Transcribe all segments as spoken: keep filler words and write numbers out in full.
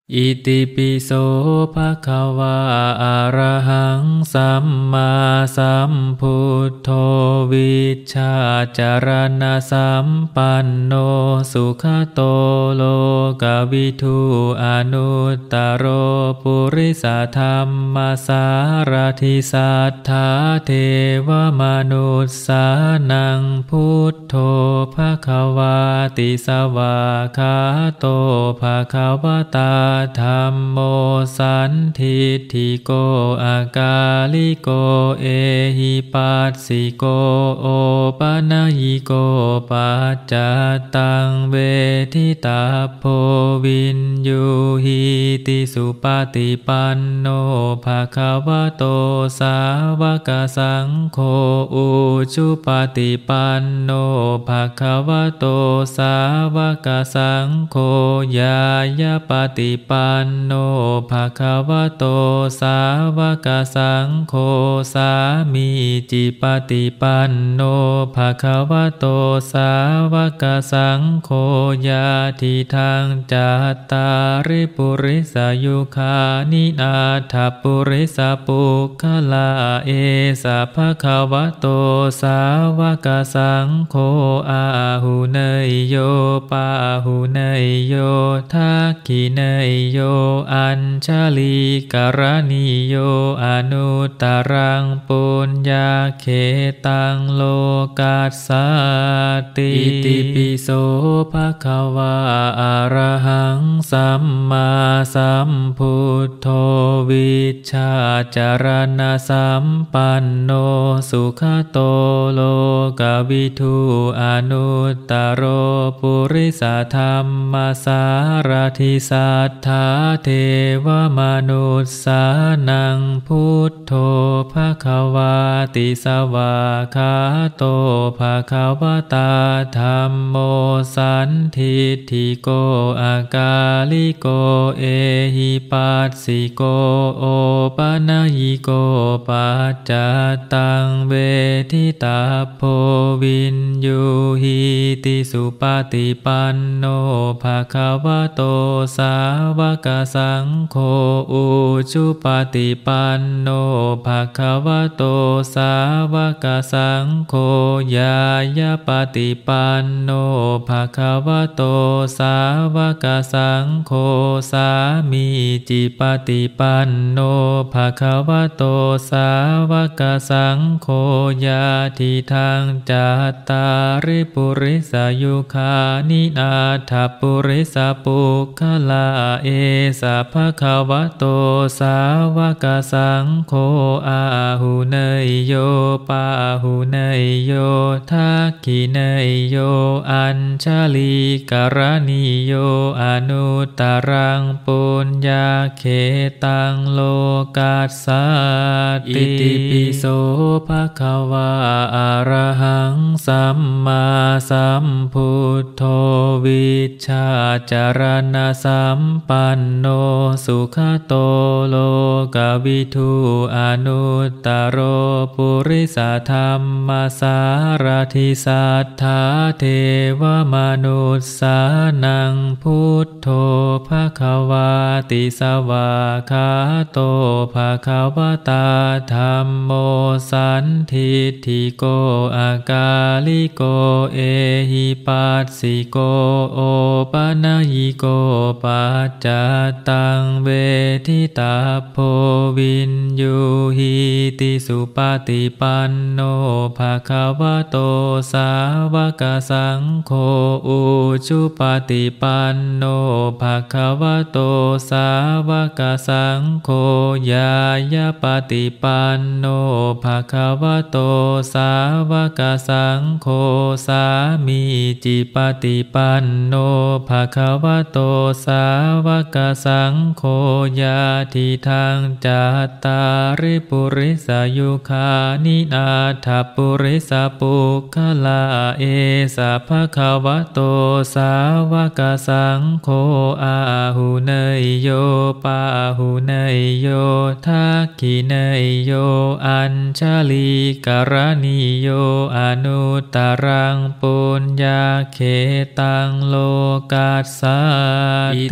อิติปิโสภะคะวะอะระหังสัมมาสัมพุทโธวิชชาจารณะสัมปันโนสุขโตโลกวิทูอนุตตโรปุริสธรรมสารถิสัทธาเทวมนุสสานังพุทโธภะคะวาติสวากขาโตภะคะวะตาธัมโมสันทิฏฐิโกอากาลิโกเอหิปัสสิโกโอปนัยยิโกปัจจตังเวทิตาโพวินยูหิติสุปฏิปันโนภะคะวะโตสาวกสังโฆอุชุปฏิปันโนภะคะวะโตสาวกสังโฆญายาปฏิปันโนภะคะวะโตสาวกสังโฆสามีจิปฏิปันโนภะคะวะโตสาวกสังโฆญาทิทังจัตตาริปุริสยุคานินาถปุริสปุคขลาเอสะภะคะวะโตสาวกสังโฆอาหุเนยโยปาหุเนยโยทักขิเนยโยอัญชลีกรณีโยอนุตตรังปุญญาเขตังโลกัสสติอิติปิโสภะคะวะอะระหังสัมมาสัมพุทโธวิชชาจารณะสัมปันโนสุขโตโลกวิทูอนุตตโรปุริสธรรมสารถิสัทธาเทวมนุสสานังพุทโธภะคะวาติสวากขาโตภะคะวะตาธัมโมสันทิฏฐิโกอากาลิโกเอหิปัสสิโกโอปนัยยิโกปัจจตังเวทิตาโพวินยูหิติสุปฏิปันโนภะคะวะโตสาวกสังโฆอุชุปฏิปันโนภะคะวะโตสาวกสังโฆญายาปฏิปันโนภะคะวะโตสาวกสังโฆสามีจิปฏิปันโนภะคะวะโตสาวกสังโฆญาทิทังจัตตาริปุริสยุคานินาถปุริสปุคขลาเอสะภะคะวะโตสาวกสังโฆอาหุเนยโยปาหุเนยโยทักขิเนยโยอัญชลีกรณีโยอนุตตรังปุญญาเขตังโลกัสสติอิติปิโสภะคะวะอะระหังสัมมาสัมพุทโธวิชชาจารณะสัมปันโนสุขโตโลกวิทูอนุตตโรปุริสธรรมสารถิสัทธาเทวมนุสสานังพุทโธภะคะวาติสวากขาโตภะคะวะตาธัมโมสันทิฏฐิโกอากาลิโกเอหิปัสสิโกโอปนัยยิโกปัจจตังเวทิตาโพวินยูหิติสุปฏิปันโนภะคะวะโตสาวกสังโฆอุชุปฏิปันโนภะคะวะโตสาวกสังโฆญายาปฏิปันโนภะคะวะโตสาวกสังโฆสามีจิปฏิปันโนภะคะวะโตสาวกสังโฆญาทิทังจัตตาริปุริสยุคานินาถปุริสปุคขลาเอสะภะคะวะโตสาวกสังโฆอาหุเนยโยปาหุเนยโยทักขิเนยโยอัญชลีกรณีโยอนุตตรังปุญญาเขตังโลกัสสติอิติปิ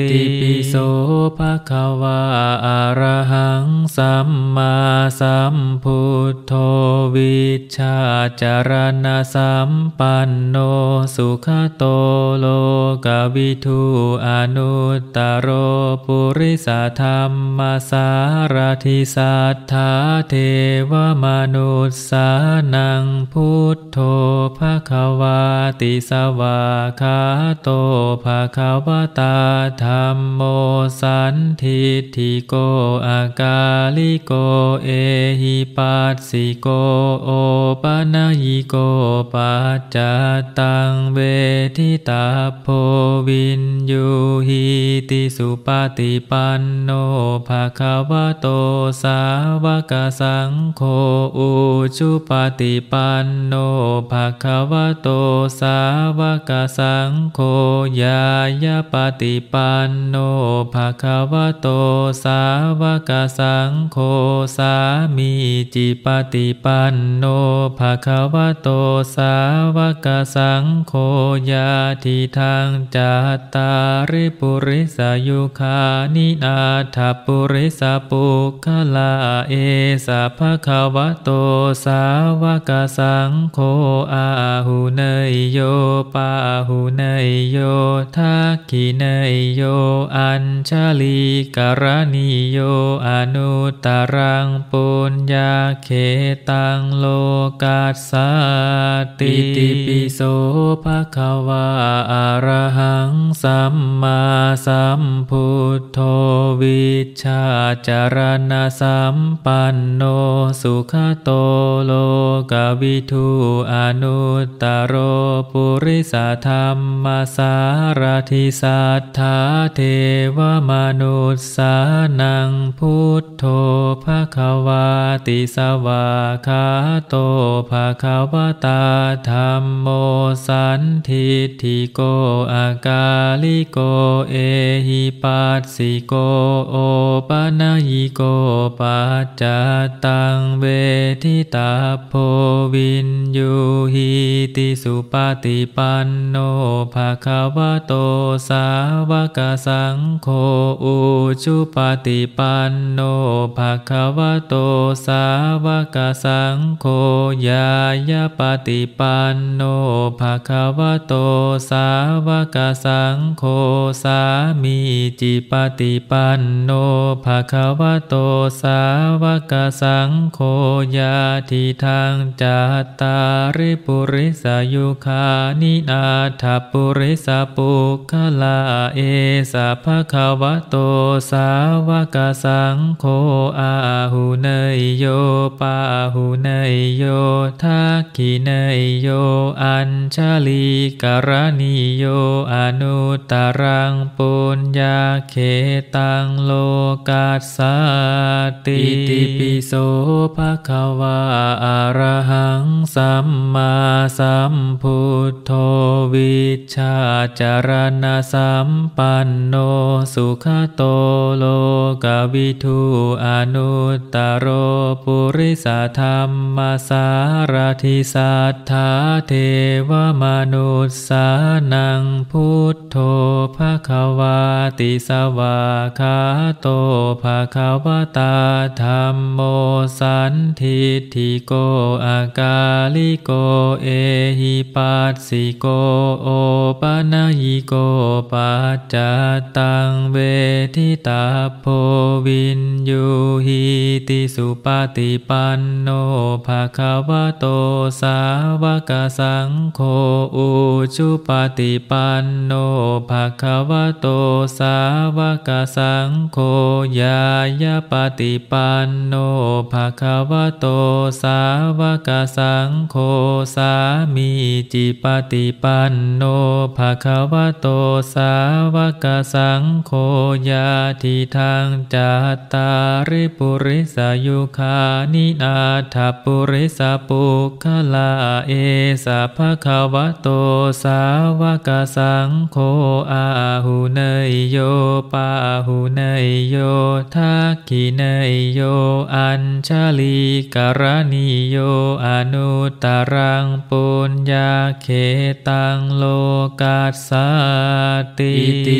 ปิโสภะคะวะอะระหังสัมมาสัมพุทโธวิชชาจารณะสัมปันโนสุขโตโลกวิทูอนุตตโรปุริสธรรมสารถิสัทธาเทวมนุสสานังพุทโธภะคะวาติสวาคาโตภะคะวตาธัมโมสันทิฏฐิโกอากาลิโกเอหิปัสสิโกโอปนัยโกปัจจตังเวทิตาโพวินยูหิติสุปฏิปันโนภะคะวะโตสาวกสังโฆอุชุปฏิปันโนภะคะวะโตสาวกสังโฆญายาปฏิปันโนภะคะวะโตสาวกสังโฆสามีจิปฏิปันโนภะคะวะโตสาวกสังโฆญาทิทังจัตตาริปุริสยุคานินาถปุริสปุคคลาเอสะภะคะวะโตสาวกสังโฆอาหุเนยโยปาหุเนยโยทักขิเนยโยอัญชลีกรณีโยอนุตตรังปุญญาเขตังโลกัสสติติปิโสภะคะวะอะระหังสัมมาสัมพุทโธวิชชาจารณะสัมปันโนสุขโตโลกวิทูอนุตตโรปุริสธรรมสารถิสัทธาเทวมนุสสานังพุทโธภะคะวาติสวาคาโตภะคะวตาธัมโมสันทิฏฐิโกอากาลิโกเอหิปัสสิโกโอปนัยโกปัจจตังเวทิตาโพวินยูหิติสุปฏิปันโนภะคะวะโตสาวกสังโฆอุชุปฏิปันโนภะคะวะโตสาวกสังโฆญายาปฏิปันโนภะคะวะโตสาวกสังโฆสามีจิปฏิปันโนภะคะวะโตสาวกสังโฆญาทิทังจัตตาริปุริสยุคานินาถปุริสปุคคลาเอสะภะคะวะโตสาวกสังโฆอาหุเนยโยปาหุเนยโยทักขิเนยโยอัญชลีกรณีโยอนุตตรังปุญญาเขตังโลกัสสติติปิโสภะคะวะอะระหังสัมมาสัมพุทโธวิชชาจารณะสัมปันโนสุขโตโลกวิทูอนุตตโรปุริสธรรมสารถิสัทธาเทวมนุสสานังพุทโธภะคะวาติสวาคาโตภะคะวตาธัมโมสันทิฏฐิโกอากาลิโกเอหิปัสสิโกโอปนัยโกปัจจตังเวทิตาโพวินยูหิติสุปฏิปันโนภะคะวะโตสาวกสังโฆอุชุปฏิปันโนภะคะวะโตสาวกสังโฆญายาปฏิปันโนภะคะวะโตสาวกสังโฆสามีจิปฏิปันโนภะคะวะโตสาวกสังโฆญาทิทังจัตตาริปุริสยุคานินาถปุริสปุคคลาเอสะภะคะวะโตสาวกสังโฆอาหุเนยโยปาหุเนยโยทักขิเนยโยอัญชลีกรณีโยอนุตตรังปุญญาเขตังโลกัสสติติปิโส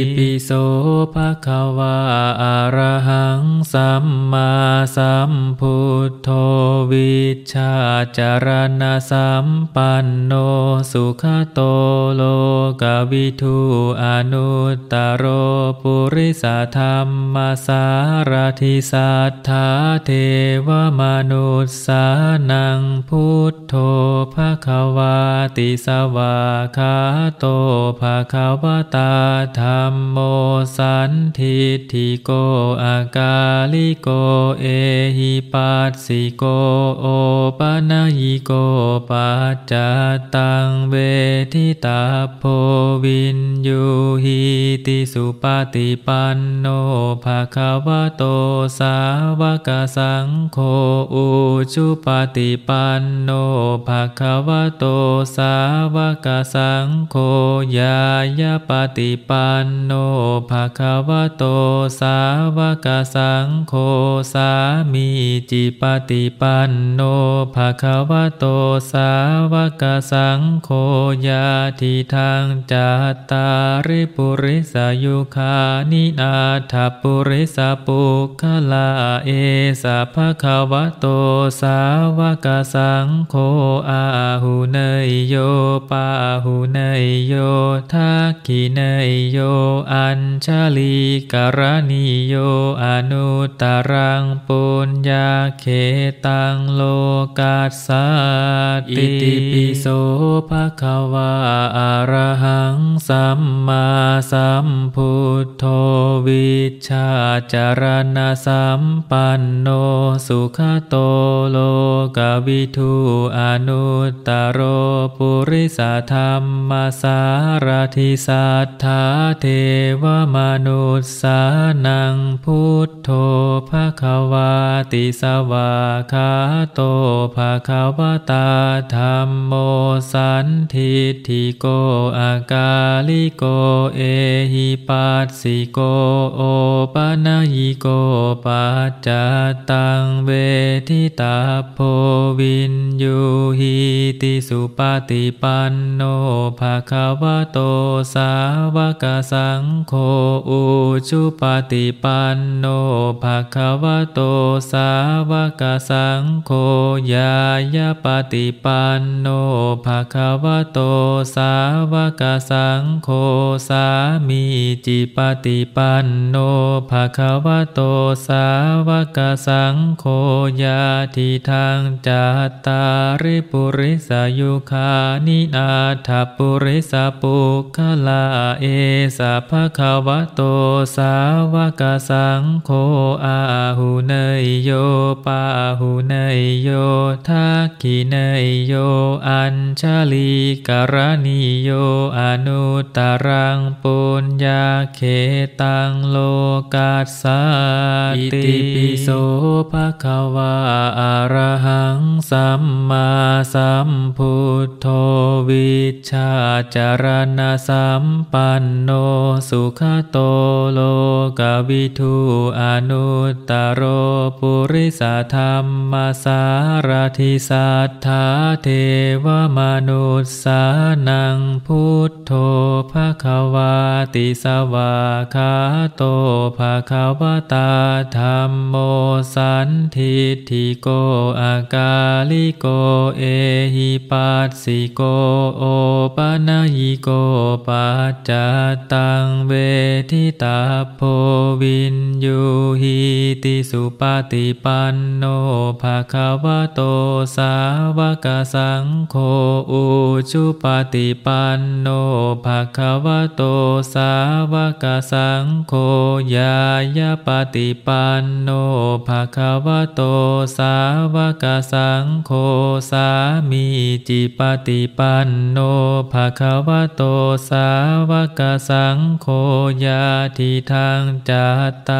โสภะคะวะอะระหังสัมมาสัมพุทโธวิชชาจารณะสัมปันโนสุขโตโลกวิทูอนุตตโรปุริสธรรมสารถิสัทธาเทวมนุสสานังพุทโธภะคะวาติสวาคาโตภะคะวะตาธัมโมสันทิฏฐิโกอากาลิโกเอหิปัสสิโกโอปนัยยิโกปัจจตังเวทิตาโพวินยูหิติสุปฏิปันโนภะคะวะโตสาวกสังโฆอุชุปฏิปันโนภะคะวะโตสาวกสังโฆญายาปฏิปันโนภะคะวะโตสาวกสังโฆสามีจิปฏิปันโนภะคะวะโตสาวกสังโฆญาทิทังจัตตาริปุริสยุคานินาถปุริสปุคคลาเอสะภะคะวะโตสาวกสังโฆอาหุเนยโยปาหุเนยโยทักขิเนยโยอัญชลีกรณีโยอนุตตรังปุญญาเขตังโลกัสสติอิติปิโสภะคะวะอะระหังสัมมาสัมพุทโธวิชชาจารณะสัมปันโนสุขโตโลกวิทูอนุตตโรปุริสธรรมสารถิสัทธาเทวมนุสสานังพุทโธภะคะวาติสวาคาโตภะคะวะตาธัมโมสันทิฏฐิโกอากาลิโกเอหิปัสสิโกโอปนัยยิโกปัจจตังเวทิตาโพวินยูหิติสุปฏิปันโนภะคะวะโตสาวกสังโฆอุชุปฏิปันโนภะคะวะโตสาวกสังโฆญายาปฏิปันโนภะคะวะโตสาวกสังโฆสามีจิปฏิปันโนภะคะวะโตสาวกสังโฆญาทิทังจัตตาริปุริสยุคานินาถปุริสปุคคลาเอสะภะคะวะโตสาวกสังโฆอาหุเนยโยปาหุเนยโยทักขิเนยโยอัญชลีกรณีโยอนุตตรังปุญญาเขตังโลกัสสติอิติปิโสภะคะวะอะระหังสัมมาสัมพุทโธวิชชาจารณะสัมปันโนสุขโตโลกวิทูอนุตตโรปุริสธรรมสารถิสัทธาเทวมนุสสานังพุทโธภะคะวาติสวาคาโตภะคะวะตาธัมโมสันทิฏฐิโกอากาลิโกเอหิปัสสิโกโอปนัยยิโกปัจจตังเวทิตาโพวินยูหิติสุปฏิปันโนภะคะวะโตสาวกสังโฆอุชุปฏิปันโนภะคะวะโตสาวกสังโฆญายาปฏิปันโนภะคะวะโตสาวกสังโฆสามีจิปฏิปันโนภะคะวะโตสาวกสังโฆญาทิทังจัตตา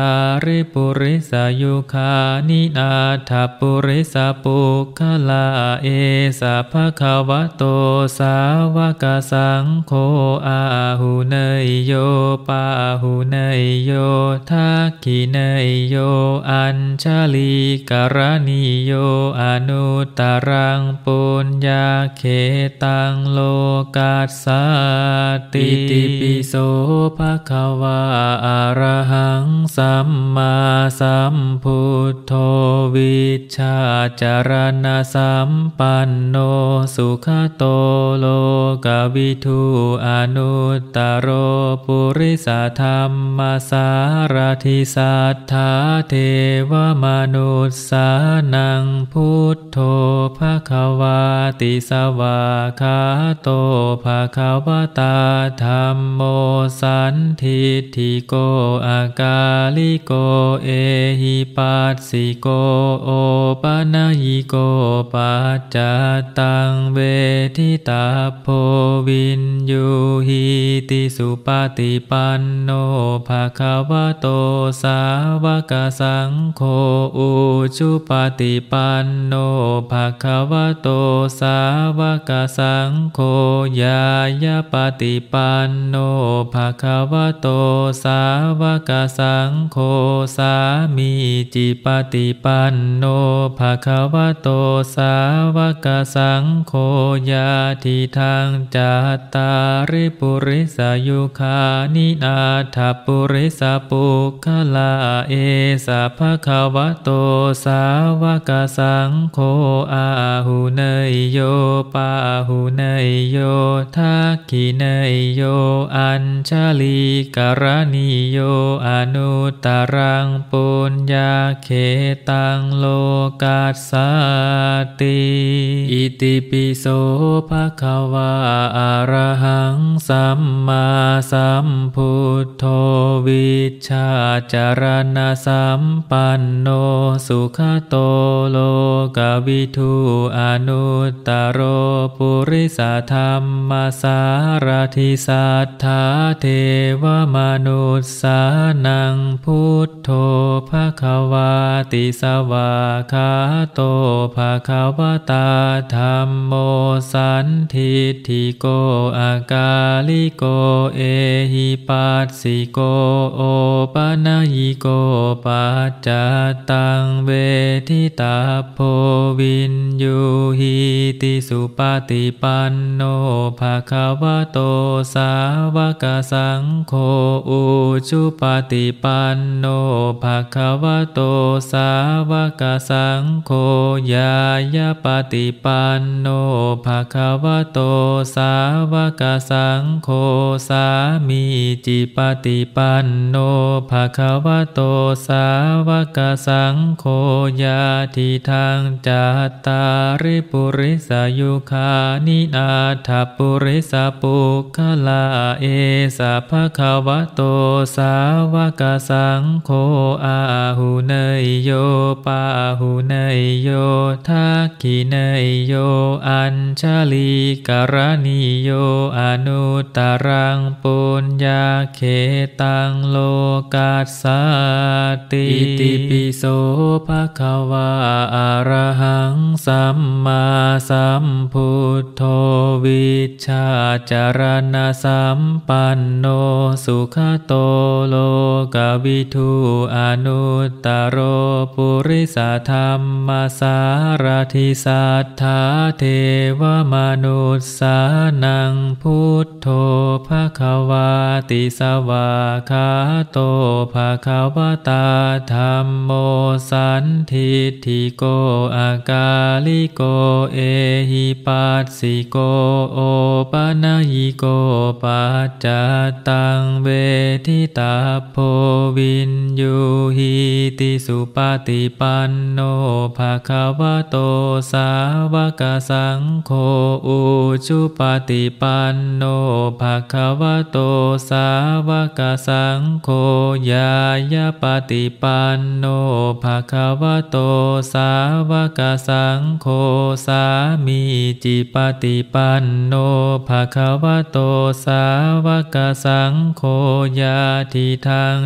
ริปุริสยุคานินาถปุริสปุคลาเอสะภะคะวะโตสาวกสังโฆอาหุเนยโยปาหุเนยโยทักขิเนยโยอัญชลีกรณีโยอนุตตรังปุญญาเขตังโลกัสสติอิติปิโสภะคะวะอะระหังสัมมาสัมพุทโธวิชชาจารณะสัมปันโนสุขโตโลกวิทูอนุตตโรปุริสธรรมสารถิสัทธาเทวมนุสสานังพุทโธภะคะวาติสวาคาโตภะคะวตาธัมโมสันทิฏฐิโกอากาลิโกเอหิปัสสิโกโอปนัยโกปัจจตังเวทิตาโพวินยูหิติสุปฏิปันโนภะคะวะโตสาวกสังโฆอุชุปฏิปันโนภะคะวะโตสาวกสังโฆญายปฏิปันโนภะคะวะโตสาวกสังโฆสามีจิปฏิปันโนภะคะวะโตสาวกสังโฆญาทิทังจัตตาริปุริสยุคานินาถปุริสปุคลาเอสะภะคะวะโตสาวกสังโฆอาหุเนยโยปาหุเนยโยทักขิเนยโยอัญชลีกรณีโยอนุตตรังปุญญาเขตังโลกัสสติอิติปิโสภะคะวะอะระหังสัมมาสัมพุทโธวิชชาจารณะสัมปันโนสุขโตโลกวิทูอนุตตโรปุริสธรรมสารถิสัทธาเทวมนุสสานังพุทโธภะคะวาติสวาคาโตภะคะวตาธัมโมสันทิฏฐิโกอากาลิโกเอหิปัสสิโกโอปนัยโกปัจจตังเวทิตาโพวินยูหิติสุปฏิปันโนภะคะวะโตสาวกสังโฆอุชุปฏิปันโนภะคะวะโตสาวกสังโฆญายปฏิปันโนภะคะวะโตสาวกสังโฆสามีจิปฏิปันโนภะคะวะโตสาวกสังโฆญาทิทังจัตตาริปุริสยุคานินาถปุริสปุคลาเอสะภะคะวะโตสาวกสังโฆอาหุเนยโยปาหุเนยโยทักขิเนยโยอัญชลีกรณีโยอนุตตรังปุญญาเขตังโลกัสสติอิติปิโสภะคะวะอะระหังสัมมาสัมพุทโธวิชชาจารณะสัมปันโนสุขโตโลกวิทูอนุตตโรปุริสธรรมสารถิสัทธาเทวมนุสสานังพุทโธภะคะวาติสวาคาโตภะคะวตาธัมโมสันทิฏฐิโกอากาลิโกเอหิปัสสิโกโอปนัยโกปัจจตังเวทิตาโพวินยูหิติสุปฏิปันโนภะคะวะโตสาวกสังโฆอุชุปฏิปันโนภะคะวะโตสาวกสังโฆญายปฏิปันโนภะคะวะโตสาวกสังโฆสามีจิปฏิปันโนภะคะวะโตสาวกสังโฆญาทิทังจัต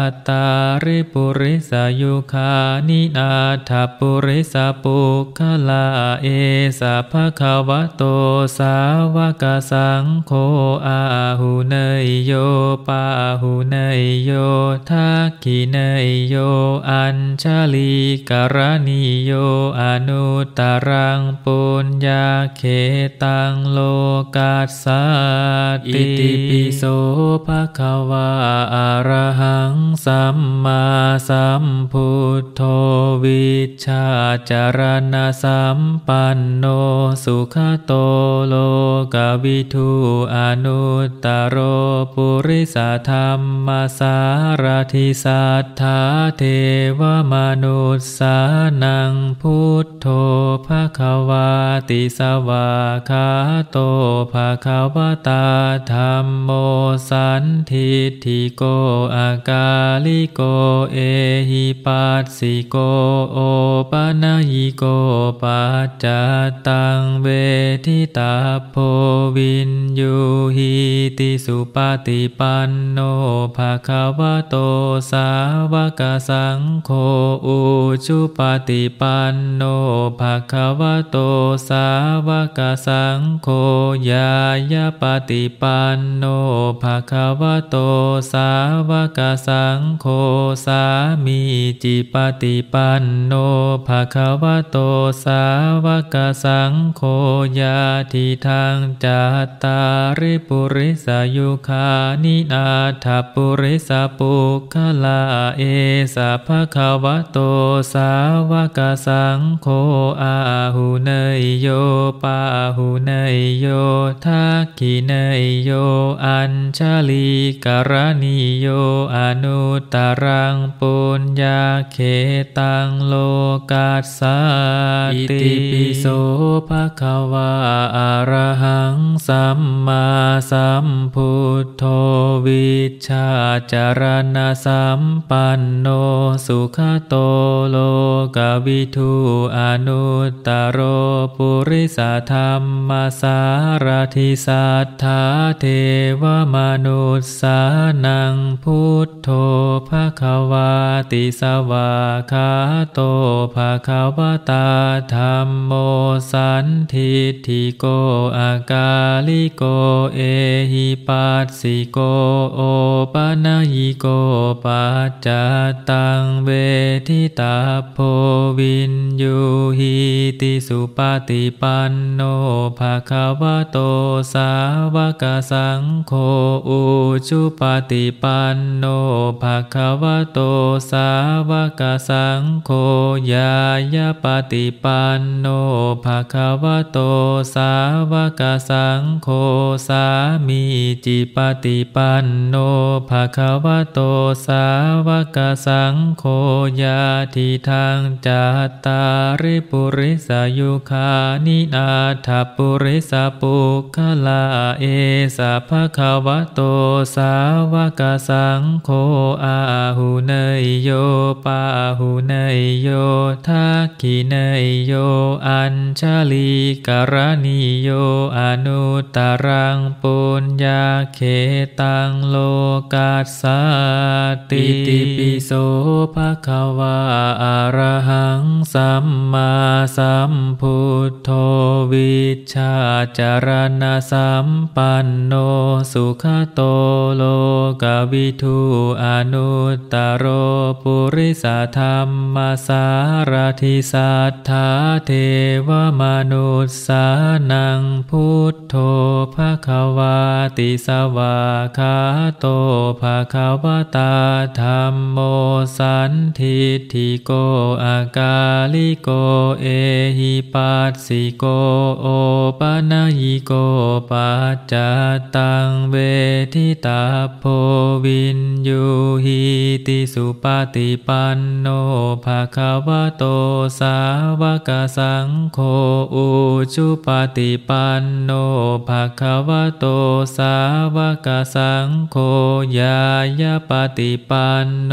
ตตาริปุริสายุคานินาถปุริสปุคคลาเอสะภะคะวะโตสาวกสังโฆอาหุเนยโยปาหุเนยโยทักขิเนยโยอัญชลีกรณีโยอนุตตรังปุญญาเขตังโลกัสสติอิติปิโสภะคะวะอะระหังสัมมาสัมพุทโธวิชชาจารณะสัมปันโนสุขโตโลกวิทูอนุตตโรปุริสธรรมสารถิสัทธาเทวมนุสสานังพุทโธภะคะวาติสวากขาโตภะคะวตาธัมโมสันทิฏฐิโกอากาลิโกเอหิปัสสิโกโอปนัยยิโกปัจจตังเวทิตาโพวินยูหิติสุปฏิปันโนภะคะวะโตสาวกสังโฆอุชุปฏิปันโนภะคะวะโตสาวกสังโฆญายาปฏิปันโนภะคะวะโตสาวกสังโฆสามีจิปฏิปันโนภะคะวะโตสาวกสังโฆญาทิทังจัตตาริปุริสายุคานินาถปุริสปุคคลาเอสะภะคะวะโตสาวกสังโฆอาหุเนยโยปาหุเนยโยทักขิเนยโยอัญชลีกรณีโยอนุตตรังปุญญาเขตังโลกัสสติอิติปิโสภะคะวะอะระหังสัมมาสัมพุทโธวิชชาจารณะสัมปันโนสุขโตโลกวิทูอนุตตโรปุริสธรรมสารถิสัทธาเทวมนุสสานังพุทโธภะคะวาติสวากขาโตภะคะวตาธัมโมสันทิฏฐิโกอากาลิโกเอหิปัสสิโกโอปนัยยิโกปัจจตังเวทิตาโพวินยูหิติสุปฏิปันโนภะคะวะโตสาวกสังโฆอุชุปฏิปันโนภะคะวะโตสาวกสังโฆญายาปฏิปันโนภะคะวะโตสาวกสังโฆสามีจิปฏิปันโนภะคะวะโตสาวกสังโฆญาทิทังจัตตาริปุริสายุคานินาถปุริสปุคคลาเอสะภะคะวะโตสาวกสังโฆอาหุเนยโยปาหุเนยโยทักขิเนยโยอัญชลีกรณีโยอนุตตรังปุญญาเขตังโลกัสสติอิติปิโสภะคะวะอะระหังสัมมาสัมพุทโธวิชชาจารณะสัมปันโนสุขโตโลกวิทูอนุตตโรปุริสธรรมสารถิสัทธาเทวมนุสสานังพุทโธภะคะวาติสวากขาโตภะคะวตาธัมโมสันทิฏฐิโกอากาลิโกเอหิปัสสิโกโอปนัยยิโกปัจจตังเวทิตาโพวินยูหิติสุปฏิปันโนภะคะวะโตสาวกสังโฆอุชุปฏิปันโนภะคะวะโตสาวกสังโฆญายาปฏิปันโน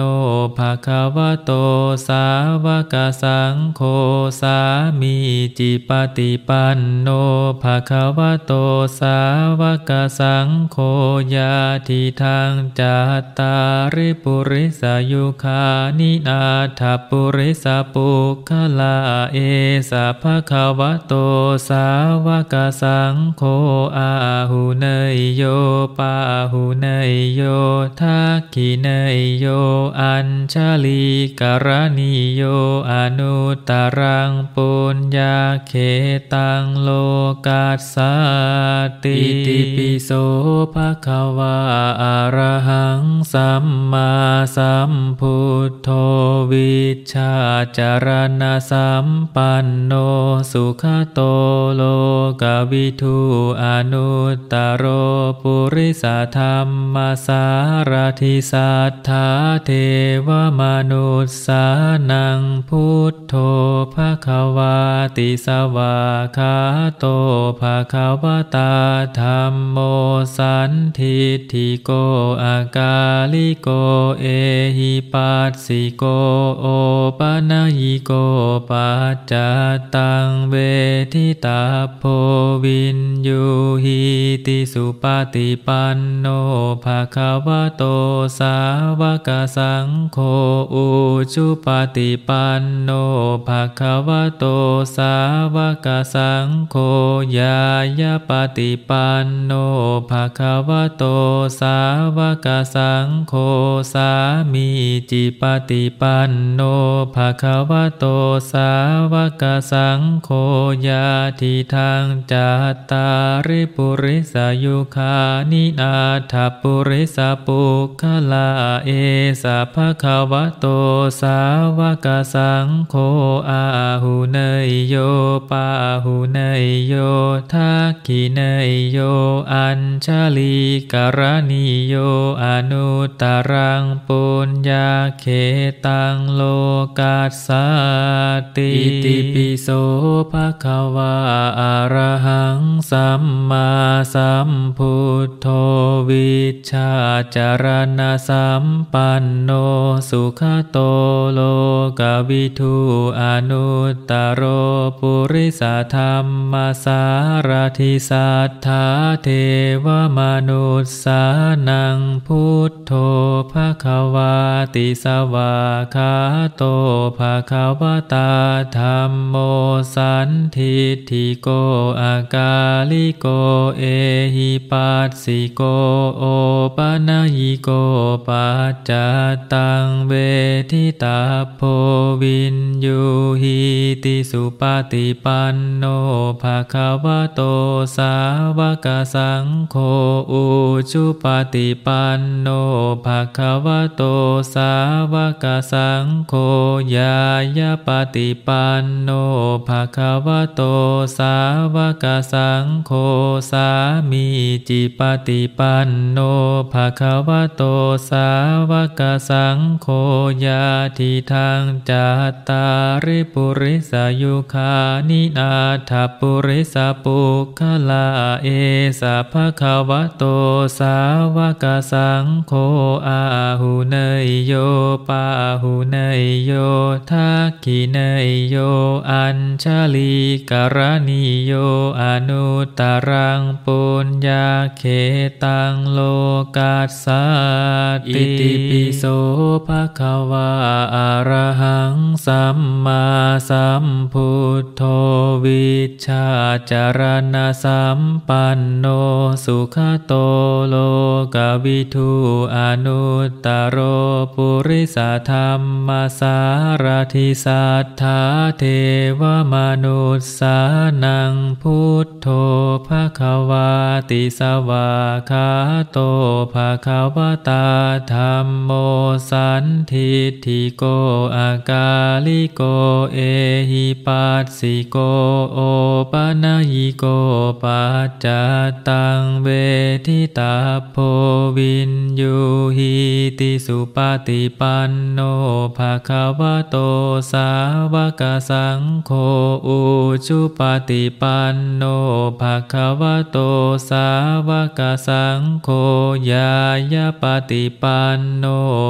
ภะคะวะโตสาวกสังโฆสามีจิปฏิปันโนภะคะวะโตสาวกสังโฆญาทิทังจัตตาริปุริสยุคานินาถปุริสปุคคลาเอสะภะคะวะโตสาวกสังโฆอาหุเนยโยปาหุเนยโยทักขิเนยโยอัญชลีกรณีโยอนุตตรังปุญญาเขตังโลกัสสติอิติปิโสภะคะวะอะระหังสัมมาสัมพุทโธวิชชาจารณะสัมปันโนสุขโตโลกวิทูอนุตตโรปุริสธรรมสารถิสัทธาเทวมนุสสานังพุทโธภะคะวาติสวาคาโตภะคะวตาธัมโมสันทิฏฐิโกอากาลิโกเอหิปัสสิโกโอปนัยยิโกปัจจตังเวทิตาโพวินยูหิติสุปฏิปันโนภะคะวะโตสาวกสังโฆอุชุปฏิปันโนภะคะวะโตสาวกสังโฆญายาปฏิปันโนภะคะวะโตสาวกสังโฆสามีจิปฏิปันโนภะคะวะโตสาวกสังโฆญาทิทังจัตตาริปุริสยุคานินาถปุริสปุคคลาเอสะภะคะวะโตสาวกสังโฆอาหุเนยโยปาหุเนยโยทักขิเนยโยอัญชลีกรณีโยอนุตตรังปุญญาเขตังโลกัสสติอิติปิโสภะคะวะอะระหังสัมมาสัมพุทโธวิชชาจารณะสัมปันโนสุขโตโลกวิทูอนุตตโรปุริสธรรมสารถิสัทธาเทวมนุสสานังพุทโธภะคะวาติสวาคาโตภะคะวตาธัมโมสันทิฏฐิโกอากาลิโกเอหิปัสสิโกโอปนัยยิโกปัจจตังเวทิตาโพวินยูหิติสุปฏิปันโนภะคะวะโตสาวกสังโฆอุชุปฏิปันโนภะคะวะโตสาวกสังโฆญายาปฏิปันโนภะคะวะโตสาวกสังโฆสามีจิปฏิปันโนภะคะวะโตสาวกสังโฆญาทิทังจัตตาริปุริสยุคานินาถปุริสปุคคลาเอสะภะคะวะโตสาวกสังโฆอาหุเนยโยปาหุเนยโยทักขิเนยโยอัญชลีกรณีโยอนุตตรังปุญญาเขตังโลกัสสติอิติปิโสภะคะวะอะระหังสัมมาสัมพุทโธวิชชาจารณะสัมปันโนสุขโตโลกวิทูอนุตตโรปุริสธรรมสารถิสัทธาเทวมนุสสานังพุทโธภะคะวาติสวาคาโตภะคะวตาธัมโมสันทิฏฐิโกอากาลิโกเอหิปัสสิโกโอปนัยยิโกปัจจตังเวทิตาโพวินยูหิติสุปฏิปันโนภะคะวะโตสาวกสังโฆอุชุปฏิปันโนภะคะวะโตสาวกสังโฆญายาปฏิปันโนภะคะ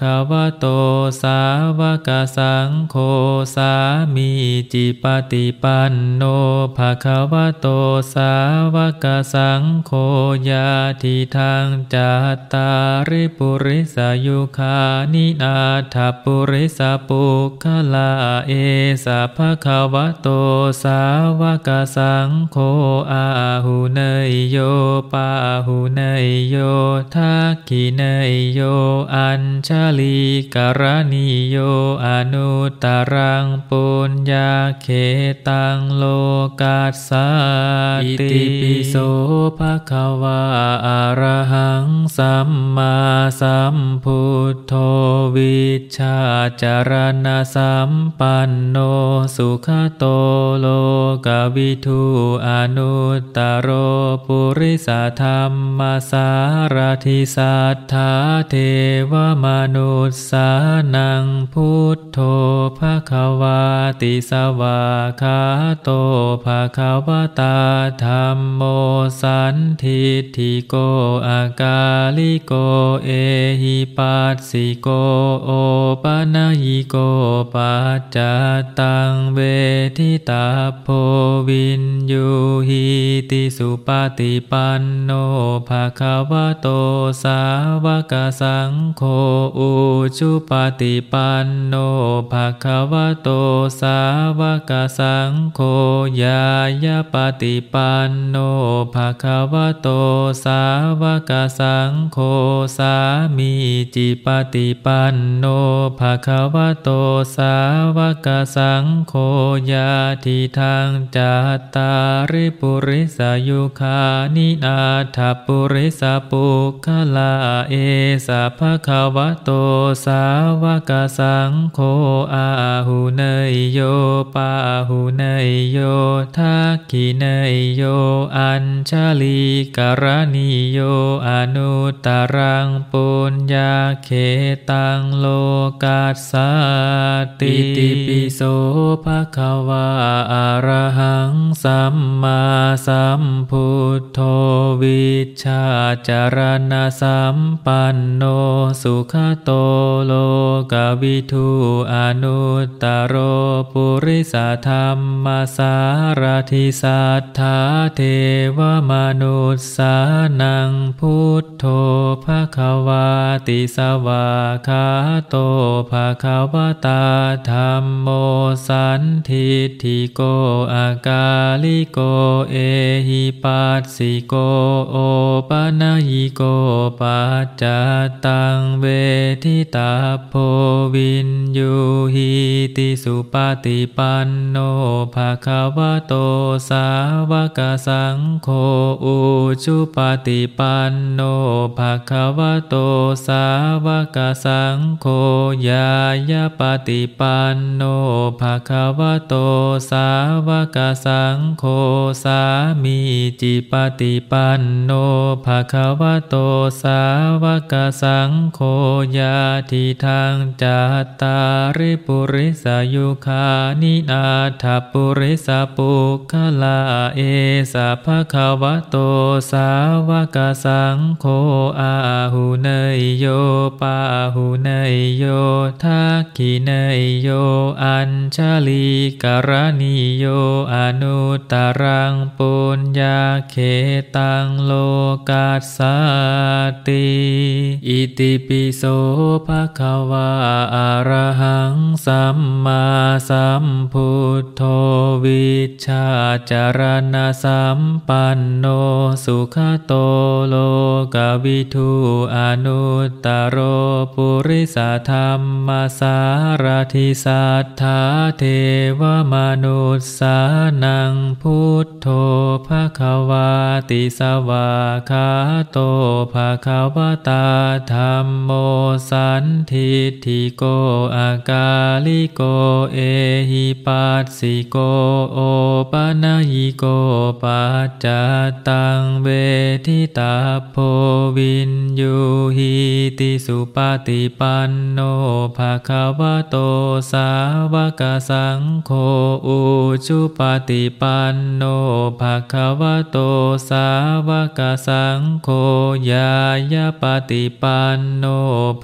คะวะโตสาวกสังโฆสามีจิปฏิปันโนภะคะวะโตสาวกสังโฆญาทิทังจัตตาริปุริสยุคานินาถปุริสปุคคลาเอสะภะคะวะโตสาวกสังโฆอาหุเนยโยปาหุเนยโยทักขิเนยโยอัญชลีกรณีโยอนุตตรังปุญญาเขตังโลกัสสาอิติปิโสภะคะวะอะระหังสัมมาสัมพุทโธวิชชาจารณะสัมปันโนสุขโตโลกวิทูอนุตตโรปุริสธรรมสารถิสัทธาเทวมนุสสานังพุทโธภะคะวาติสวาคาโตภะคะวตาธัมโมสันทิฏฐิโกอากาลิโกเอหิปัสสิโกโอปนัยโกปัจจตังเวทิตาโพวินยูหิติสุปฏิปันโนภะคะวะโตสาวกสังโฆอุชุปฏิปันโนภะคะวะโตสาวกสังโฆญายปฏิปันโนภะคะวะโตสาวกสังโฆสามีจิปฏิปันโนภะคะวะโตสาวกสังโฆญาทิทังจัตตาริปุริสยุคานินาถปุริสปุคคลาเอสะภะคะวะโตสาวกสังโฆอาหุเนยโยปาหุเนยโยทักขิเนยโยอัญชลีกรณีโยอนุตตรังปุญญาเขตังโลกัสสาติอิติปิโสภะคะวะอะระหังสัมมาสัมพุทโธวิชชาจารณะสัมปันโนสุขโตโลกวิทูอนุตตโรปุริสธรรมสารถิสัทธาเทวมนุสสานังพุทโธภะคะวาติสวาคาโตภะคะวตาธัมโมสันทิฏฐิโกอากาลิโกเอหิปัสสิโกโอปนัยโกปัจจตังเวทิตาโพวินยูหิติสุปฏิปันโนภะคะวะโตสาวกสังโฆอุชุปฏิปันโนภะคะวะโตสาวกสังโฆญายปฏิปันโนภะคะวะโตสาวกสังโฆสามีจิปฏิปันโนภะคะวะโตสาวกสังโฆญาทิทังจัตตาริปุริสยุคานินาถปุริสปุคคลาเอสะภะคะวะโตสาวกสังโฆอาหุเนยโยปาหุเนยโยทักขิเนยโยอัญชลีกรณีโยอนุตตรังปุญญาเขตังโลกัสสาติอิติปิโสภะคะวะอะระหังสัมมาสัมพุทโธวิชชาจารณะสัมปันโนสุขโตโลกวิทูอนุตตโรปุริสธรรมสารถิสัทธาเทวมนุสสานังพุทโธภะคะวาติสวาคาโตภะคะวตาธัมโมสันทิฏฐิโกอากาลิโกเอหิปัสสิโกโอปนัยโกปัจจตังเวทิตาโพวินยูหิติสุปฏิปันโนภะคะวะโตสาวกสังโฆอุชุปฏิปันโนภะคะวะโตสาวกสังโฆญายปฏิปันโนภ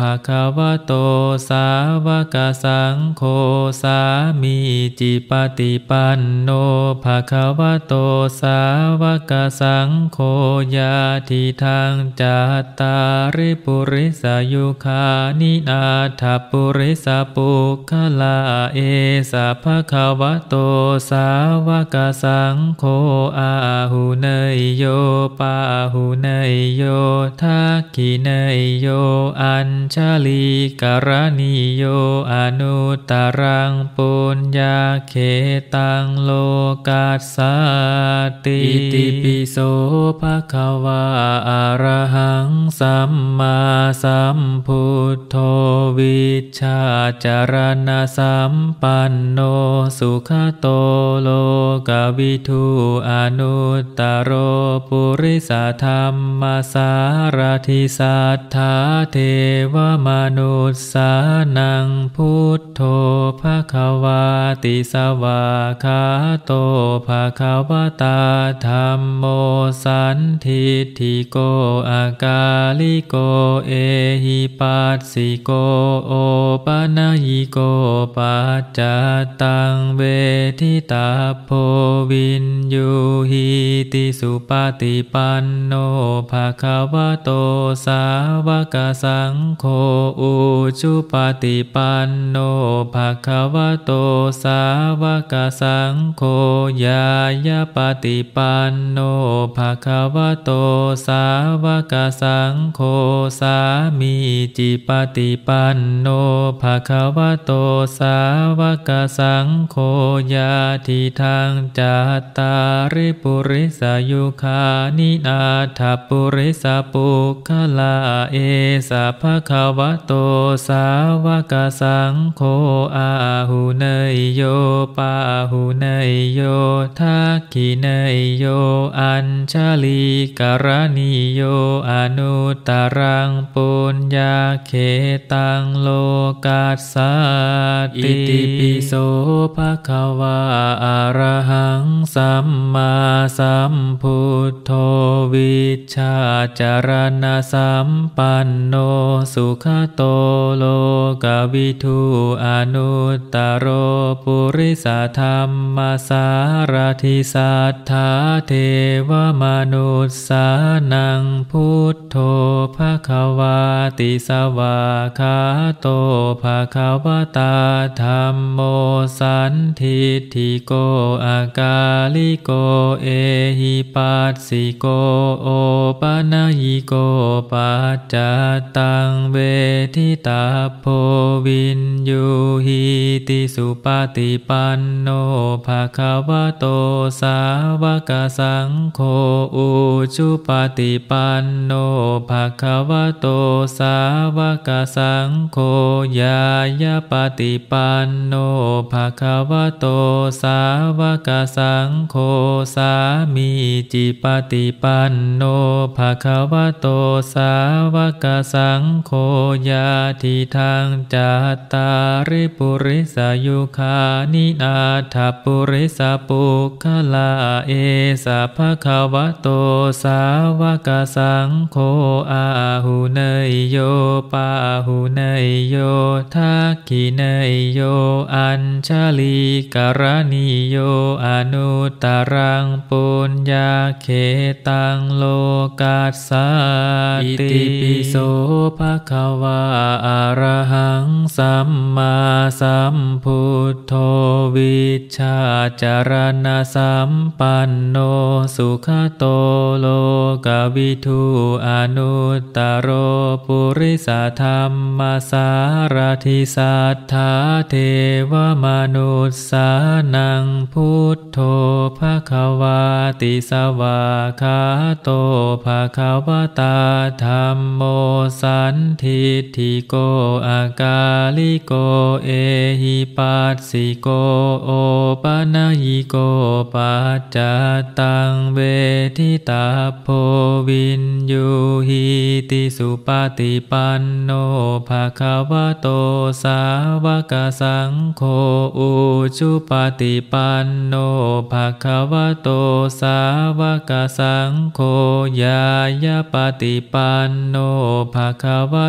ภควโตสาวกสังโฆสามีจิปฏิปันโนภควโตสาวกสังโฆญาทิทังจัตตาริปุริสยุคานินาถปุริสปุคคลาเอสะภควโตสาวกสังโฆอาหุเนยโยปาหุเนยโยทักขิเนยโยอัญชลีกรณีโยอนุตตรังปุญญาเขตังโลกัสสติอิติปิโสภควาอะระหังสัมมาสัมพุทโธวิชชาจารณสัมปันโนสุขโตโลกวิทูอนุตตโรปุริสธรรมสารถิสัทธาเทวมนุสสานังพุทโธภควาติสวาคาโตภควตาธัมโมสันทิฏฐิโกอากาลิโกเอหิปัสสิโกโอปนัยยิโกปัจจตังเวทิตาโพวินยูหิติสุปฏิปันโนภควโตสาวกสังโฆอุชุปฏิปันโนภควโตสาวกสังโฆญายปฏิปันโนภควโตสาวกสังโฆสามีจิปฏิปันโนภควโตสาวกสังโฆญาทิทังจัตตาริปุริสยุคานินาถปุริสปุคคลาเอสะภควโตสาวกสังโฆอาหุเนยโยปาหุเนยโยทักขิเนยโยอัญชลีกรณีโยอนุตตรังปุญญาเขตังโลกัสสติอิติปิโสภควาอะระหังสัมมาสัมพุทโธวิชชาจารณสัมปันโนสุขโตโลกวิทูอนุตตโรปุริสธรรมสารถิสัทธาเทวมนุสสานังพุทโธภควาติสวาคาโตภควตาธัมโมสันทิฏฐิโกอากาลิโกเอหิปัสสิโกโอปนัยยิโกปัจจตังเวทิตาโพวินยูหิติสุปฏิปันโนภควโตสาวกสังโฆอุชุปฏิปันโนภควโตสาวกสังโฆญายปฏิปันโนภควโตสาวกสังโฆสามีจิปฏิปันโนภควโตสาวกสังโฆญาทิทังจัตตาริปุริสยุคานินาถปุริสปุคคลาเอสะภควโตสาวกสังโฆอาหุเนยโยปาหุเนยโยทักขิเนยโยอัญชลีกรณีโยอนุตตรังปุญญาเขตังโลกัสสติอิติปิโสภควาอะระหังสัมมาสัมพุทโธวิชชาจารณสัมปันโนสุขโตโลกวิทูอนุตตโรปุริสธรรมสารถิสัทธาเทวมนุสสานังพุทโธภควาติสวาคาโตภควตาธัมโมสันทิฏฐิโกอากาลิโกเอหิปัสสิโกโอปนัยยิโกปัจจตังเวทิตาโพวินยูหิติสุปฏิปันโนภควโตสาวกสังโฆอุชุปฏิปันโนภควโตสาวกสังโฆญายปฏิปันโนภคว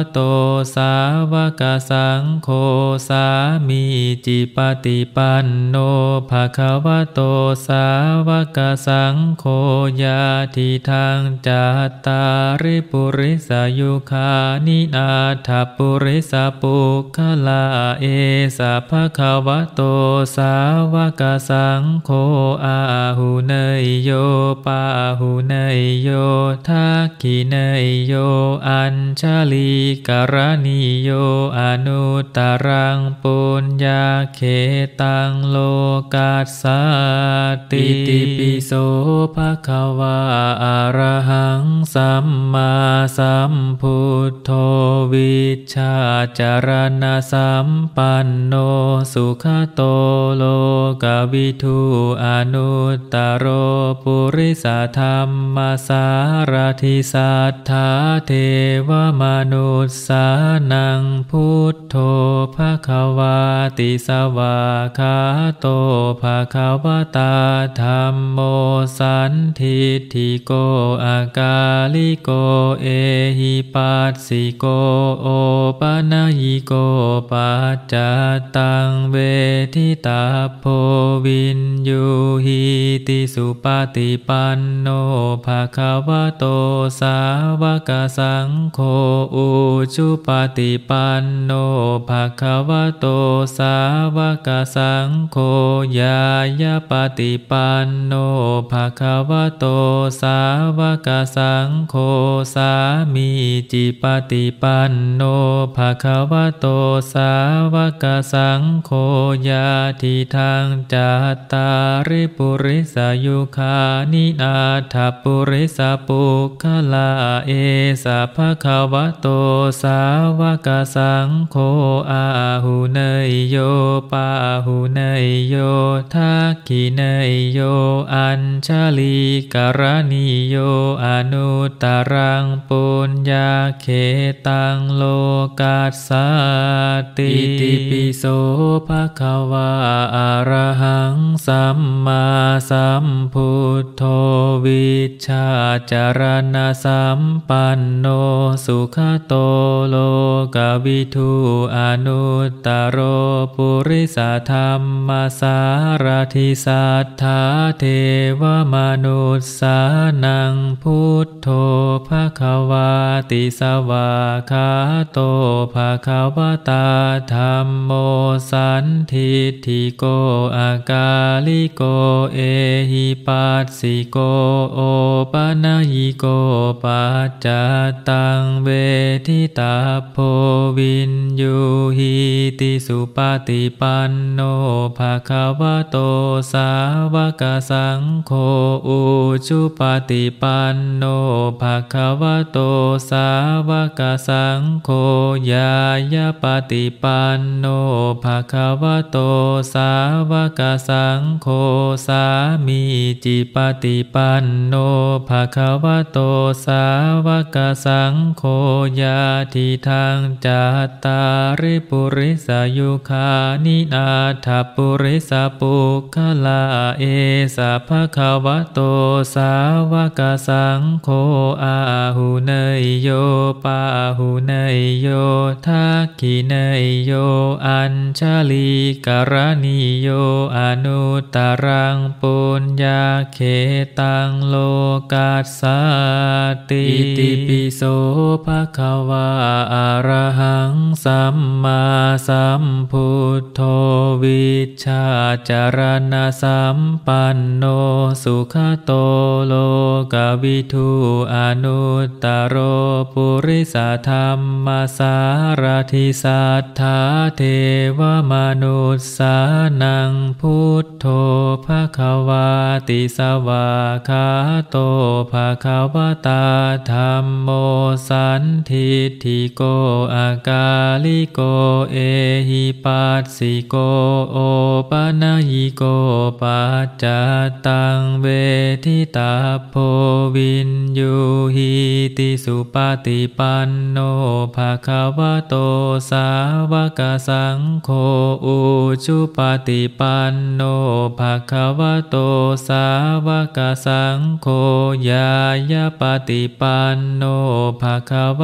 โตสาวกสังโฆสามีจิปฏิปันโนภควโตสาวกสังโฆญาทิทังจัตตาริปุริสยุคานินาถปุริสปุคคลาเอสะภควโตสาวกสังโฆอาหุเนยโยปาหุเนยโยทักขิเนยโยอัญชลีกรณีโยอนุตตรังปุญญาเขตังโลกัสสติอิติปิโสภควาอะระหังสัมมาสัมพุทโธวิชชาจารณะสัมปันโนสุขโตโลกวิทูอนุตตโรปุริสธรรมสารถิสัทธาเทวมนุสสานังพุทโธภควาติสวากขาโตภควตาธัมโมสันทิฏฐิโกอากาลิโกเอหิปัสสิโกโอปนัยโกปัจจตังเวทิตาโพวินยูหิติสุปฏิปันโนภควโตสาวกสังโฆอุชุปฏิปันโนภควโตสาวกสังโฆญายปฏิปันโนภควโตสาวกสังโฆสามีจิปฏิปันโนภควโตสาวกสังโฆญาทิทังจัตตาริปุริสยุคานินาถปุริสปุคคลาเอสะภควโตสาวกสังโฆอาหุเนยโยปาหุเนยโยทักขิเนยโยอัญชลีกรณีโยอนุตตรังปุญญาเขตังโลกัสสติอิติปิโสภควาอะระหังสัมมาสัมพุทโธวิชชาจารณะสัมปันโนสุขโตโลกวิทูอนุตตโรปุริสธรรมสารถิสัทธาเทวมนุสสานังพุทโธภควาติสวากขาโตภควตาธัมโมสันทิฏฐิโกอากาลิโกเอหิปัสสิโกโอปนัยโกปัจจตังเวทิตาโพวินยูหิติสุปฏิปันโนภควโตสาวกสังโฆอุชุปฏิปันโนภควโตสาวกสังโฆญายปฏิปันโนภควโตสาวกสังโฆสามีจิปฏิปันโนภควโตสาวกสังโฆญาทิทังจัตตาริปุริสยุคานินาถปุริสปุคคลาเอสะภควโตสาวกสังโฆอาหุเนยโยปาหุเนยโยทักขิเนยโยอัญชลีกรณีโยอนุตตรังปุญญาเขตังโลกัสสติอิติปิโสภควาอะระหังสัมมาสัมพุทโธวิชชาจารณะสัมปันโนสุขโตโลกวิทูอนุตตโรปุริสธรรมสารถิสัทธาเทวมนุสสานังพุทโธภควาติสวากขาโตภควตาธัมโมสันทิฏฐิโกอากาลิโกเอหิปัสสิโกโอปนัยโกปัจจตังเวทิตาโพวินยูหิติสุปฏิปันโนภควโตสาวกสังโฆอุชุปฏิปันโนภควโตสาวกสังโฆญายปฏิปันโนภควโต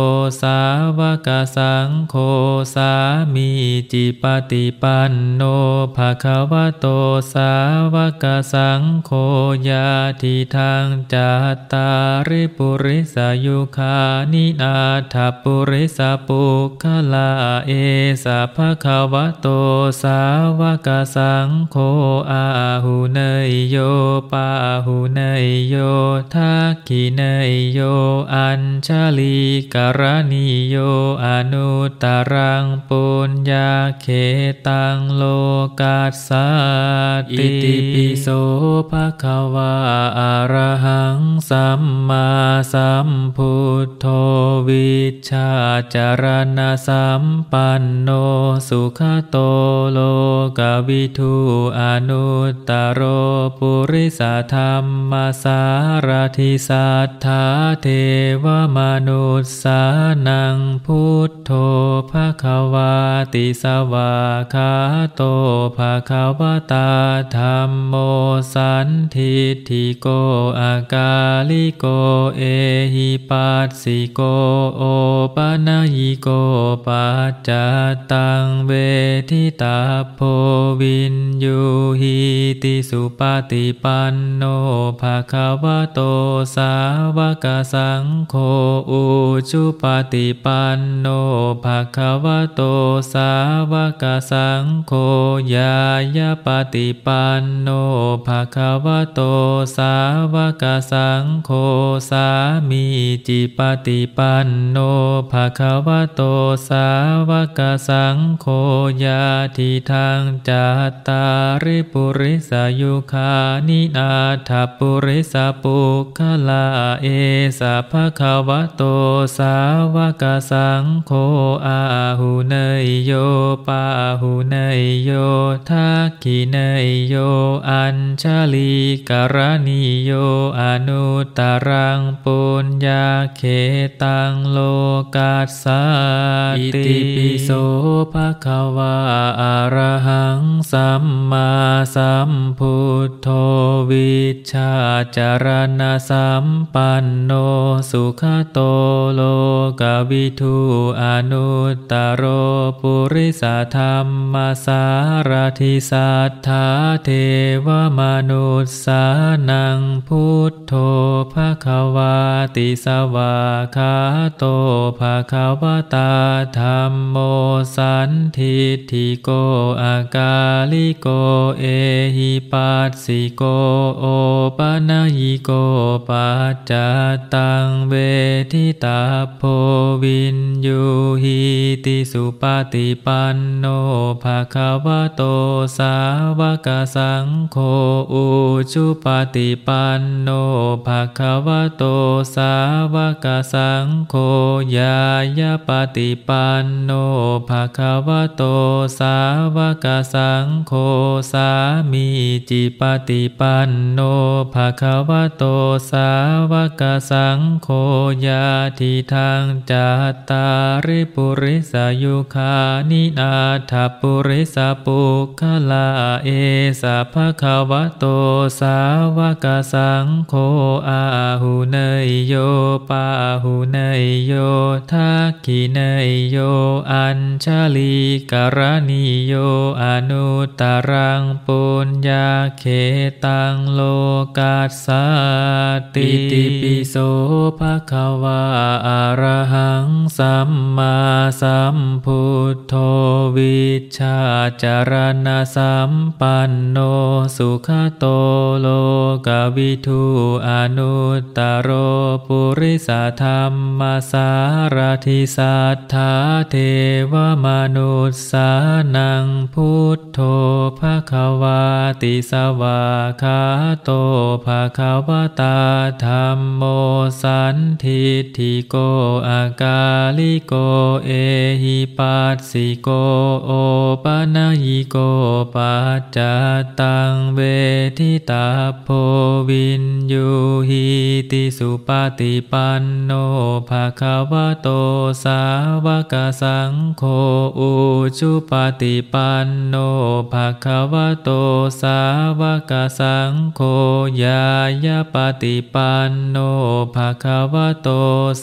สาวกสังโฆสามีจิปฏิปันโนภคะวะโตสาวกสังโฆญาทิทังจัตตาริปุริสายุคานินาถปุริสปุคคลาเอสะภคะวะโตสาวกสังโฆอาหุเนยโยปาหุเนยโยทักขิเนยโยอัญชลีกรณีโยอนุตตรังปุญญาเขตังโลกัสสติอิติปิโสภะคะวะอะระหังสัมมาสัมพุทโธวิชชาจารณะสัมปันโนสุขโตโลกวิทูอนุตตโรปุริสธรรมสารถิสัทธาเทวมนุสสานังพุทโธภคะวาติสวาคาโตภคะวตาธัมโมสันทิฏฐิโกอากาลิโกเอหิปัสสิโกโอปนัยยิโกปัจจตังเวทิตาโพวินยูหิติสุปฏิปันโนภคะวะโตสาวกสังโฆอุชุปฏิปันโนภคะวะโตสาวกสังโฆญายาปฏิปันโนภคะวะโตสาวกสังโฆสามีจิปฏิปันโนภคะวะโตสาวกสังโฆญาทิทังจัตตาริปุริสายุคานินาถปุริสปุคคลาเอสะภะคะวะโตสาวกสังโฆอาหุเนยโยปาหุเนยโยทักขิเนยโยอัญชลีกรณีโยอนุตตรังปุญญาเขตังโลกัสสติอิติปิโสภะคะวะอะระหังสัมมาสัมพุทโธวิชชาจารณะสัมปันโนสุขโตโลกวิทูอนุตตโรปุริสธรรมสารถิสัทธาเทวมนุสสานังพุทโธภคะวาติสวาคาโตภคะวตาธัมโมสันทิฏฐิโกอากาลิโกเอหิปัสสิโกโอปนัยยิโกปัจจตังเวทิตาโพวินยูหิติสุปฏิปันโนภคะวะโตสาวกสังโฆอุชุปฏิปันโนภคะวะโตสาวกสังโฆญายาปฏิปันโนภคะวะโตสาวกสังโฆสามีจิปฏิปันโนภคะวะโตสาวกสังโฆญาทิทังจัตตาริปุริสายุคานินาถปุริสปุคคลาเอสะภะคะวะโตสาวกสังโฆอาหุเนยโยปาหุเนยโยทักขิเนยโยอัญชลีกรณีโยอนุตตรังปุญญาเขตังโลกัสสติอิติปิโสภะคะวะอะระหังสัมมาสัมพุทโธวิชชาจารณะสัมปันโนสุขโตโลกวิทูอนุตตโรปุริสธรรมสารถิสัทธาเทวมนุสสานังพุทโธภคะวาติสวาคาโตภคะวตาธัมโมสันทิฏฐิโกอากาลิโกเอหิปัสสิโกโอปนัยยิโกปัจจตังเวทิตาโพวินยูหิติสุปฏิปันโนภคะวะโตสาวกสังโฆอุชุปฏิปันโนภคะวะโตสาวกสังโฆญายาปฏิปันโนภคะวะโตสาว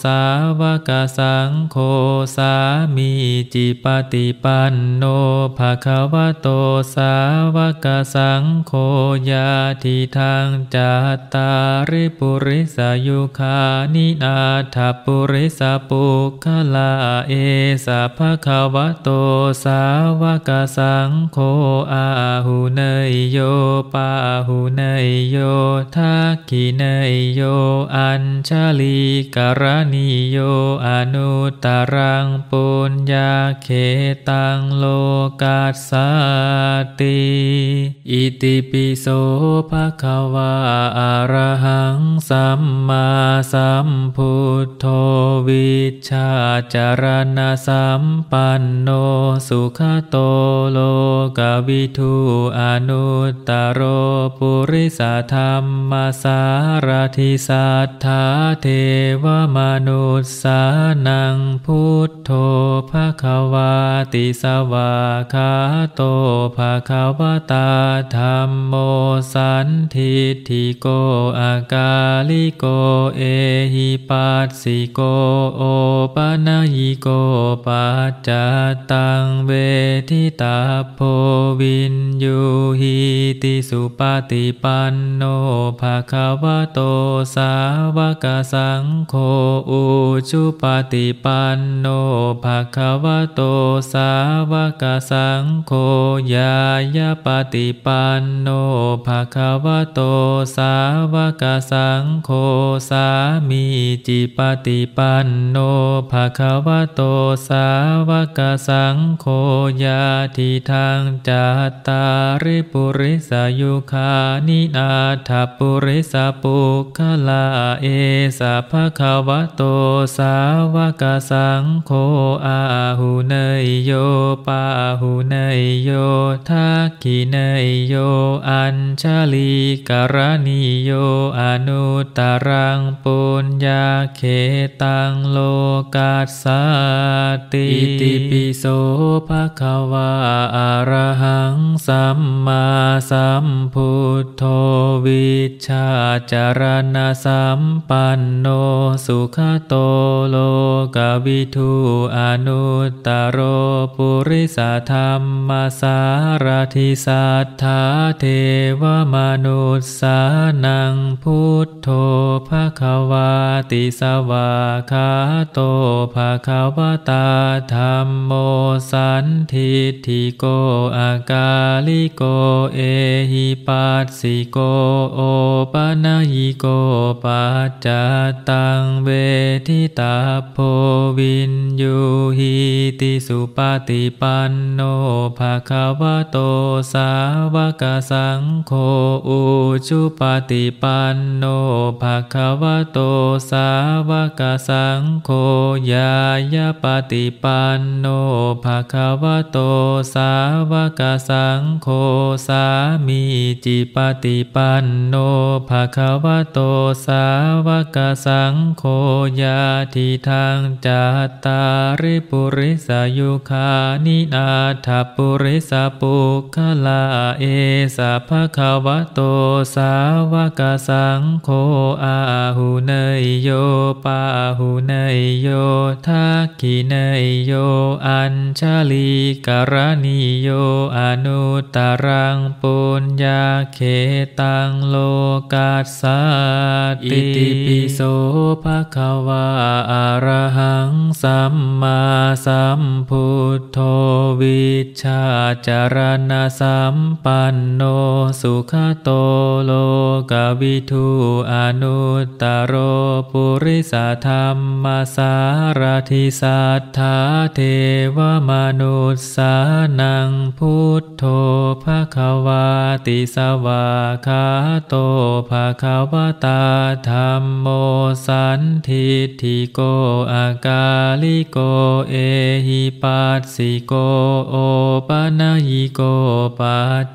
วกสังโฆสามีจิปฏิปันโนภคะวะโตสาวกสังโฆญาทิทังจัตตาริปุริสยุคานินาถปุริสปุคคลาเอสะภคะวะโตสาวกสังโฆอาหุเนยโยปาหุเนยโยทักขิเนยโยอัญชลีกรณีโยอนุตตรังปุญญาเขตังโลกัสสติอิติปิโสภะคะวะอะระหังสัมมาสัมพุทโธวิชชาจารณสัมปันโนสุขโตโลกวิทูอนุตตโรปุริสธรรมสารถิสัทธาเทวมนุสสานังพุทโธภคะวาติสวาคาโตภคะวตาธัมโมสันทิฏฐิโกอากาลิโกเอหิปัสสิโกโอปนัยยิโกปัจจตังเวทิตาโพวินยูหิติสุปฏิปันโนภคะวะโตสาวกสังโฆอุชุปฏิปันโนภคะวะโตสาวกสังโฆญายปฏิปันโนภคะวะโตสาวกสังโฆสามีจิปฏิปันโนภคะวะโตสาวกสังโฆญาทิทังจัตตาริปุริสยุคานินาถปุริสปุคคลาเอสะภะคะวะโตสาวกสังโฆอาหุเนยโยปาหุเนยโยทักขิเนยโยอัญชลีกรณีโยอนุตตรังปุญญาเขตังโลกัสสติอิติปิโสภะคะวะอะระหังสัมมาสัมพุทโธวิชชาจารณสัมปันโนสุขโตโลกวิทูอนุตตโรปุริสธรรมสารถิสัทธาเทวมนุสสานังพุทโธภคะวาติสวาคาโตภคะวตาธัมโมสันทิฏฐิโกอากาลิโกเอหิปัสสิโกโอปนัยยิโกปัจจตังเวทิตาโพวินยูหิติสุปฏิปันโนภคะวะโตสาวกสังโฆอุชุปฏิปันโนภคะวะโตสาวกสังโฆญายปฏิปันโนภคะวะโตสาวกสังโฆสามีจิปฏิปันโนภคะวะโตสาวกสังโฆญาทิทังจัตตาริปุริสยุคานินาถปุริสปุคคลาเอสะภะคะวะโตสาวกสังโฆอาหุเนยโยปาหุเนยโยทักขิเนยโยอัญชลีกรณีโยอนุตตรังปุญญาเขตังโลกัสสติอิติปิโสภะคะวะอะระหังสัมมาสัมพุทโธวิชชาจารณสัมปันโนสุขโตโลกวิทูอนุตตโรปุริสธรรมสารถิสัทธาเทวมนุสสานังพุทโธภคะวาติสวาคาโตภคะวตาธัมโมสันทิฏฐิโกอากาลิโกเอหิปัสสิโกโอปนัยยิโกปัจจ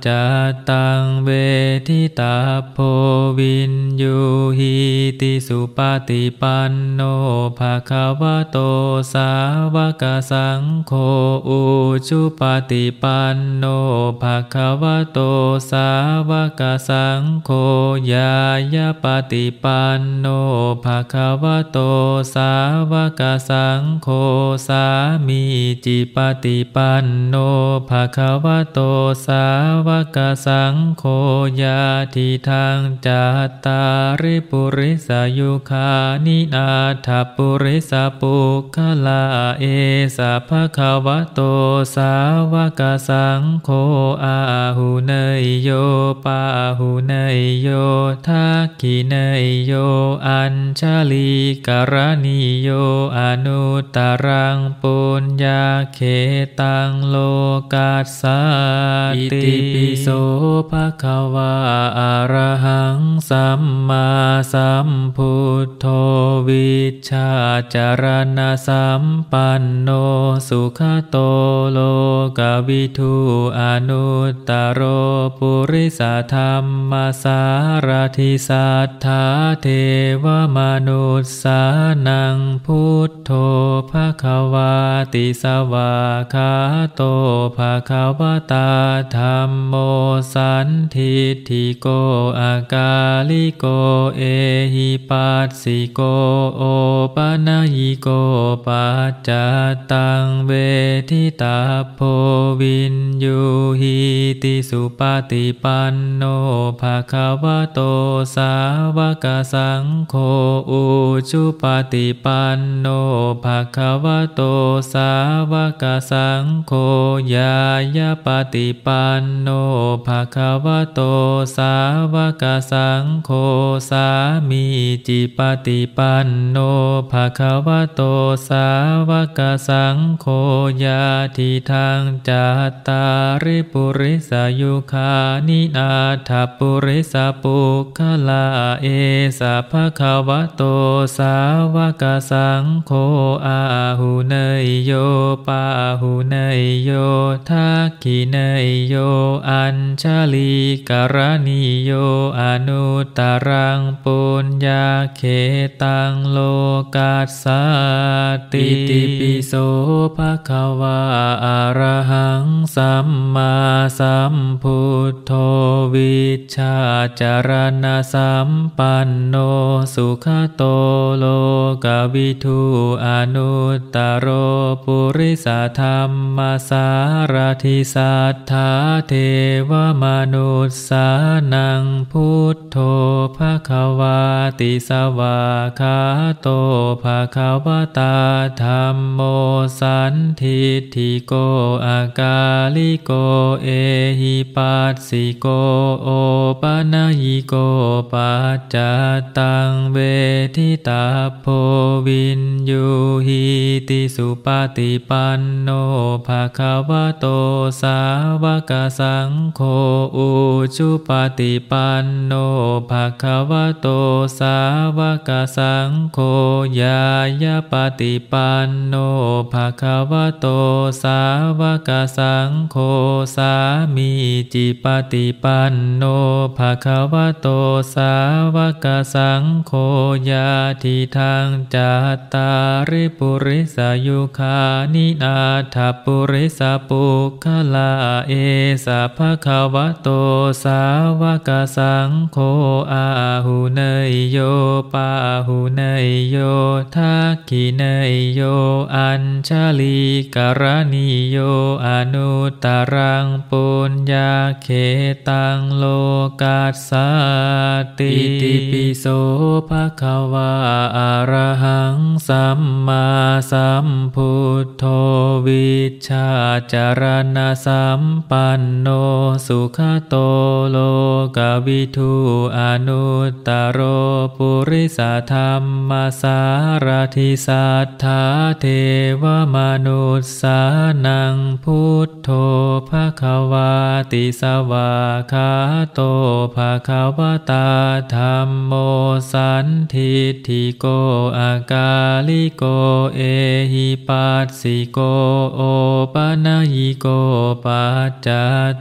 จัตตังเวทิตาโพวินยูหิติสุปฏิปันโนภะคะวะโตสาวกสังโฆอุชุปฏิปันโนภะคะวะโตสาวกสังโฆญายะปฏิปันโนภะคะวะโตสาวกสังโฆสามีจิปฏิปันโนภะคะวะโตสาวกสังโฆญาทิทังจัตตาริปุริสยุคานินาถปุริสปุคคลาเอสะภะคะวะโตสาวกสังโฆอาหุเนยโยปาหุเนยโยทักขิเนยโยอัญชลีกรณีโยอนุตตรังปุญญาเขตังโลกัสสาติอิติปิโสภะคะวะอะระหังสัมมาสัมพุทโธวิชชาจารณะสัมปันโนสุขโตโลกวิทูอนุตตโรปุริสธรรมสารถิสัทธาเทวมนุสสานังพุทโธภะคะวาติสวาคาโตภะคะวะตาธัมโมสันทิฏฐิโกอากาลิโกเอหิปัสสิโกโอปนัยโกปัจจตังเวทิตาโพวินยูหิติสุปฏิปันโนภะคะวะโตสาวกสังโฆอุชุปฏิปันโนภะคะวะโตสาวกสังโฆญายะปฏิปันโนภะคะวะโตสาวกสังโฆสามีจิปฏิปันโนภะคะวะโตสาวกสังโฆญาทิทังจัตตาริปุริสยุคานินาถปุริสปุคคลาเอสะภะคะวะโตสาวกสังโฆอาหุเนยโยปาหุเนยโยทักขิเนยโยอัญชลีกรณีโยอนุตตรังปุญญาเขตังโลกัสสาติอิติปิโสภะคะวะอะระหังสัมมาสัมพุทโธวิชชาจารณะสัมปันโนสุขโตโลกวิทูอนุตตโรปุริสธรรมสารถิสัทธาเทวมนุสสานังพุทโธภะคะวาติสวาคาโตภะคะวะตาธัมโมสันทิฏฐิโกอากาลิโกเอหิปัสสิโกโอปนัยโกปัจจตังเวทิตาโพวินยูหิติสุปฏิปันโนภะคะวะโตสาวกสังโฆอุชุปฏิปันโนภะคะวะโตสาวกสังโฆญายะปฏิปันโนภะคะวะโตสาวกสังโฆสามีจิปฏิปันโนภะคะวะโตสาวกสังโฆญาทิทังจัตตาริปุริสยุคานินาถปุริสปุคคลาเอสะภะคะวะโตสาวกสังโฆอาหุเนยโยปาหุเนยโยทักขิเนยโยอัญชลีกรณีโยอนุตตรังปุญญาเขตังโลกัสสาติอิติปิโสภะคะวะอะระหังสัมมาสัมพุทโธวิชชาจารณะสัมปันโนสุขโตโลกวิทูอนุตตโรปุริสธรรมสารถิสัทธาเทวมนุสสานังพุทโธภะคะวาติสวาคาโตภะคะวะตาธัมโมสันทิฏฐิโกอากาลิโกเอหิปัสสิโกโอปนัยโกปัจจ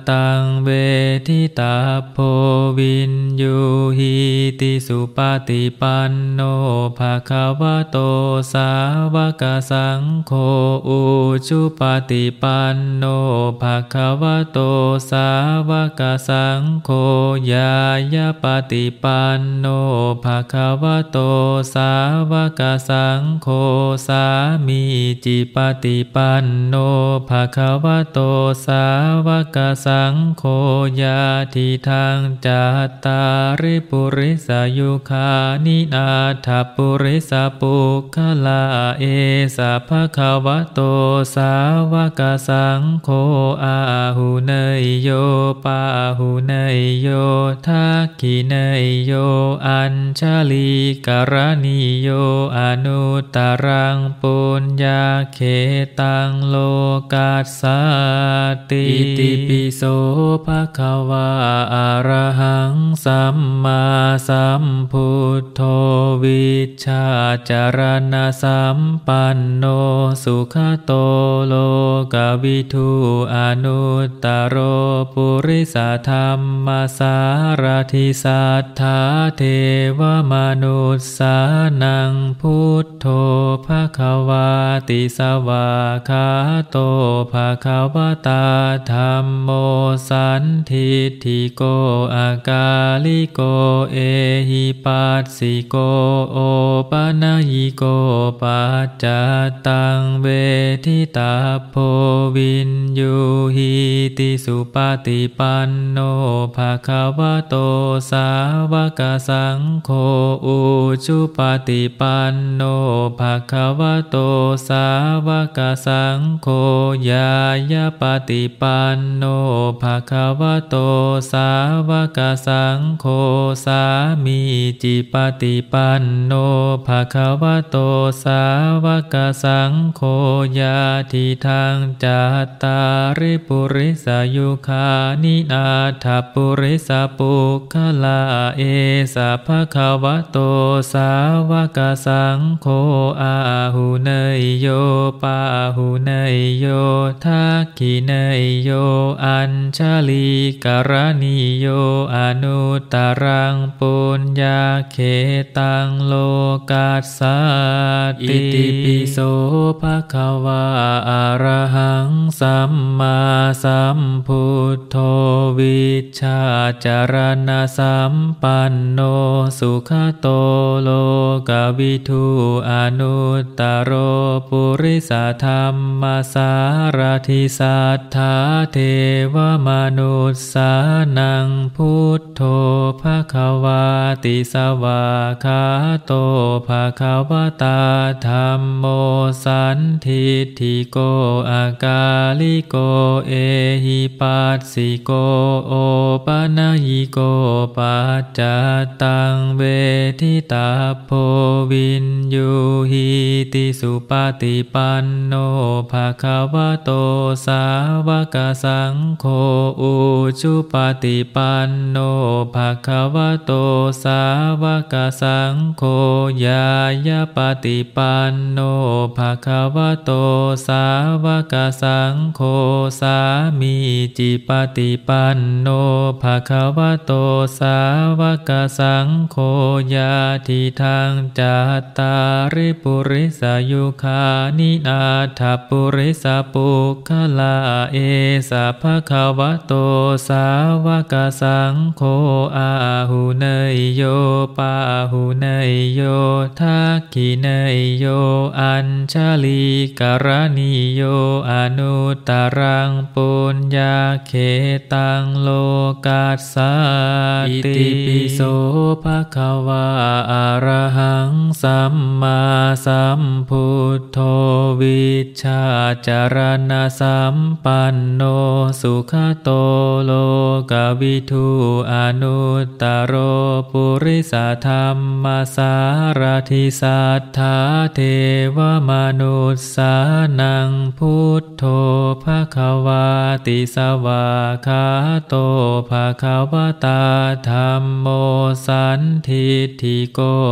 ตังเวทิตาโพวินยูหิติสุปฏิปันโนภะคะวะโตสาวกสังโฆอุชุปฏิปันโนภะคะวะโตสาวกสังโฆญายปฏิปันโนภะคะวะโตสาวกสังโฆสามีจิปฏิปันโนภะคะวะโตสาวกสังโฆญาทิทังจัตตาริปุริสยุคานินาถปุริสปุคขลาเอสะภะคะวะโตสาวกสังโฆอาหุเนยโยปาหุเนยโยทักขิเนยโยอัญชลีกรณีโยอนุตตรังปุญญาเขตังโลกัสสติอิติปิโสภะคะวะอะระหังสัมมาสัมพุทโธวิชชาจารณะสัมปันโนสุขโตโลกวิทูอนุตตโรปุริสธรรมสารถิสัทธาเทวมนุสสานังพุทโธภะคะวาติสวาคาโตภะคะวตาธัมโมสันทิฏฐิโกอากาลิโกเอหิปัสสิโกโอปนัยยิโกปัจจตังเวทิตาโพวินยูหิติสุปฏิปันโนภะคะวะโตสาวกสังโฆอุชุปฏิปันโนภะคะวะโตสาวกสังโฆญายปฏิปันโนภะคะวะโตสาวกสังโฆสามีจิปฏิปันโนภะคะวะโตสาวกสังโฆญาทิทังจัตตาริปุริสยุคานินาถปุริสปุคขลาเอสะภะคะวะโตสาวกสังโฆอาหุเนยโยปาหุเนยโยทักขิเนยโยอัญชลีกรณีโยอนุตตรังปุญญาเขตังโลกัสสติอิติปิโสภะคะวะอะระหังสัมมาสัมพุทโธวิชชาจารณะสัมปันโนสุขโตโลกวิทูอนุตตโรปุริสธรรมสารถิสัทธาเทวมนุสสานังพุทโธภะคะวาติสวาคาโตภะคะวตาธัมโมสันทิฏฐิโกอากาลิโกเอหิปัสสิโกโอปนัยยิโกปัจจตังเวทิตาโพวินยูหิติสุปฏิปันโนภะคะวะโตสาวกสังโฆอุชุปฏิปันโนภะคะวะโตสาวกสังโฆญายปฏิปันโนภะคะวะโตสาวกสังโฆสามีจิปฏิปันโนภะคะวะโตสาวกสังโฆญาทิทังจัตตาริปุริสยุคานินาถปุริสปุคขลาเอสะภะคะวะโตสาวกสังโฆอาหุเนยโยปาหุเนยโยทักขิเนยโยอัญชลีกรณีโยอนุตตรังปุญญาเขตังโลกัสสติอิติปิโสภะคะวะอะระหังสัมมาสัมพุทโธวิชชาจารณะสัมปันโนสุขโตโลกวิทูอนุตตโรปุริสธรรมสารถิสัทธาเทวมนุสสานังพุทโธภะคะวาติสวาคาโตภะคะวตาธัมโมสันทิฏฐิโกอา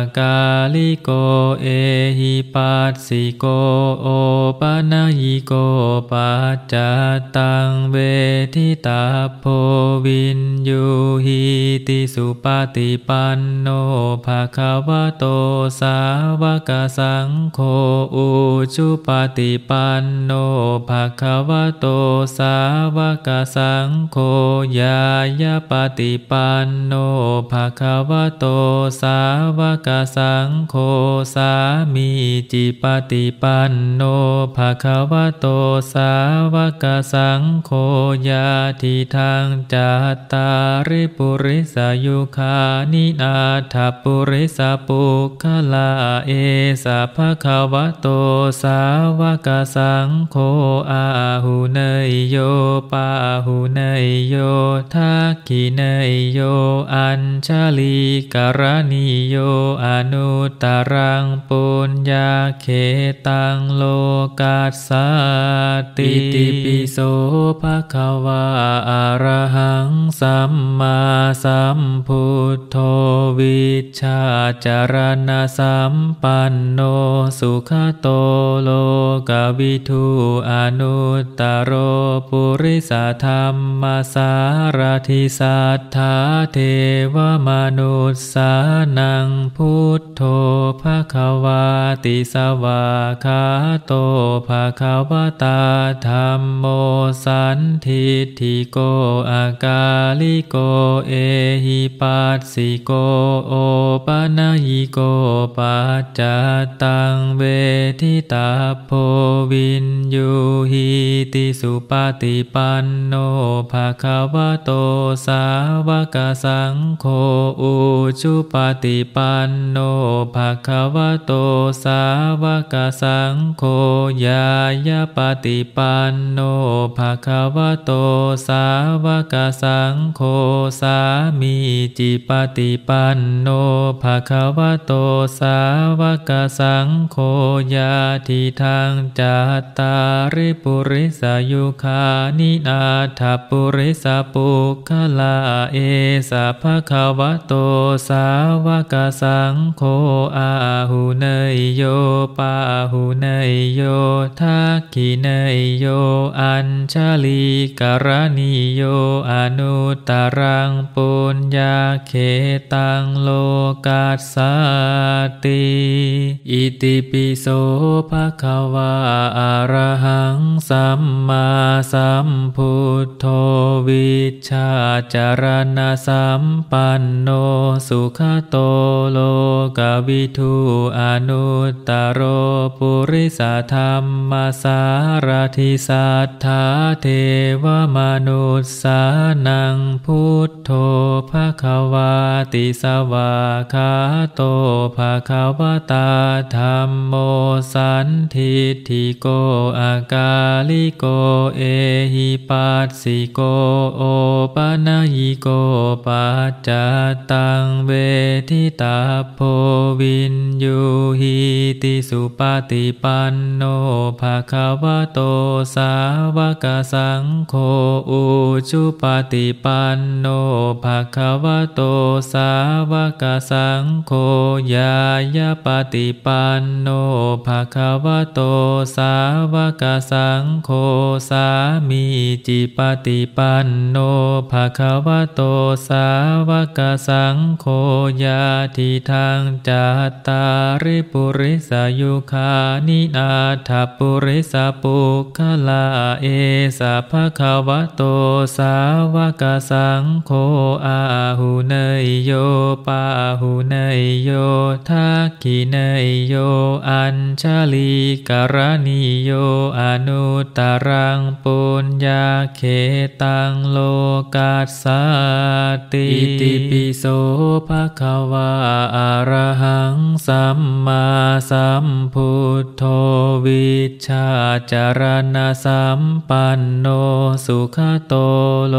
ากาลิโกเอหิปัสสิโกโอปนัยยิโกปัจจตังเวทิตาโพวินยูหิติสุปฏิปันโนภควโตสาวกสังโฆอุชุปฏิปันโนภควโตสาวกสังโฆญายาปฏิปันโนภควโตสาวกสังโฆสามีจิปฏิปันโนภควโตสาวกสังโฆญาทิทังจัตตาริปุริสยุคานินาถปุริสปุคคลาเอสะภควโตสาวกสังโฆอาหุเนยโยปาหุเนยโยทักขิเนยโยอัญชลีกรณีโยอนุตตรังปุญญาเขตังโลกัสสติอิติปิโสภควาอะระหังสัมมาสัมพุทโธวิชชาจารณสัมปันโนสุขโตโลกวิทูอนุตตโรปุริสธรรมสารถิสัทธาเทวมนุสสานังพุทโธภควาติสวากขาโตภควตาธัมโมสันทิฏฐิโกอากาลิโกเอหิปัสสิโกโอปนัยยิโกปัจจตังเวทิตาโพวินยูหิติสุปฏิปันโนภควโตสาวกสังโฆอุชุปฏิปันโนภควโตสาวกสังโฆญายาปฏิปันโนภควโตสาวกสังโฆสามีจิปฏิปันโนภควโตสาวกสังโฆญาทิทังจัตตาริปุริสยุคานินาถปุริสปุคคลาเอสะภควโตสาวกสังโฆอาหุเนยโยปาหุเนยโยทักขิเนยโยอัญชลีกรณีโยอนุตตรังปุญญาเขตังโลกัสสติอิติปิโสภควาอะระหังสัมมาสัมพุทโธวิชชาจารณสัมปันโนสุขโตโลกวิทูอนุตตโรปุริสธรรมสารถิสัทธาเทวมนุสสานังพุทโธภควาติสวากขาโตภควตาธัมโมสันทิฏฐิโกอากาลิโกเอหิปัสสิโกโอปนัยยิโกปัจจตังเวทิตาโพวินยูหิติสุปฏิปันโนภควโตสาวกสังโฆอุชุปฏิปันโนภควโตสาวกสังโฆญายาปฏิปันโนภควโตสาวกสังโฆสามีจิปฏิปันโนภควโตสาวกสังโฆญาทิทังจัตตาริปุริสยุคานินาถปุริสปุคคลาเอสะภควโตสาวกสังโฆอาหุเนยโยปาหุเนยโยทักขิเนยโยอัญชลีกรณีโยอนุตตรังปุญญาเขตังโลกัสสติอิติปิโสภควาอะระหังสัมมาสัมพุทโธวิชชาจารณสัมปันโนสุขโตโล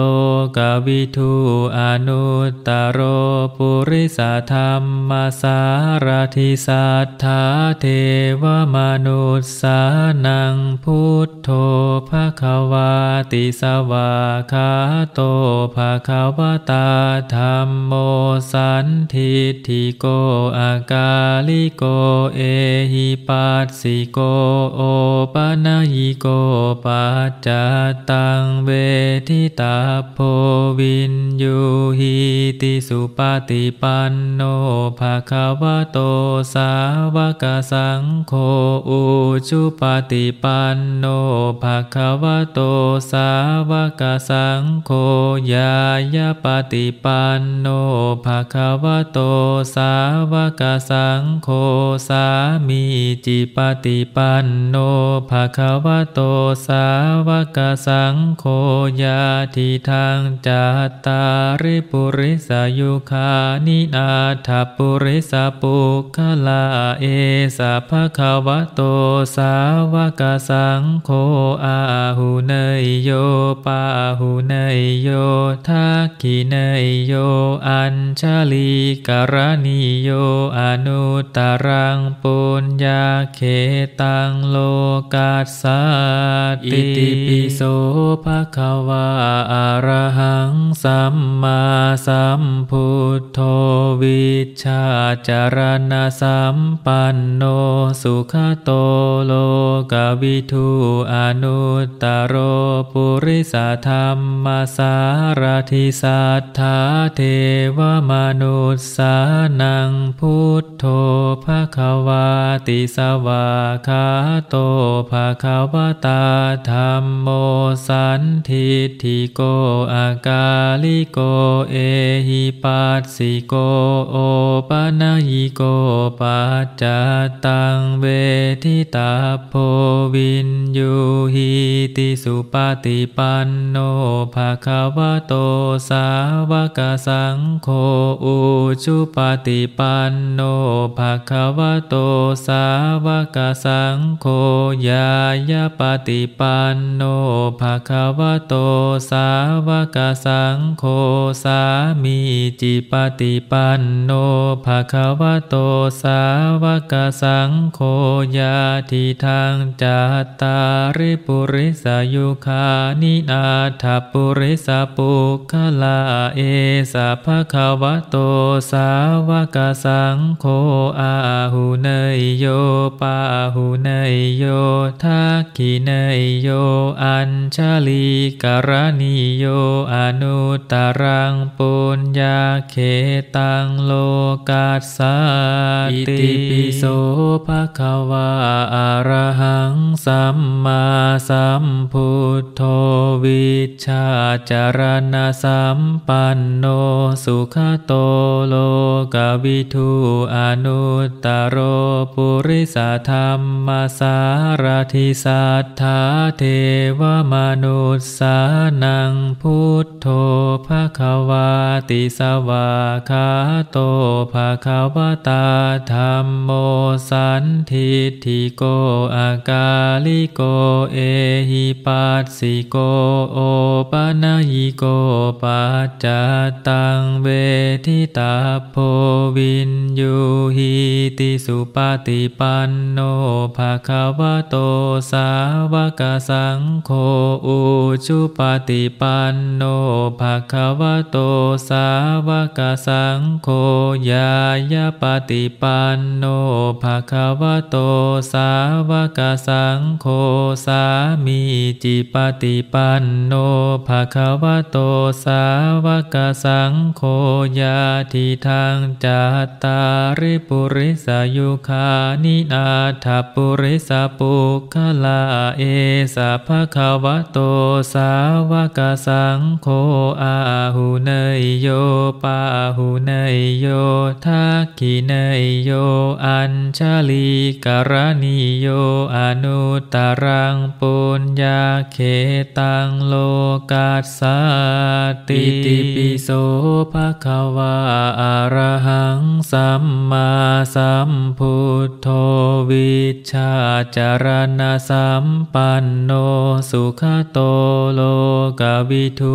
กวิทูอนุตตโรปุริสธรรมสารถิสัทธาเทวมนุสสานังพุทโธภควาติสวากขาโตภควตาธัมโมสันทิฏฐิโกอากาลิโกเอหิปัสสิโกโอปนัยยิโกปัจจตังเวทิตาโพวินยูหิติสุปฏิปันโนภควโตสาวกสังโฆอุชุปฏิปันโนภควโตสาวกสังโฆญายปฏิปันโนภควโตสาวกสังโฆสามีจิปฏิปันโนภควโตสาวกสังโฆญาทิทังจัตตาริปุริสยุคานินาถปุริสปุคคลาเอสะภควโตสาวกสังโฆอาหุเนยโยปาหุเนยโยทักขิเนยโยอัญชลีกรณีโยอนุตตรังปุญญาเขตังโลกัสสติอิติปิโสภควาอะระหังสัมมาสัมพุทโธวิชชาจารณะสัมปันโนสุขโตโลกวิทูอนุตตโรปุริสธรรมสารถิสัทธาเทวมนุสสานังพุทโธภควาติสวากขาโตภควตาธัมโมสันทิฏฐิโกอากาลิโกเอหิปัสสิโกโอปนัยยิโกปัจจตังเวทิตาโพวินยูหิติสุปฏิปันโนภควโตสาวกสังโฆอุชุปฏิปันโนภควโตสาวกสังโฆญายปฏิปันโนภควโตสาวกสังโฆสามีจิปฏิปันโนภควโตสาวกสังโฆญาทิทังจัตตาริปุริสยุคานินาถปุริสปุคคลาเอสะภควโตสาวกสังโฆอาหุเนยโยปาหุเนยโยทักขิเนยโยอัญชลีกรณีโยอนุตตรังปุญญาเขตังโลกัสสติอิติปิโสภควาอะระหังสัมมาสัมพุทโธวิชชาจารณะสัมปันโนสุขโตโลกวิทูอนุตตโรปุริสธรรมสารถิสัทธาเทวมนุสสานังพุทโธภควาติสวากขาโตภควตาธัมโมสันทิฏฐิโกอากาลิโกเอหิปัสสิโกโอปนัยยิโกปัจจตังเวทิตาโพวินยูหิติสุปฏิปันโนภควโตสาวกสังโฆอุชุปฏิปันโนภควโตสาวกสังโฆญายปฏิปันโนภควโตสาวกสังโฆสามีจิปฏิปันโนภควโตสาวกสังโฆญาทิทังจัตตาริปุริสยุคานินาถปุริสปุคคลาเอสะภควโตสาวกสังโฆอาหุเนยโยปาหุเนยโยทักขิเนยโยอัญชลีกรณีโยอนุตตรังปุญญาเขตังโลกัสสติอิติปิโสภควาอะระหังสัมมาสัมพุทโธวิชชาจารณะสัมปันโนสุขโตโลกวิทู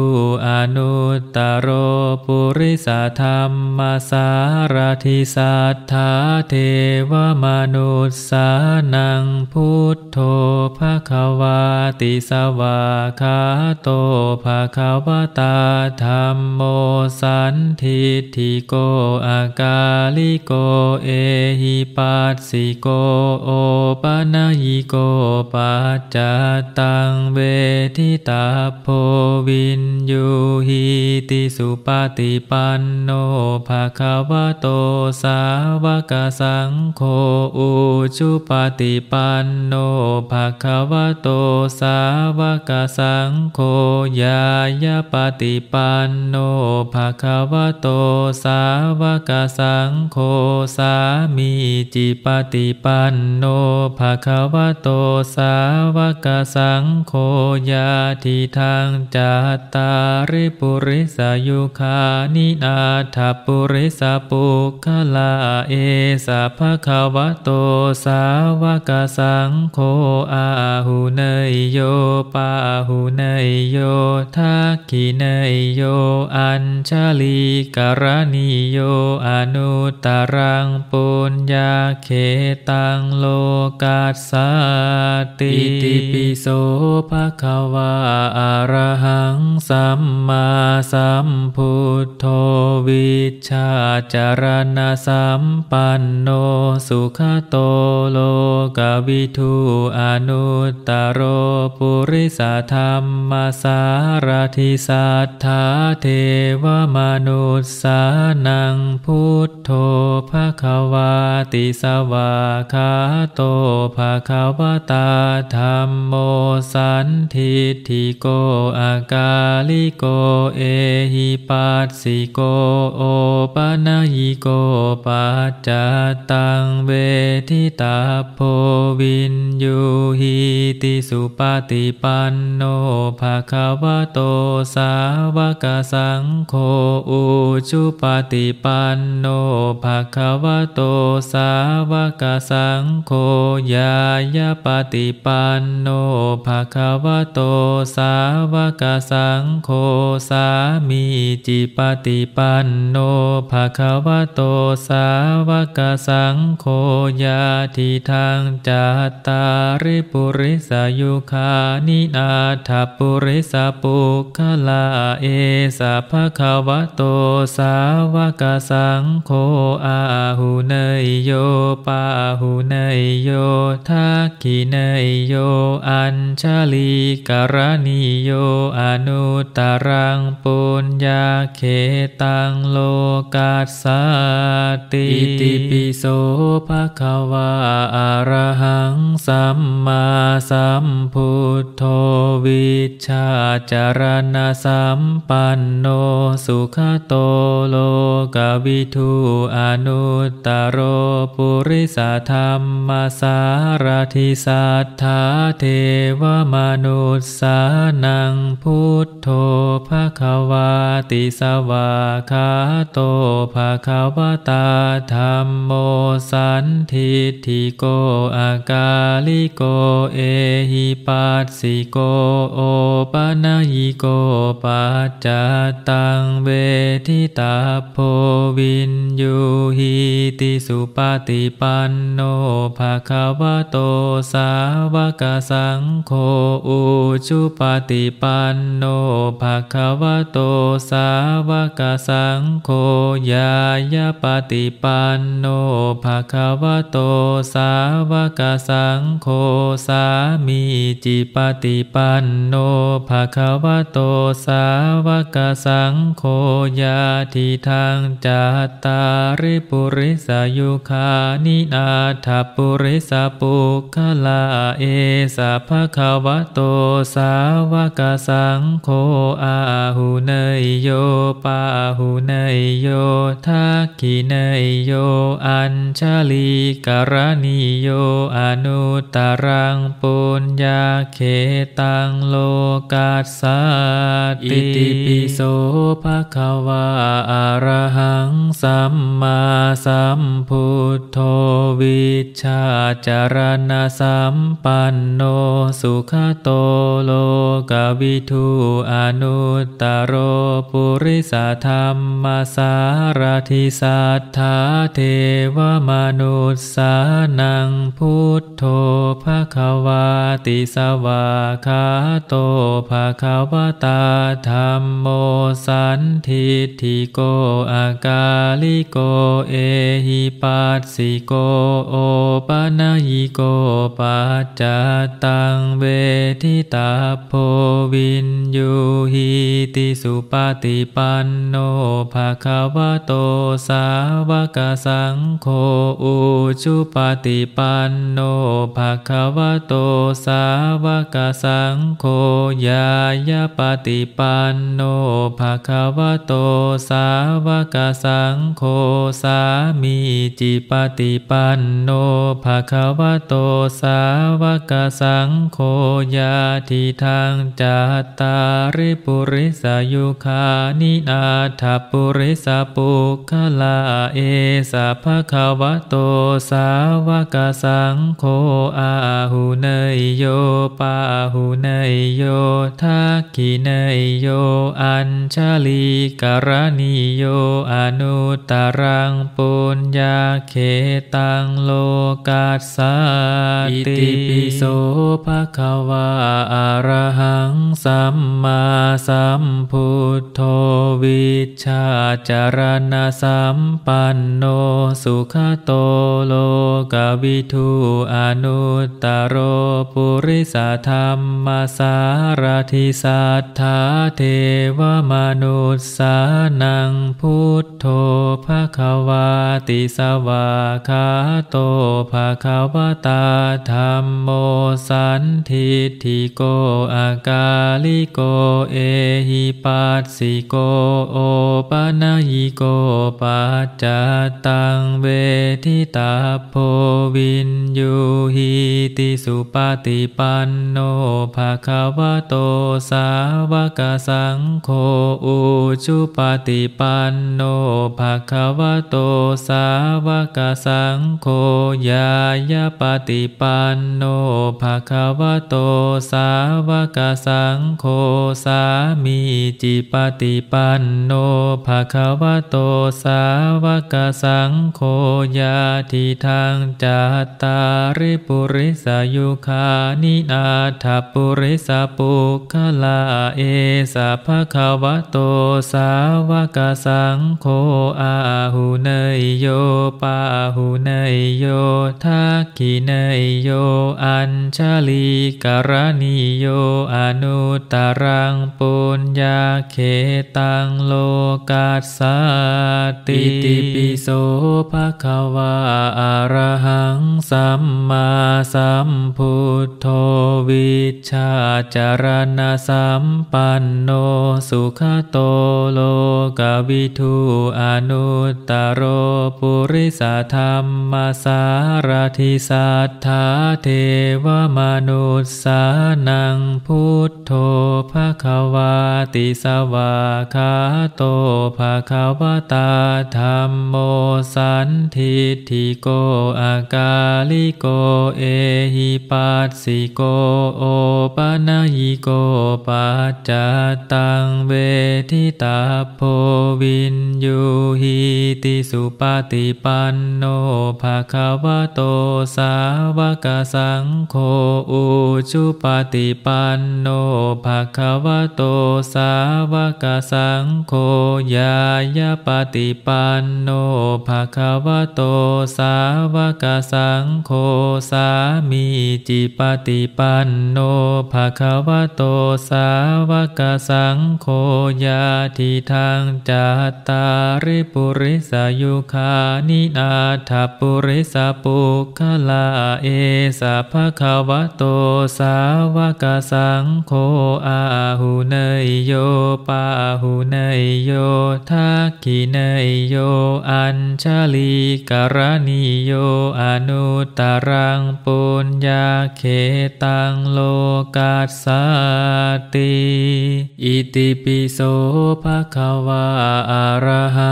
อนุตตโรปุริสธรรมสารถิสัทธาเทวมนุสสานังพุทโธภควาติสวากขาโตภควตาธัมโมสันทิฏฐิโกอากาลิโกเอหิปัสสิโกโอปนัยโกปัจจตังเวทิตาโพวินยูหิติสุปฏิปันโนภควโตสาวกสังโฆอุชุปฏิปันโนภควโตสาวกสังโฆญายปฏิปันโนภควโตสาวกสังโฆสามีจิปฏิปันโนภควโตสาวกสังโฆญาทิทังจัตตาริปุริสยุคานินาถปุริสปุคขลาเอสะภควโตสาวกสังโฆอาหุเนยโยปาหุเนยโยทักขิเนยโยอัญชลีกรณีโยอนุตตรังปุญญาเขตังโลกัสสติอิติปิโสภควาอะระหังสัมมาสัมพุทโธวิชชาจารณะสัมปันโนสุขโตโลกวิทูอนุตตโรปุริสธรรมสารถิสัทธาเทวมนุสสานังพุทโธภควาติสวากขาโตภควตาธัมโมสันทิฏฐิโกอากาลิโกเอหิปัสสิโกโอปนัยโกปัจจตังเวทิตาโพวินยูหิติสุปฏิปันโนภควโตสาวกสังโฆอุชุปฏิปันโนภควโตสาวกสังโฆญายปฏิปันโนภควโตสาวกสังโฆสามีจิปฏิปันโนภควโตสาวกสังโฆญาทิทังจัตตาริปุริสยุคานินาถปุริสปุคขลาเอสะภควโตสาวกสังโฆอาหุเนยโยปาหุเนยโยทักขิเนยโยอัญชลีกรณีโยอนุตตรังปุญญาเขตังโลกัสสติอิติปิโสภควาอะระหังสัมมาสัมพุทโธวิชชาจารณะสัมปันโนสุขโตโลกวิทูอนุตตโรปุริสธรรมสารถิสัทธาเทวมนุสสานังพุทโธภควาติสวากขาโตภควตาธัมโมสันทิฏฐิโกอากาลิโกเอหิปัสสิโกโอปนัยโกปัจจตังเวทิตาโพวินยูหิติสุปฏิปันโนภควโตสาวกสังโฆอุชุปฏิปันโนภควโตสาวกสังโฆญายปฏิปันโนภควโตสาวกสังโฆสามีจิปฏิปันโนภควโตสาวกสังโฆญาทิทังจัตตาริปุริสยุคานินาถปุริสปุคขลาเอสะภควโตสาวกสังโฆอาหุเนยโยปาหุเนยโยทักขิเนยโยอัญชลีกรณีโยอนุตตรังปุญญาเขตังโลกัสสติอิติปิโสภควาอะระหังสัมมาสัมพุทโธวิชชาจารณะสัมปันโนสุขโตโลกวิทูออนุตตโรปุริสธรรมสารถิสัทธาเทวมนุสสานังพุทโธภควาติสวากขาโตภควตาธัมโมสันทิฏฐิโกอากาลิโกเอหิปัสสิโกโอปนัยยิโกปัจจตังเวทิตาโพวินยูหิติสุปฏิปันโนภควโตสาวกสังโฆอุชุปฏิปันโนภควโตสาวกสังโฆญายปฏิปันโนภควโตสาวกสังโฆสามีจิปฏิปันโนภควโตสาวกสังโฆญาทิทังจัตตาริปุริสยุคานินาถปุริสปุคคลาเอสะภควโตสาวกสังโฆอาหุเนยโยปาหุเนยโยทักขิเนยโยอัญชลีกรณีโยอนุตตรังปุญญาเขตังโลกัสสาอิติปิโสภควาอะระหังสัมมาสัมพุทโธวิชชาจารณะสัมปันโนสุขโตโลกวิทูอนุตตโรปุริสธรรมสารถิสัทธาเทวมนุสสานังพุทโธภควาติสวากขาโตภควตาธัมโมสันทิฏฐิโกอากาลิโกเอหิปัสสิโกโอปนัยยิโกปัจจตังเวทิตาโพวินยูหิติสุปฏิปันโนภควโตสาวกสังโฆอุชุปฏิปันโนภควโตสาวกสังโฆญายปฏิปันโนภควโตสาวกสังโฆสามีจิปฏิปันโนภควโตสาวกสังโฆญาทิทังจัตตาริปุริสยุคานินาถปุริสปุคคลาเอสะภควโตสาวกสังโฆอาหุเนยโยปาหุเนยโยทักขิเนยโยอัญชลีกรณีโยอนุตตรังปุญญาเขตังโลกัสสาติติปิโสภควาอะระหังสัมมาสัมพุทโธวิชชาจารณะสัมปันโนสุขโตโลกวิทูอนุตตโรปุริสธรรมสารถิสัทธาเทวมนุสสานังพุทโธภควาติสวากขาโตภควตาธัมโมสันทิฏฐิโกอากาลิโกเอหิปัสสิโกโอปนัยยิโกปัจจตังเวทิตาโพวินยูหิติสุปฏิปันโนภควโตสาวกสังโฆอุชุปฏิปันโนภควโตสาวกสังโฆญายปฏิปันโนภควโตสาวกสังโฆสามีจิปฏิปันโนภควโตสาวกสังโฆญาทิทังจัตตาริปุริสยุคานินาถปุริสปุคคลาเอสะภควโตสาวกสังโฆอาหุเนยโยปาหุเนยโยทักขิเนยโยอัญชลีกรณีโยอนุตตรังปุญญาเขตังโลกัสสาติอิติปิโสภควาอะระหัง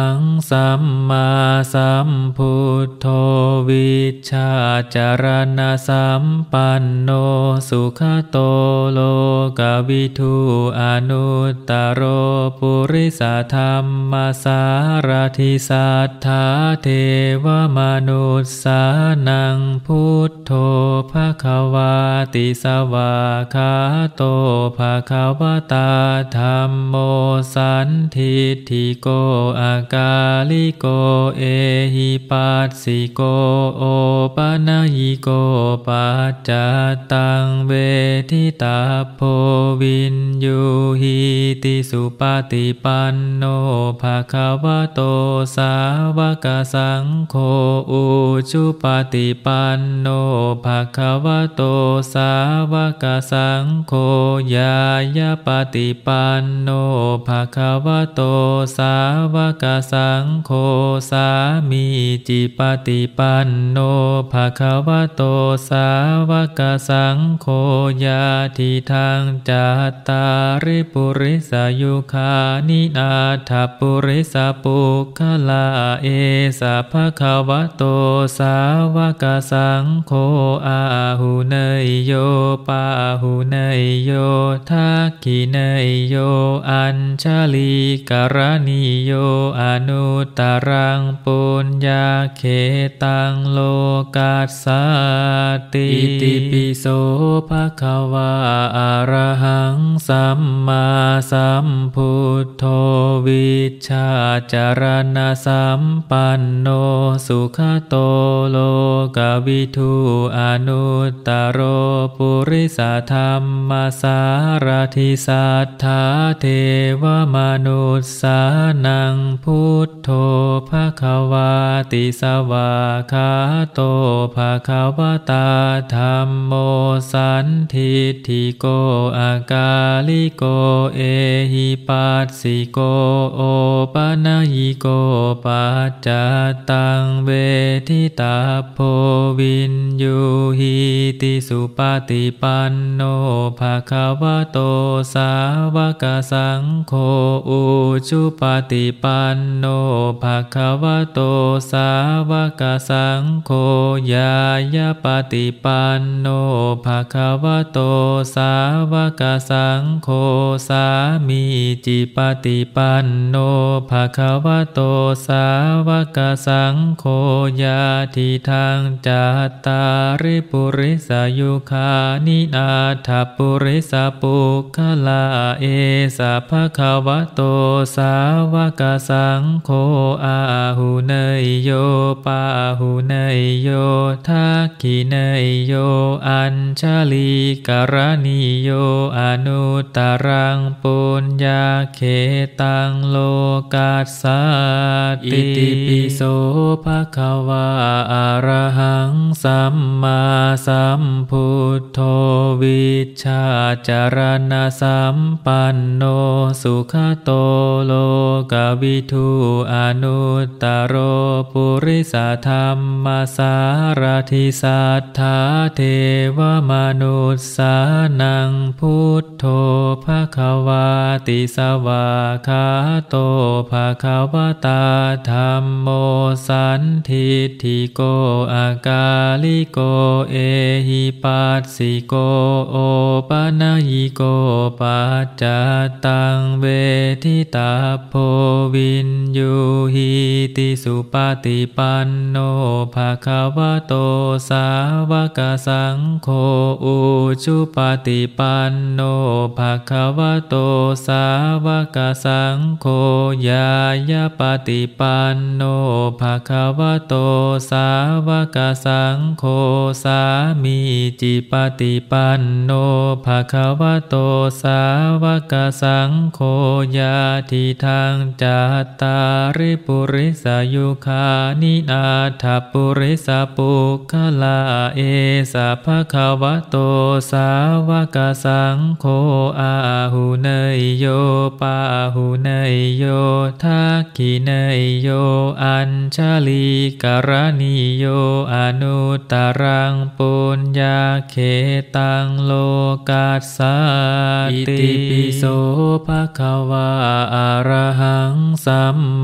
สัมมาสัมพุทโธวิชชาจารณสัมปันโนสุขโตโลกวิทูอนุตตโรปุริสธรรมสารถิสัทธาเทวมนุสสานังพุทโธภควาติสวากขาโตภควตาธัมโมสันทิฏฐิโกอากาลิโกเอหิปัสสิโกโอปนัยยิโกปัจจตังเวทิตาโพวินยูหิติสุปฏิปันโนภควโตสาวกสังโฆอุชุปฏิปันโนภควโตสาวกสังโฆญายปฏิปันโนภควโตสาวกสังโฆสามีจิปฏิปันโนภควโตสาวกสังโฆญาทิทังจัตตาริปุริสยุคานินาถปุริสปุคคลาเอสะภควโตสาวกสังโฆอาหุเนยโยปาหุเนยโยทักขิเนยโยอัญชลีกรณีโยอนุตตรังปุญญาเขตังโลกัสสติอิติปิโสภควาอะระหังสัมมาสัมพุทโธวิชชาจารณสัมปันโนสุขโตโลกวิทูอนุตตโรปุริสธรรมสารถิสัทธาเทวมนุสสานังพุทโธภควาติสวากขาโตภควตาธัมโมสันทิฏฐิโกอากาลิโกเอหิปัสสิโกโอปนัยยิโกปัจจตังเวทิตาโพวินยูหิติสุปฏิปันโนภควโตสาวกสังโฆอุชุปฏิปันโนภควโตสาวกสังโฆญายปฏิปันโนภควโตสาวกสังโฆสามีจิปฏิปันโนภควโตสาวกสังโฆญาทิทังจัตตาริปุริสยุคานินาถปุริสปุคคลาเอสะภควโตสาวกสังโฆอาหุเนยโยปาหุเนยโยทักขิเนยโยอัญชลีกรณีโยอนุตตรังปุญญาเขตังโลกัสสติอิติปิโสภควาอะระหังสัมมาสัมพุทโธวิชชาจารณสัมปันโนสุขโตโลกวิทูอนุตตโรปุริสธรรมสารถิสัทธาเทวมนุสสานังพุทโธภควาติสวากขาโตภควตาธัมโมสันทิฏฐิโกอากาลิโกเอหิปัสสิโกโอปนัยยิโกปัจจตังเวทิตาโพวินยูหิติสุปฏิปันโนภควโตสาวกสังโฆอุชุปฏิปันโนภควโตสาวกสังโฆญายปฏิปันโนภควโตสาวกสังโฆสามีจิปฏิปันโนภควโตสาวกสังโฆญาทิทังจัตตาริปุริสยุคานินาถปุริสปุคคลาเอสะภควโตสาวกสังโฆอาหุเนยโยปาหุเนยโยทักขิเนยโยอัญชลีกรณีโยอนุตตรังปุญญาเขตังโลกัสสติอิติปิโสภควาอะระหังสัมมา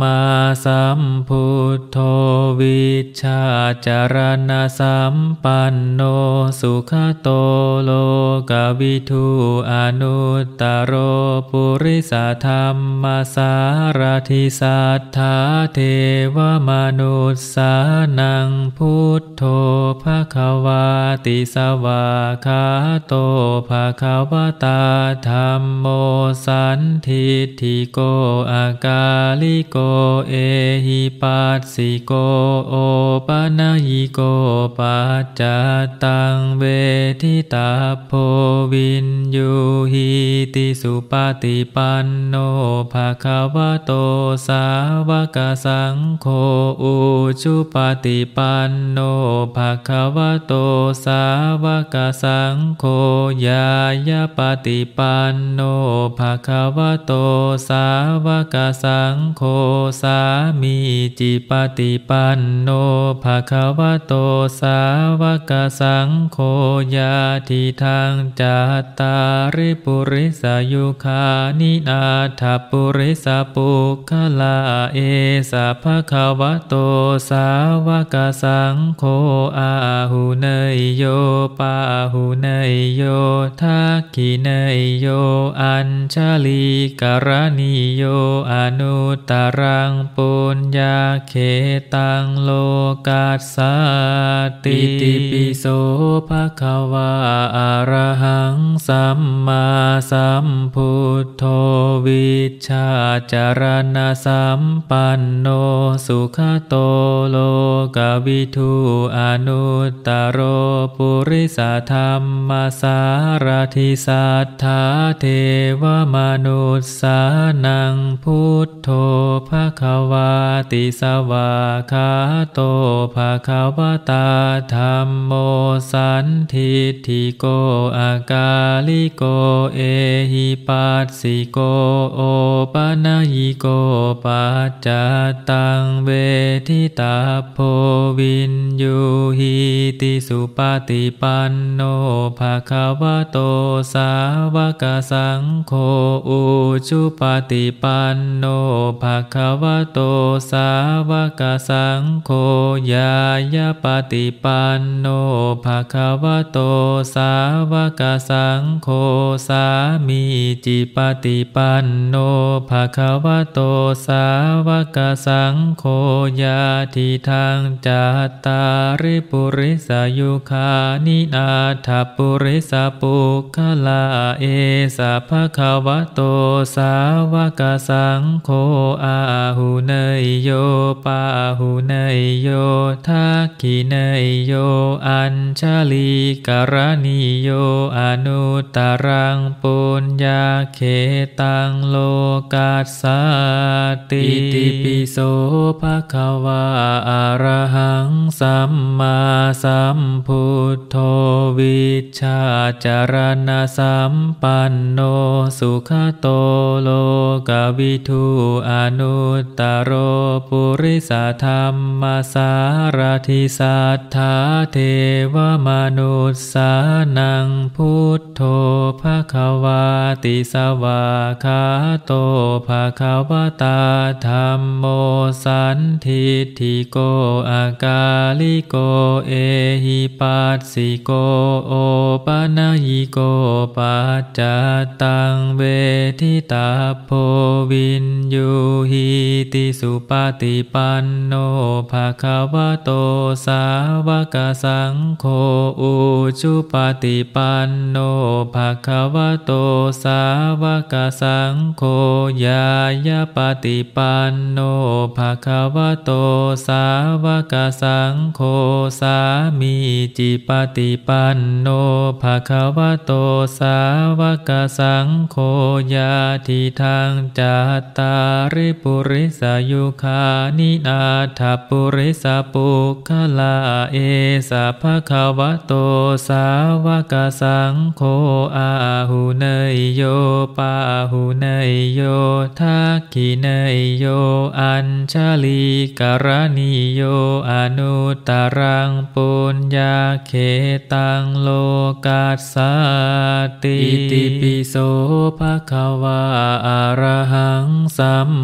มาสัมพุทโธวิชชาจารณสัมปันโนสุขโตโลกวิทูอนุตตโรปุริสธรรมสารถิสัทธาเทวมนุสสานังพุทโธภควาติสวากขาโตภควตาธัมโมสันทิฏฐิโกอากาลิโกเอหิปัสสิโกโอปนัยโกปัจจตังเวทิตาโพวินยูหิติสุปฏิปันโนภควโตสาวกสังโฆอุชุปฏิปันโนภควโตสาวกสังโฆญายปฏิปันโนภควโตสาวกสังโฆสามีจิปฏิปันโนภควโตสาวกสังโฆญาทิทังจัตตาริปุริสยุคานินาถปุริสปุคขลาเอสะภควโตสาวกสังโฆอาหุเนยโยปาหุเนยโยทักขิเนยโยอัญชลีกรณีโยอนุตตรังปุญญาเขตังโลกัสสติอิติปิโสภควาอะระหังสัมมาสัมพุทโธวิชชาจารณสัมปันโนสุขโตโลกวิทูอนุตตโรปุริสธรรมสารถิสัทธาเทวมนุสสานังพุทโธภควาติสวากขาโตภควตาธัมโมสันทิฏฐิโกอากาลิโกเอหิปัสสิโกโอปนัยโกปัจจตังเวทิตาโพวินยูหิติสุปฏิปันโนภควโตสาวกสังโฆอุชุปฏิปันโนภควโตสาวกสังโฆญายปฏิปันโนภควโตสาวกสังโฆสามีจิปฏิปันโนภควโตสาวกสังโฆญาทิทังจัตตาริปุริสยุคานินาถปุริสปุคขลาเอสะภควโตสาวกสังโฆอาหุเนยโยปาหุเนยโยทักขิเนยโยอัญชลีกรณีโยอนุตตรังปุญญาเขตังโลกัสสติอิติปิโสภควาอะระหังสัมมาสัมพุทโธวิชชาจารณสัมปันโนสุขโตโลกวิทูอนุตตโรปุริสธรรมสารถิสัทธาเทวมนุสสานังพุทโธภควาติสวากขาโตภควตาธัมโมสันทิฏฐิโกอากาลิโกเอหิปัสสิโกโอปนัยโกปัจจตังเวทิตาโพวินยูหิติสุปฏิปันโนภควโตสาวกสังโฆอุชุปฏิปันโนภควโตสาวกสังโฆญายปฏิปันโนภควโตสาวกสังโฆสามีจิปฏิปันโนภควโตสาวกสังโฆญาทิทังจัตตาริปุริสยุคานินาถปุริสปุคขลาเอสะภควโตสาวกสังโฆอาหุเนยโยปาหุเนยโยทักขิเนยโยอัญชลีกรณีโยอนุตตรังปุญญาเขตังโลกัสสติอิติปิโสภควาอะระหังสัมมา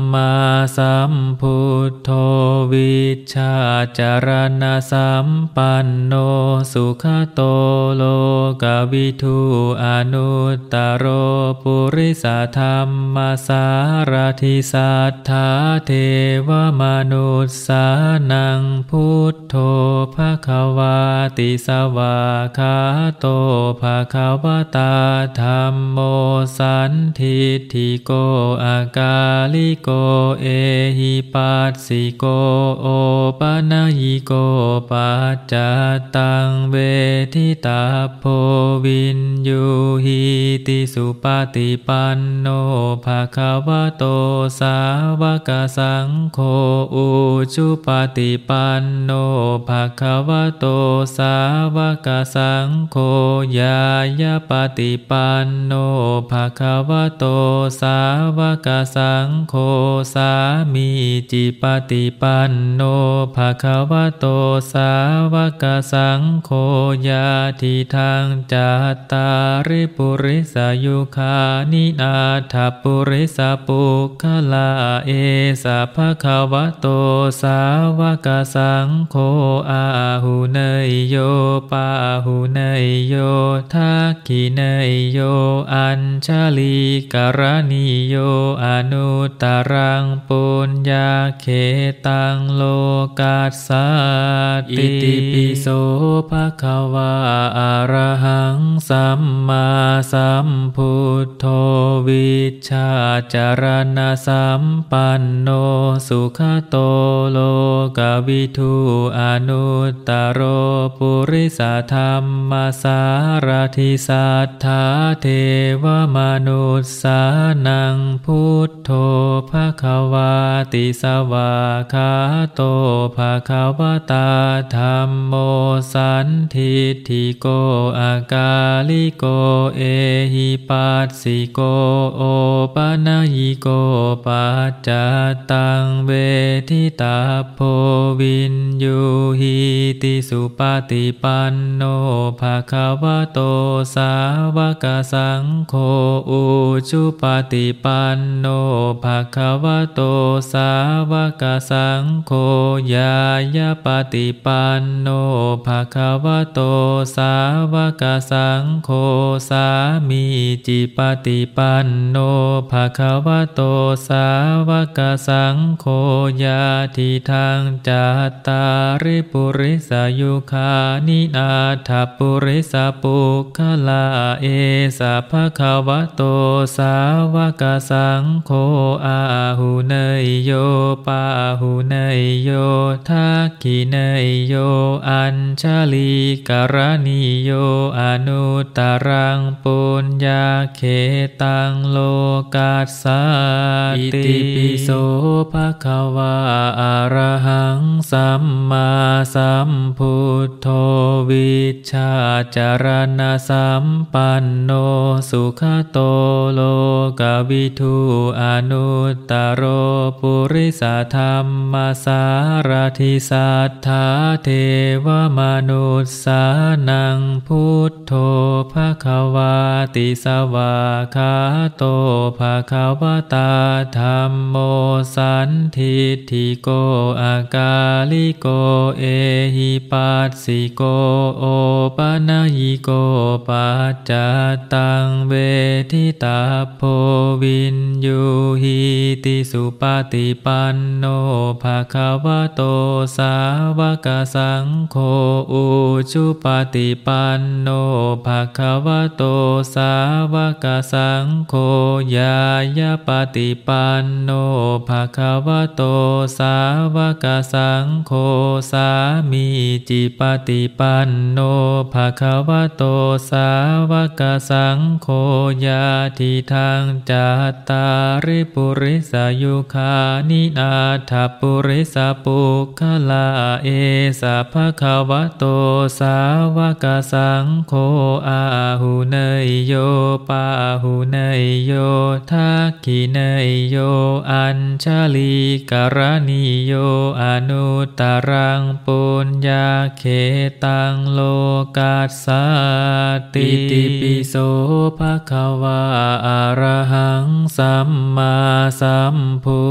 สัมพุทโธวิชชาจารณสัมปันโนสุขโตโลกวิทูอนุตตโรปุริสธรรมสารถิสัทธาเทวมนุสสานังพุทโธภควาติสวากขาโตภควตาธัมโมสันทิฏฐิโกอากาลิโกเอหิปัสสิโกโอปนัยโกปัจจตังเวทิตาโพวินยูหิติสุปฏิปันโนภควโตสาวกสังโฆอุชุปฏิปันโนภควโตสาวกสังโฆญายปฏิปันโนภควโตสาวกสังโฆสามีจิปฏิปันโนภควโตสาวกสังโฆญาทิทังจัตตาริปุริสยุคานินาถปุริสปุคคลาเอสะภควโตสาวกสังโฆอาหุเนยโยปาหุเนยโยทักขิเนยโยอัญชลีกรณีโยอนุตตรังปุญญาเขตังโลกัสสติอิติปิโสภควาอะระหังสัมมาสัมพุทโธวิชชาจารณสัมปันโนสุขโตโลกวิทูอนุตตโรปุริสธรรมสารถิสัทธาเทวมนุสสานังพุทโธภควาติสวากขาโตภควตาธัมโมสันทิฏฐิโกอากาลิโกเอหิปัสสิโกโอปนัยโกปัจจตังเวทิตาโพวินยูหิติสุปฏิปันโนภควโตสาวกสังโฆอุชุปฏิปันโนภควโตสาวกสังโฆญายปฏิปันโนภควโตสาวกสังโฆสามีจิปฏิปันโนภควโตสาวกสังโฆญาทิทังจัตตาริปุริสยุคานินาถปุริสปุคคลาเอสะภควโตสาวกสังโฆอาหุเนยโยปาหุเนยโยทักขิเนยโยอัญชลีกรณีโยอนุตตรังปุญญาเขตังโลกัสสติอิติปิโสภควาอะระหังสัมมาสัมพุทโธวิชชาจารณสัมปันโนสุขโตโลกวิทูอนุตตโรปุริสธรรมสารถิสัทธาเทวมนุสสานังพุทโธภควาติสวากขาโตภควตาธัมโมสันทิฏฐิโกอากาลิโกเอหิปัสสิโกโอปนัยโกปัจจตังเวทิตาโพวินยูหิติสุปฏิปันโนภควโตสาวกสังโฆอุชุปฏิปันโนภควโตสาวกสังโฆญายปฏิปันโนภควโตสาวกสังโฆสามีจิปฏิปันโนภควโตสาวกสังโฆญาทิทังจัตตาริปุริสยุคานินาถปุริสปุคคลาเอสะภควโตสาวกสังโฆอาหุเนยโยปาหุเนยโยทักขิเนยโยอัญชลีกรณีโยอนุตตรังปุญญาเขตังโลกัสสติอิติปิโสภควาอะระหังสัมมาสัมพุ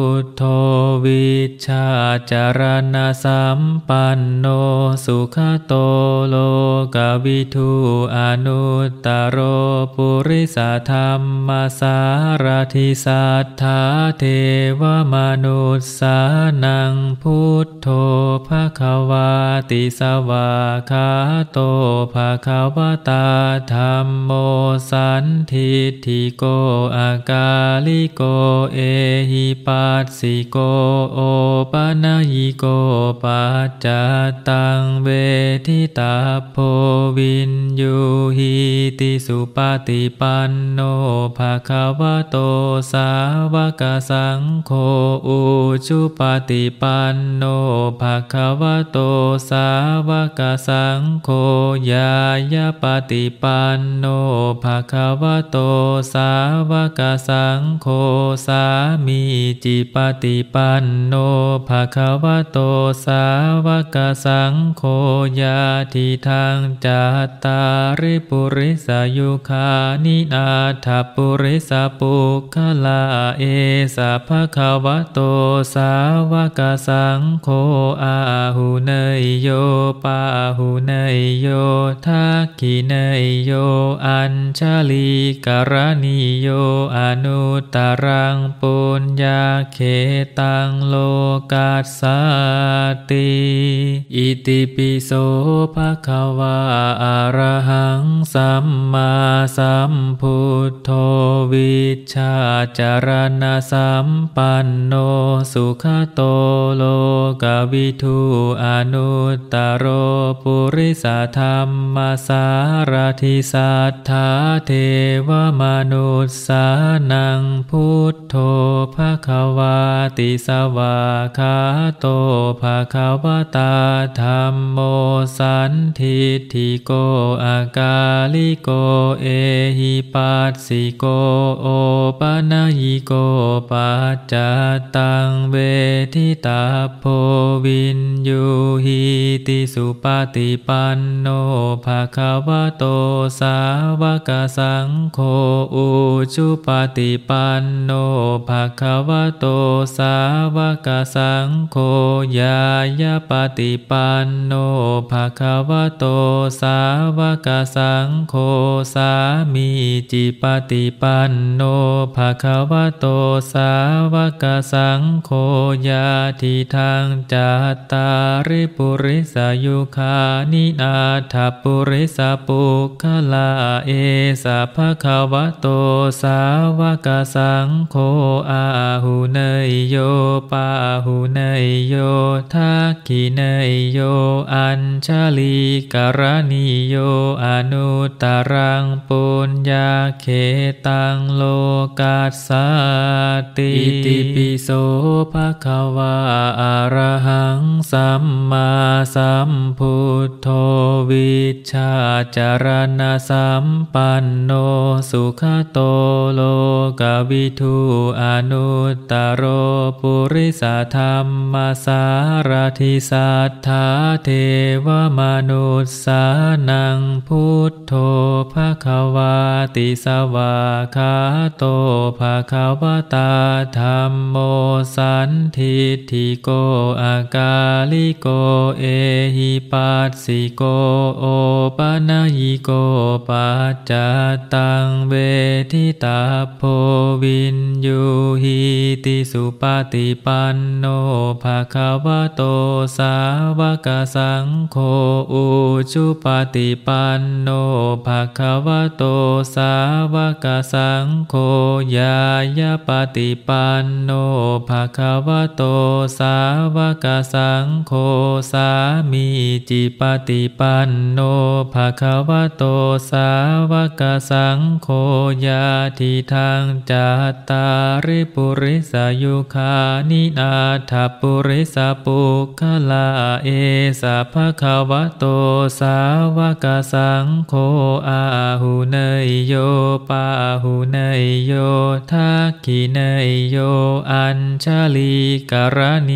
ทโธวิชชาจารณสัมปันโนสุขโตโลกวิทูอนุตตโรปุริสธรรมสารถิสัทธาเทวมนุสสานังพุทโธภควาติสวากขาโตภควตาธัมโมสันทิฏฐิโกอากาลิโกเอหิปัสสิโกโอปนัยโกปัจจตังเวทิตาโพวินยูหิติสุปฏิปันโนภควโตสาวกสังโฆอุชุปฏิปันโนภควโตสาวกสังโฆญายปฏิปันโนภควโตสาวกสังโฆสามีจิปฏิปันโนภควโตสาวกสังโฆญาทิทังจัตตาริปุริสยุคานินาถปุริสปุคขลาเอสะภควโตสาวกสังโฆอาหุเนยโยปาหุเนยโยทักขิเนยโยอัญชลีกรณีโยอนุตตรังปุญญาเขตังโลกัสสติอิติปิโสภควาอะระหังสัมมาสัมพุทโธวิชชาจารณสัมปันโนสุขโตโลกวิทูอนุตตโรปุริสธรรมสารถิสัทธาเทวมนุสสานังพุทโธภควาติสวากขาโตภควตาธัมโมสันทิฏฐิโกอากาลิโกเอหิปัสสิโกโอปนัยโกปัจจตังเวทิตาโพวินยูหิติสุปฏิปันโนภควโตสาวกสังโฆอุชุปฏิปันโนภควโตสาวกสังโฆญายปฏิปันโนภควโตสาวกสังโฆสามีจิปฏิปันโนภควโตสาวกสังโฆญาทิทังจัตตาริปุริสยุคานินาถปุริสปุคขลาเอสะภควโตสาวกสังโฆอาหุเนยโยปาหุเนยโยทักขิเนยโยอัญชลีกรณีโยอนุตตรังปุญญาเขตังโลกัสสติอิติปิโสภควาอะระหังสัมมาสัมพุทโธวิชชาจารณสัมปันโนสุขโตโลกวิทูอนุตตโรปุริสธรรมสารถิสัทธาเทวมนุสสานังพุทโธภควาติสวากขาโตภควตาธัมโมสันทิฏฐิโกอากาลิโกเอหิปัสสิโกโอปนัยโกปัจจตังเวทิตาโพวินยูหิติสุปฏิปันโนภควโตสาวกสังโฆอุชุปฏิปันโนภควโตสาวกสังโฆญายปฏิปันโนภควโตสาวกสังโฆสามีจิปฏิปันโนภควโตสาวกสังโฆญาทิทังจัตตาริปุริสยุคานินาถปุริสปุคขลาเอสะภควโตสาวกสังโฆอาหุเนยโยปาหุเนยโยทักขิเนยโยอัญชลีกรณีโย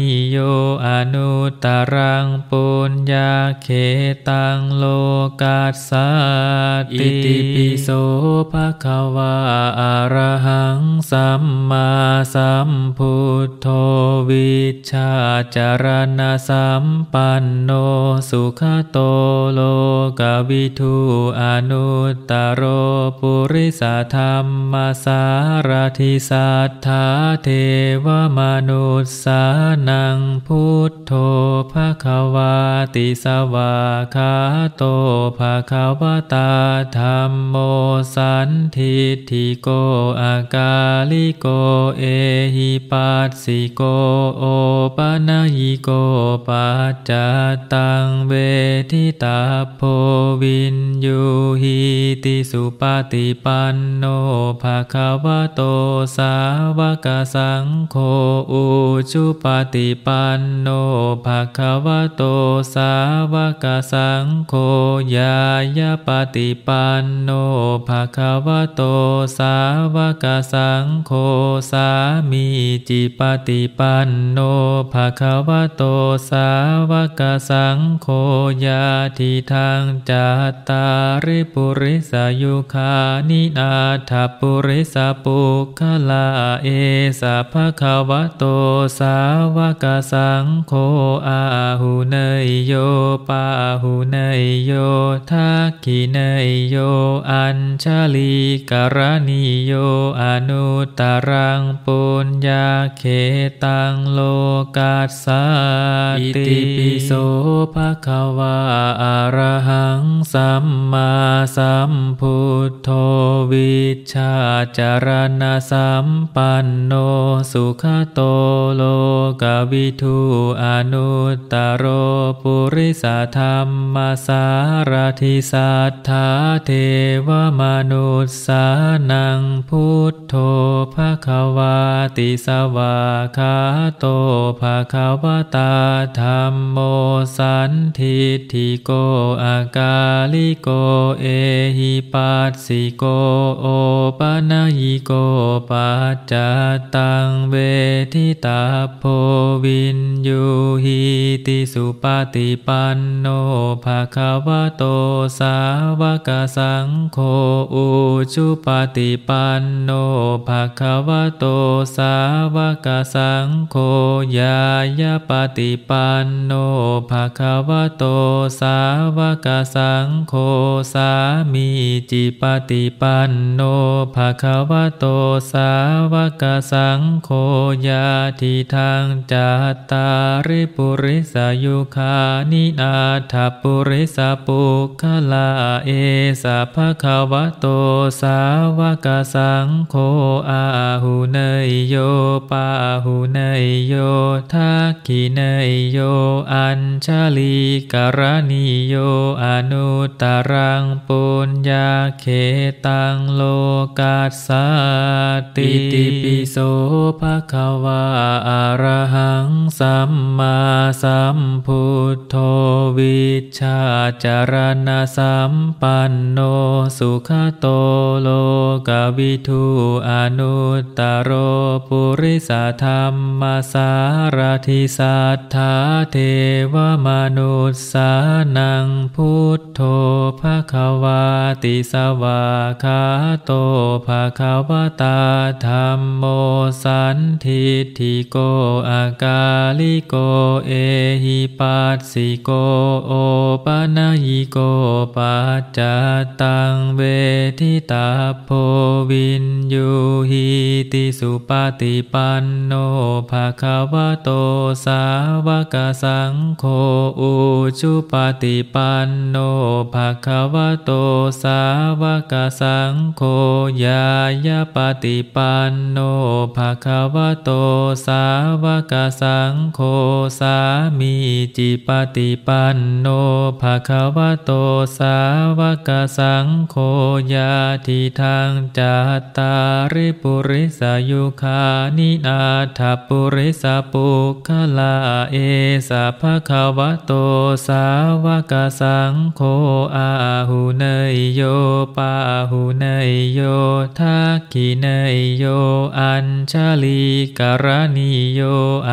อนุตตรังปุญญาเขตังโลกัสสติอิติปิโสภะคะวาอะระหังสัมมาสัมพุทโธวิชชาจารณะสัมปันโนสุขโตโลกวิทูอนุตตโรปุริสธรรมสารถิสัทธาเทวมนุสสานังพุทโธภะคะวาติสวากขาโตภะคะวตาธัมโมสันทิฏฐิโกอากาลิโกเอหิปัสสิโกโอปนัยยิโกปัจจตังเวทิตาโพวินยูหิติสุปฏิปันโนภะคะวะโตสาวกสังโฆอุชุปฏิปันโนภะคะวะโตสาวกสังโฆญายาปฏิปันโนภะคะวะโตสาวกสังโฆสามีจิปฏิปันโนภะคะวะโตสาวกสังโฆญาทิทังจัตตาริปุริสยุคานินาถปุริสปุคขลาเอสะภะคะวะโตสาวกสังโฆอาหุเนยโยปาหุเนยโยทักขิเนยโยอัญชลีกรณีโยอนุตตรังปุญญาเขตังโลกัสสติอิติปิโสภะคะวาอะระหังสัมมาสัมพุทโธวิชชาจารณะสัมปันโนสุขโตโลกวิทูอนุตตโรปุริสธรรมสารถิสัทธาเทวมนุสสานังพุทโธภะคะวาติสวากขาโตภะคะวตาธัมโมสันทิฏฐิโกอากาลิโกเอหิปัสสิโกโอปนัยยิโกปัจจตังเวทิตาโพวินยูหิติสุปฏิปันโนภะคะวะโตสาวกสังโฆอุชุปฏิปันโนภะคะวะโตสาวกสังโฆญายาปฏิปันโนภะคะวะโตสาวกสังโฆสามีจิปฏิปันโนภะคะวะโตสาวกสังโฆญาทิทังจัตตาริปุริสยุคานินาถปุริสปุคขลาเอสะภะคะวะโตสาวกสังโฆอาหุเนยโยปาหุเนยโยทักขิเนยโยอัญชลีกรณีโยอนุตตรังปุญญาเขตังโลกัสสติอิติปิโสภะคะวาอะระหังสัมมาสัมพุทโธวิชชาจารณะสัมปันโนสุขโตโลกวิทูอนุตตโรปุริสธรรมสารถิสัทธาเทวมนุสสานังพุทโธภะคะวาติสวากขาโตภะคะวตาธัมโมสันทิฏฐิโกอากาลิโกเอหิปัสสิโกโอปนัยยิโกปัจจตังเวทิตาโพวินยูหิติสุปฏิปันโนภะคะวะโตสาวกสังโฆอุชุปฏิปันโนภะคะวะโตสาวกสังโฆญายาปฏิปันโนภะคะวะโตสาวกสังโฆสามีจิปฏิปันโนภะคะวะโตสาวกสังโฆญาทิทังจัตตาริปุริสยุคานินาถปุริสปุคขลาเอสะภะคะวะโตสาวกสังโฆอาหุเนยโยปาหุเนยโยทักขิเนยโยอัญชลีกรณีโยอนุ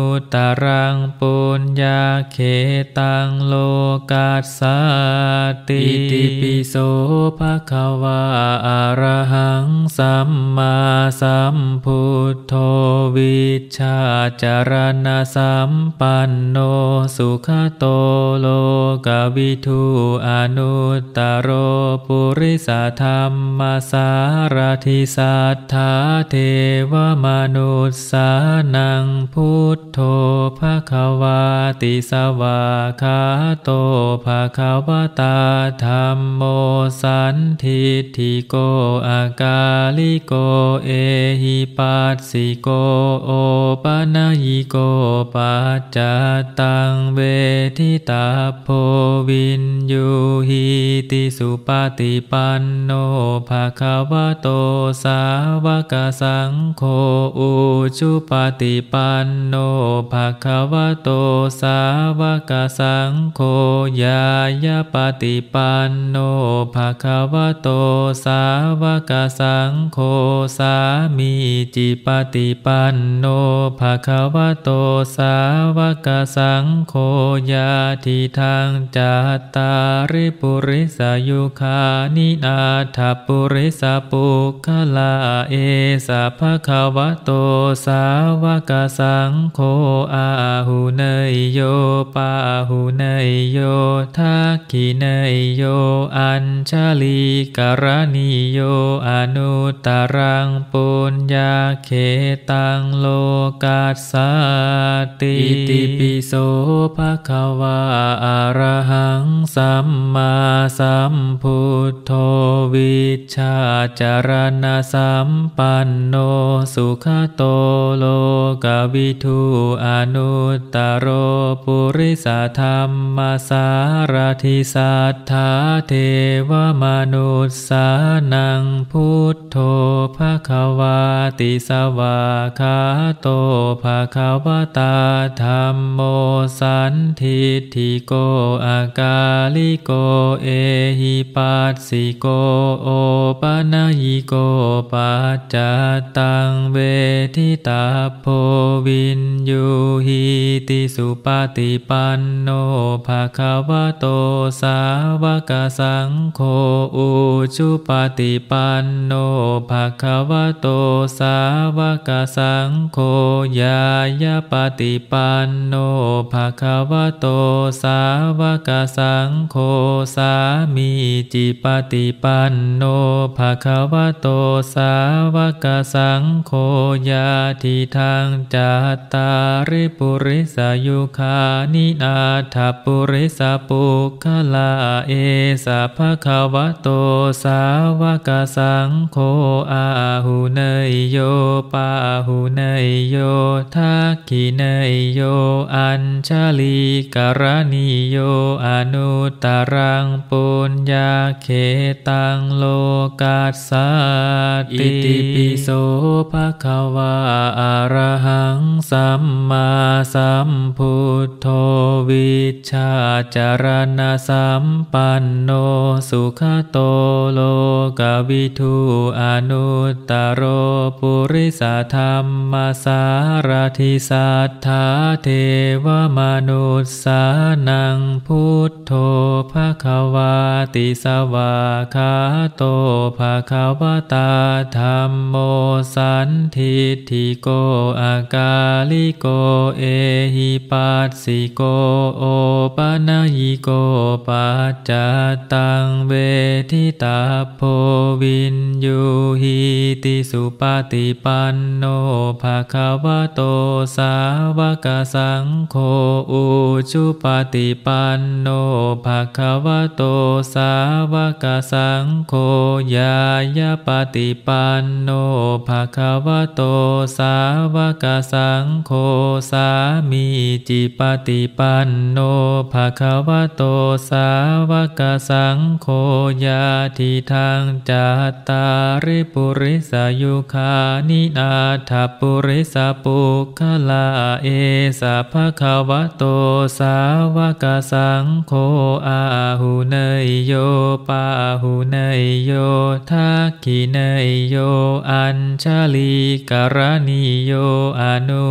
ตรังปุญญาเขตังโลกัสสติอิติปิโสภะคะวะอะระหังสัมมาสัมพุทโธวิชชาจารณะสัมปันโนสุขโตโลกวิทูอนุตตโรปุริสธรรมสารถิสัทธาเทวมนุสสานังพุทโธภะคะวาติสวากขาโตภะคะวตาธัมโมสันทิฏฐิโกอากาลิโกเอหิปัสสิโกโอปนัยยิโกปัจจตังเวทิตาโพวินยูหิติสุปฏิปันโนภะคะวะโตสาวกสังโฆอุชุปฏิปันโนภะคะวะโตสาวกสังโฆญายาปฏิปันโนภะคะวะโตสาวกสังโฆสามีจิปฏิปันโนภะคะวะโตสาวกสังโฆญาทิทังจัตตาริปุริสยุคานินาถปุริสปุคคลาเอสะภะคะวะโตสาวกสังโฆอาหุเนยโยปาหุเนยโยทักขิเนยโยอัญชลีกรณีโยอนุตตรังปุญญาเขตังโลกัสสติอิติปิโสภะคะวะอะระหังสัมมาสัมพุทโธวิชชาจารณะสัมปันโนสุขโตโลกวิทูอนุตตโรปุริสธรรมสารถิสัทธาเทวมนุสสานังพุทโธภะคะวาติสวากขาโตภะคะวตาธัมโมสันทิฏฐิโกอากาลิโกเอหิปัสสิโกโอปนัยยิโกปัจจตังเวทิตาโพวินยูหิติสุปฏิปันโนภะคะวะโตสาวกสังโฆอุชุปฏิปันโนภะคะวะโตสาวกสังโฆญายาปฏิปันโนภะคะวะโตสาวกสังโฆสามีจิปฏิปันโนภะคะวะโตสาวกสังโฆญาทิทังจัตตาริปุริสยุคานินาถปุริสปุคคลาเอสะภะคะวะโตสาวกสังโฆอาหุเนยโยปาหุเนยโยทักขิเนยโยอัญชลีกรณีโยอนุตตรังปุญญาเขตังโลกัสสติอิติปิโสภะคะวะอะระหังสัมมาสัมพุทโธวิชชาจารณะสัมปันโนสุขโตโลกวิทูอนุตตโรปุริสธรรมสารถิสัทธาเทวมนุสสานังพุทโธภะคะวาติสวากขาโตภะคะวตาธัมโมสันทิฏฐิโกอากาลิโกเอหิปัสสิโกโอปนัยยิโกปัจจตังเวทิตาโพวินยูหิติสุปฏิปันโนภะคะวะโตสาวกสังโฆอุชุปฏิปันโนภะคะวะโตสาวกสังโฆญายาปฏิปันโนภะคะวะโตสาวกสังโฆสามีจิปฏิปันโนภะคะวะโตสาวกสังโฆญาทิทังจัตตาริปุริสยุคานินาถปุริสปุคคลาเอสะภะคะวะโตสาวกสังโฆอาหุเนยโยปาหุเนยโยทักขิเนยโยอัญชลีกรณีโยอนุตต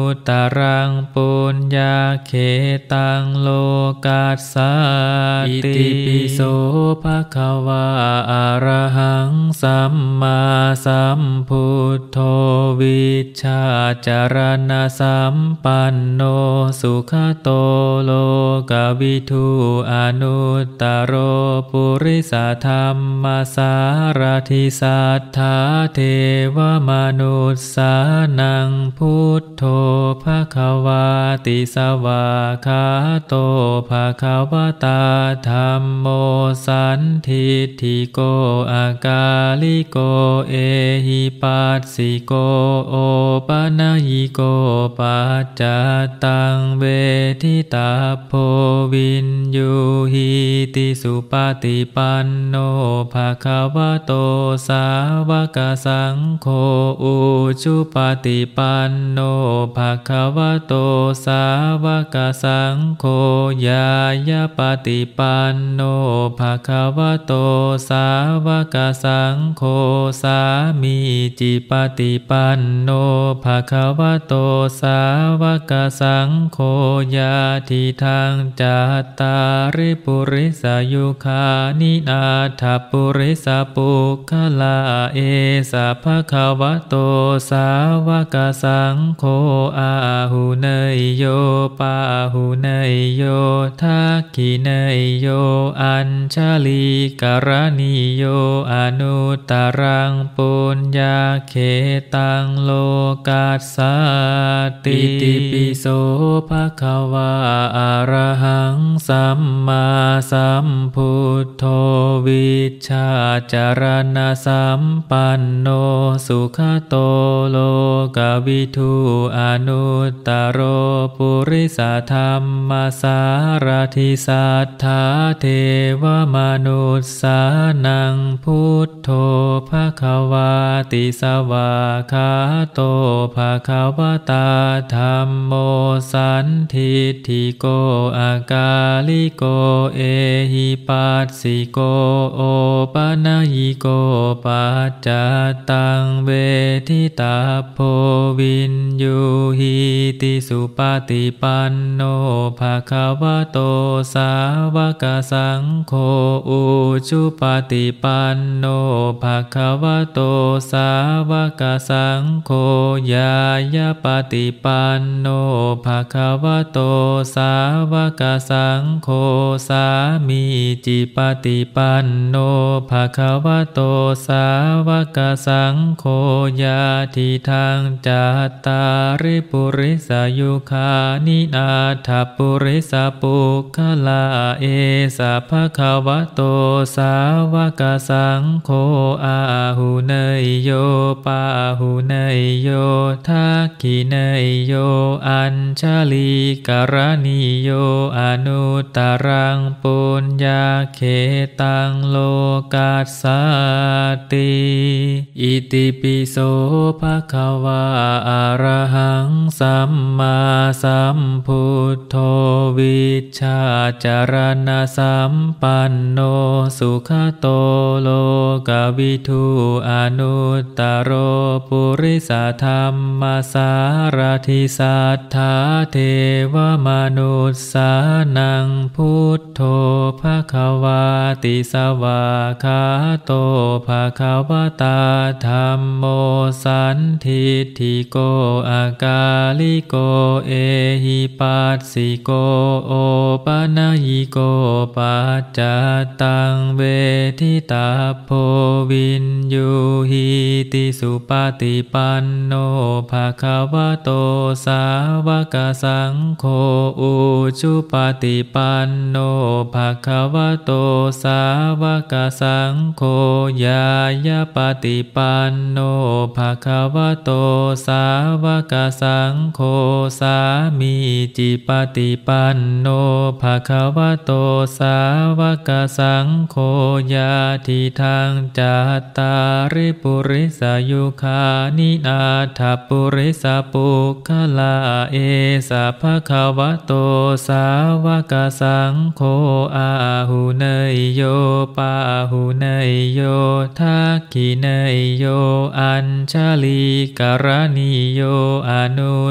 รังปุญญาเขตังโลกัสสติอิติปิโสภะคะวะอะระหังสัมมาสัมพุทโธวิชชาจารณะสัมปันโนสุขโตโลกวิทูอนุตตโรปุริสธรรมสารถิสัทธาเทวมนุสสานังพุทโธภะคะวาติสวาคาโตภะคะวตาธัมโมสันทิฏฐิโกอากาลิโกเอหิปัสสิโกโอปนัยโกปัจจตังเวทิตาโพวินยูหิติสุปฏิปันโนภะคะวะโตสาวกสังโฆอุชุปฏิปันโนภะคะวะโตสาวกสังโฆญายาปฏิปันโนภะคะวะโตสาวกสังโฆสามีจิปฏิปันโนภะคะวะโตสาวกสังโฆญาทิทังจัตตาริปุริสยุคานินาถปุริสปุคคลาเอสะภะคะวะโตสาวกสังโฆอาหุเนยโยปาหุเนยโยทักขิเนยโยอัญชลีกรณีโยอนุตตรังปุญญาเขตังโลกัสสติอิติปิโสภะคะวะอะระหังสัมมาสัมพุทโธวิชชาจารณะสัมปันโนสุขโตโลกวิทูอนุตตโรปุริสธรรมสารถิสัทธาเทวมนุสสานังพุทโธภะคะวาติสวาคาโตภะคะวตาธัมโมสันทิฏฐิโกอากาลิโกเอหิปัสสิโกโอปนัยโกปัจจตังเวทิตาโพวินยูหิติสุปฏิปันโนภะคะวะโตสาวกสังโฆอุชุปฏิปันโนภะคะวะโตสาวกสังโฆญายาปฏิปันโนภะคะวะโตสาวกสังโฆสามีจิปฏิปันโนภะคะวะโตสาวกสังโฆญาทิทังจัตตาริปุริสยุคานินาถปุริสปุคคลาเอสะภะคะวะโตสาวกสังโฆอาหุเนยโยปาหุเนยโยทักขิเนยโยอัญชลีกรณีโยอนุตตรังปุญญาเขตังโลกัสสติอิติปิโสภะคะวะอะระหังสัมมาสัมพุทโธวิชชาจารณะสัมปันโนสุขโตโลกวิทูอนุตตโรปุริสธรรมสารถิสัทธาเทวมนุสสานังพุทโธภะคะวาติสวาคาโตภะคะวตาธัมโมสันทิฏฐิโกอากาลิโกเอหิปัสสิโกโอปนัยโกปัจจตังเวทิตาโพวินยูหิติสุปฏิปันโนภะคะวะโตสาวกสังโฆอุชุปฏิปันโนภะคะวะโตสาวกสังโฆญายาปฏิปันโนภะคะวะโตสาวกสังโฆสามีจิปฏิปันโนภะคะวะโตสาวกสังโฆญาทิทังจัตตาริปุริสยุคานินาถปุริสปุคคลาเอสะภะคะวะโตสาวกสังโฆอาหุเนยโยปาหุเนยโยทักขิเนยโยอัญชลีกรณีโยอนุต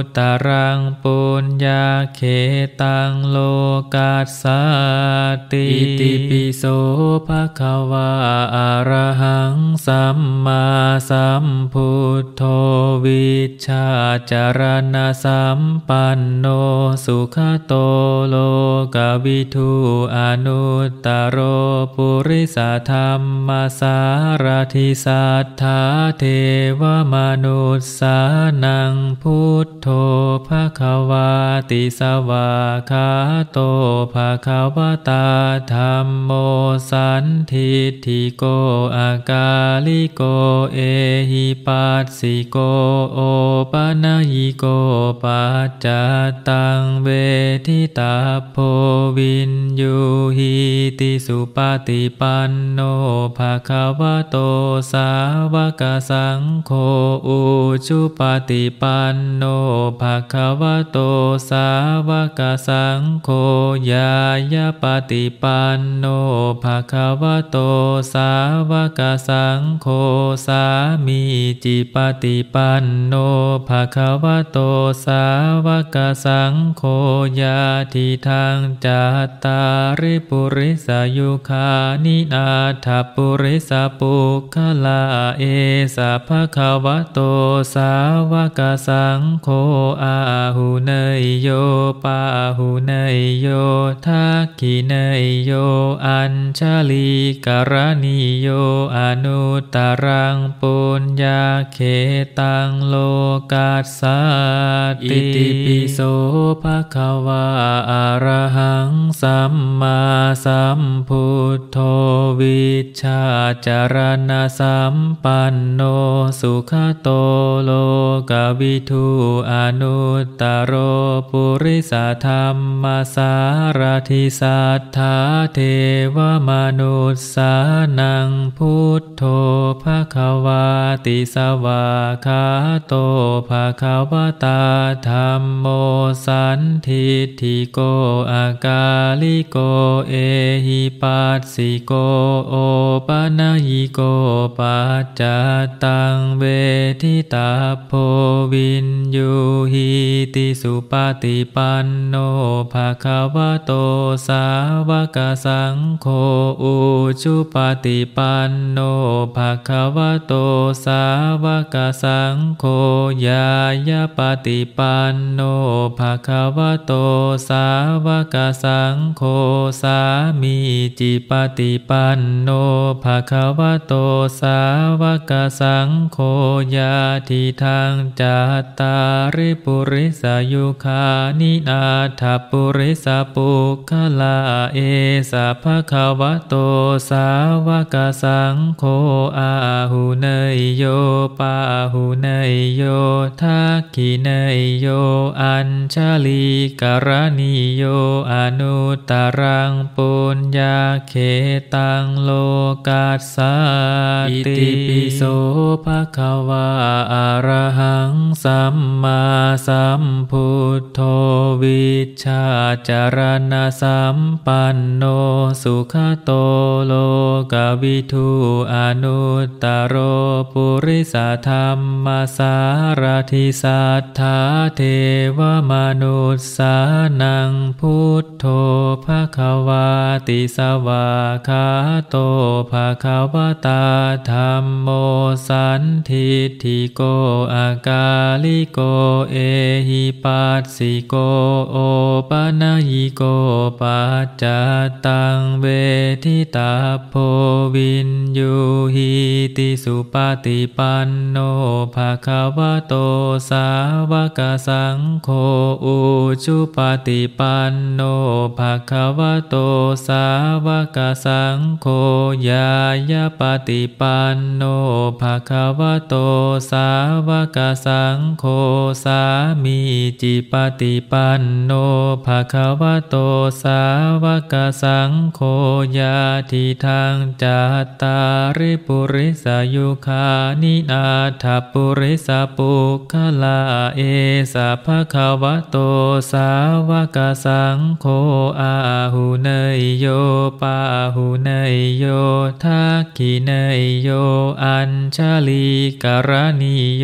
ตรังปุญญาเขตังโลกัสสติอิติปิโสภะคะวะอะระหังสัมมาสัมพุทโธวิชชาจารณะสัมปันโนสุขโตโลกวิทูอนุตตโรปุริสธรรมสารถิสัทธาเทวมนุสสานังพุทโธภะคะวาติสวาคาโตภะคะวตาธัมโมสันทิฏฐิโกอากาลิโกเอหิปัสสิโกโอปนัยยิโกปัจจตังเวทิตาโพวินยูหิติสุปฏิปันโนภะคะวะโตสาวกสังโฆอุชุปฏิปันโนภะคะวะโตสาวกสังโฆญายาปฏิปันโนภะคะวะโตสาวกสังโฆสามีจิปฏิปันโนภะคะวะโตสาวกสังโฆญาทิทังจัตตาริปุริสยุคานินาถปุริสปุคคลาเอสะภะคะวะโตสาวกสังโฆอาหุเนยโยปาหุเนยโยทักขิเนยโยอัญชลีกรณีโยอนุตตรังปุญญาเขตังโลกัสสติอิติปิโสภะคะวะอะระหังสัมมาสัมพุทโธวิชชาจารณะสัมปันโนสุขโตโลกวิทูอนุตตโรปุริสธรรมสารถิสัทธาเทวมนุสสานังพุทโธภะคะวาติสวาคาโตภะคะวตาธัมโมสันทิฏฐิโกอากาลิโกเอหิปัสสิโกโอปนัยยิโกปัจจตังเวทิตาโพวินยูหิติสุปฏิปันโนภะคะวะโตสาวกสังโฆอุชุปฏิปันโนภะคะวะโตสาวกสังโฆญายาปฏิปันโนภะคะวะโตสาวกสังโฆสามีจิปฏิปันโนภะคะวะโตสาวกสังโฆญาทิทังจัตตาริปุริสยุคานินาถปุริสปุคคลาเอสะภะคะวะโตสาวกสังโฆอาหุเนยโยปาหุเนยโยทักขิเนยโยอัญชลีกรณีโยอนุตตรังปุญญาเขตังโลกัสสติอิติปิโสภะคะวะอะระหังสัมมาสัมพุทโธวิชชาจารณะสัมปันโนสุขโตโลกวิทูอนุตตโรปุริสธรรมสารถิสัทธาเทวมนุสสานังพุทโธภะคะวาติสวาคาโตภะคะวตาธัมโมสันทิฏฐิโกอากาลิโกเอหิปัสสิโกโอปนัยยิโกปัจจตังเวทิตาโพวินยูหิติสุปฏิปันโนภะคะวะโตสาวกสังโฆอุชุปฏิปันโนภะคะวะโตสาวกสังโฆญายาปฏิปันโนภะคะวะโตสาวกสังโฆสามีจิปฏิปันโนภะคะวะโตสาวกสังโฆญาทิทังจัตตาริปุริสยุคานินาถปุริสปุคคลาเอสะภะคะวะโตสาวกสังโฆอาหุเนยโยปาหุเนยโยทักขิเนยโยอัญชลีกรณีโย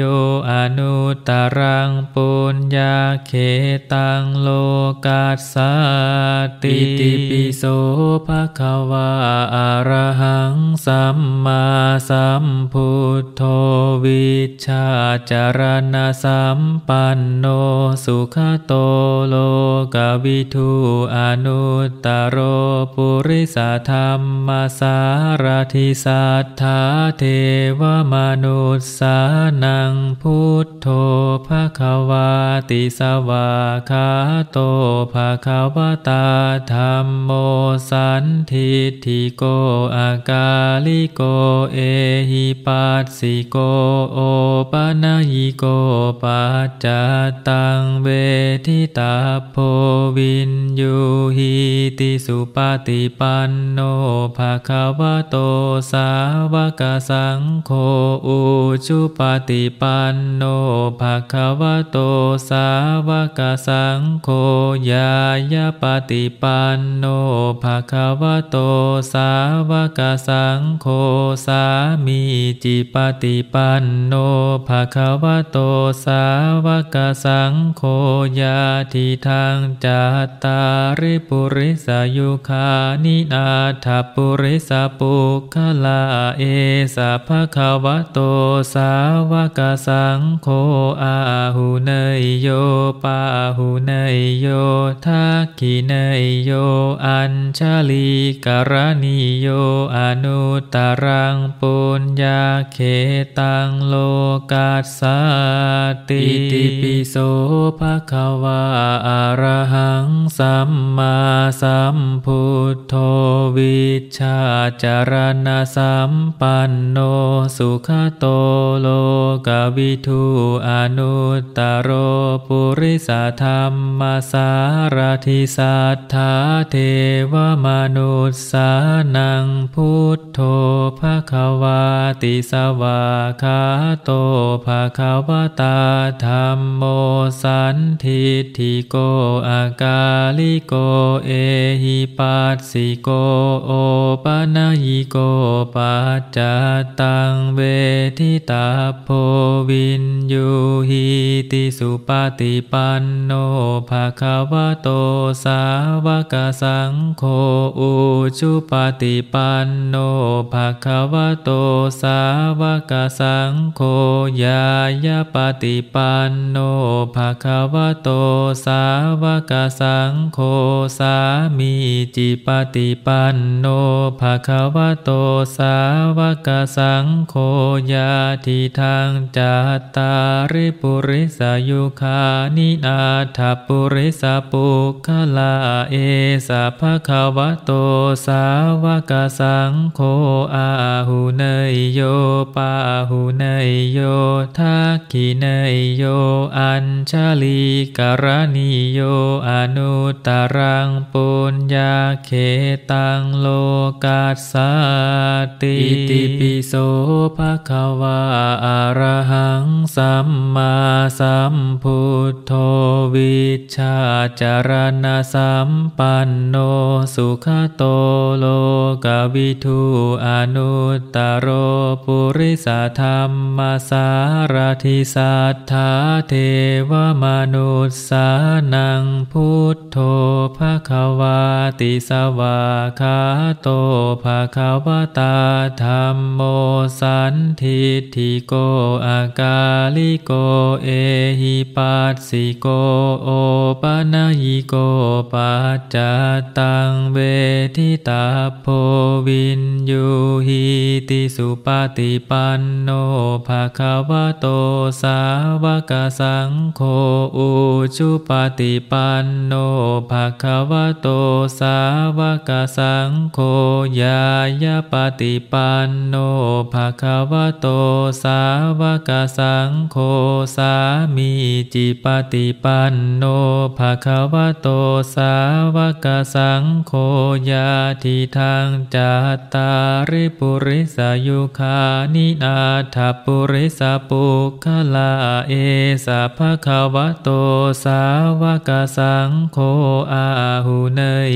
อนุตตรังปุญญาเขตังโลกัสสติอิติปิโสภะคะวะอะระหังสัมมาสัมพุทโธวิชชาจารณะสัมปันโนสุขโตโลกวิทูอนุตตโรปุริสธรรมสารถิสัทธาเทวมนุสสานังพุทโธภคะวาติสวาคาโตภคะวตาธัมโมสันทิฏฐิโกอากาลิโกเอหิปัสสิโกโอปนัยยิโกปัจจตังเวทิตาโพวินยูหิติสุปฏิปันโนภคะวะโตสาวกสังโฆอุชุปฏิปันโนภคะวะโตสาวกสังโฆญายาปฏิปันโนภคะวะโตสาวกสังโฆสามีจิปฏิปันโนภคะวะโตสาวกสังโฆญาทิทังจัตตาริปุริสยุคานินาถปุริสปุคขลาเอสะภคะวะโตสาวกสังโฆอาหุเนยโยปาหุเนยโยทักขิเนยโยอัญชลีกรณีโยอนุตตรังปุญญาเขตังโลกัสสติอิติปิโสภะคะวะอะระหังสัมมาสัมพุทโธวิชชาจารณะสัมปันโนสุขโตโลกวิทูอนุตตโรปุริสธรรมสารถิสัทธาเทวมนุสสานังพุทโธภคะวาติสวาคาโตภคะวตาธัมโมสันทิฏฐิโกอากาลิโกเอหิปัสสิโกโอปนัยยิโกปัจจตังเวทิตาโพวินยูหิติสุปฏิปันโนภคะวะโตสาวกสังโฆอุชุปฏิปันโนภคะวะโตสาวกสังโฆญายาปฏิปันโนภคะวะโตสาวกสังโฆสามีจิปฏิปันโนภคะวะโตสาวกสังโฆญาทิทังจัตตาริปุริสยุคานินาถปุริสปุคขลาเอสะภคะวะโตสาวกสังโฆอาหุเนยโยปาหุเนยโยทักขิเนยโยอัญชลีกรณีโยอนุตตรังปุญญาเขตังโลกัสสติอิติปิโสภะคะวะอะระหังสัมมาสัมพุทโธวิชชาจารณะสัมปันโนสุขโตโลกวิทูอนุตตโรปุริสธรรมสารถิสัทธาเทวมนุสสานังพุทโธภคะวาติสวาคาโตภคะวตาธัมโมสันทิฏฐิโกอากาลิโกเอหิปัสสิโกโอปนัยยิโกปัจจตังเวทิตาโพวินยูหิติสุปฏิปันโนภคะวะโตสาวกสังโฆอุชุปฏิปันโนภคะวะโตสาวกสังโฆญายาปฏิปันโนภคะวะโตสาวกสังโฆสามีจิปฏิปันโนภคะวะโตสาวกสังโฆญาทิทังจัตตาริปุริสยุคานินาถปุริสปุคขลาเอสะภคะวะโตสาวกสังโฆอาหุเนยโย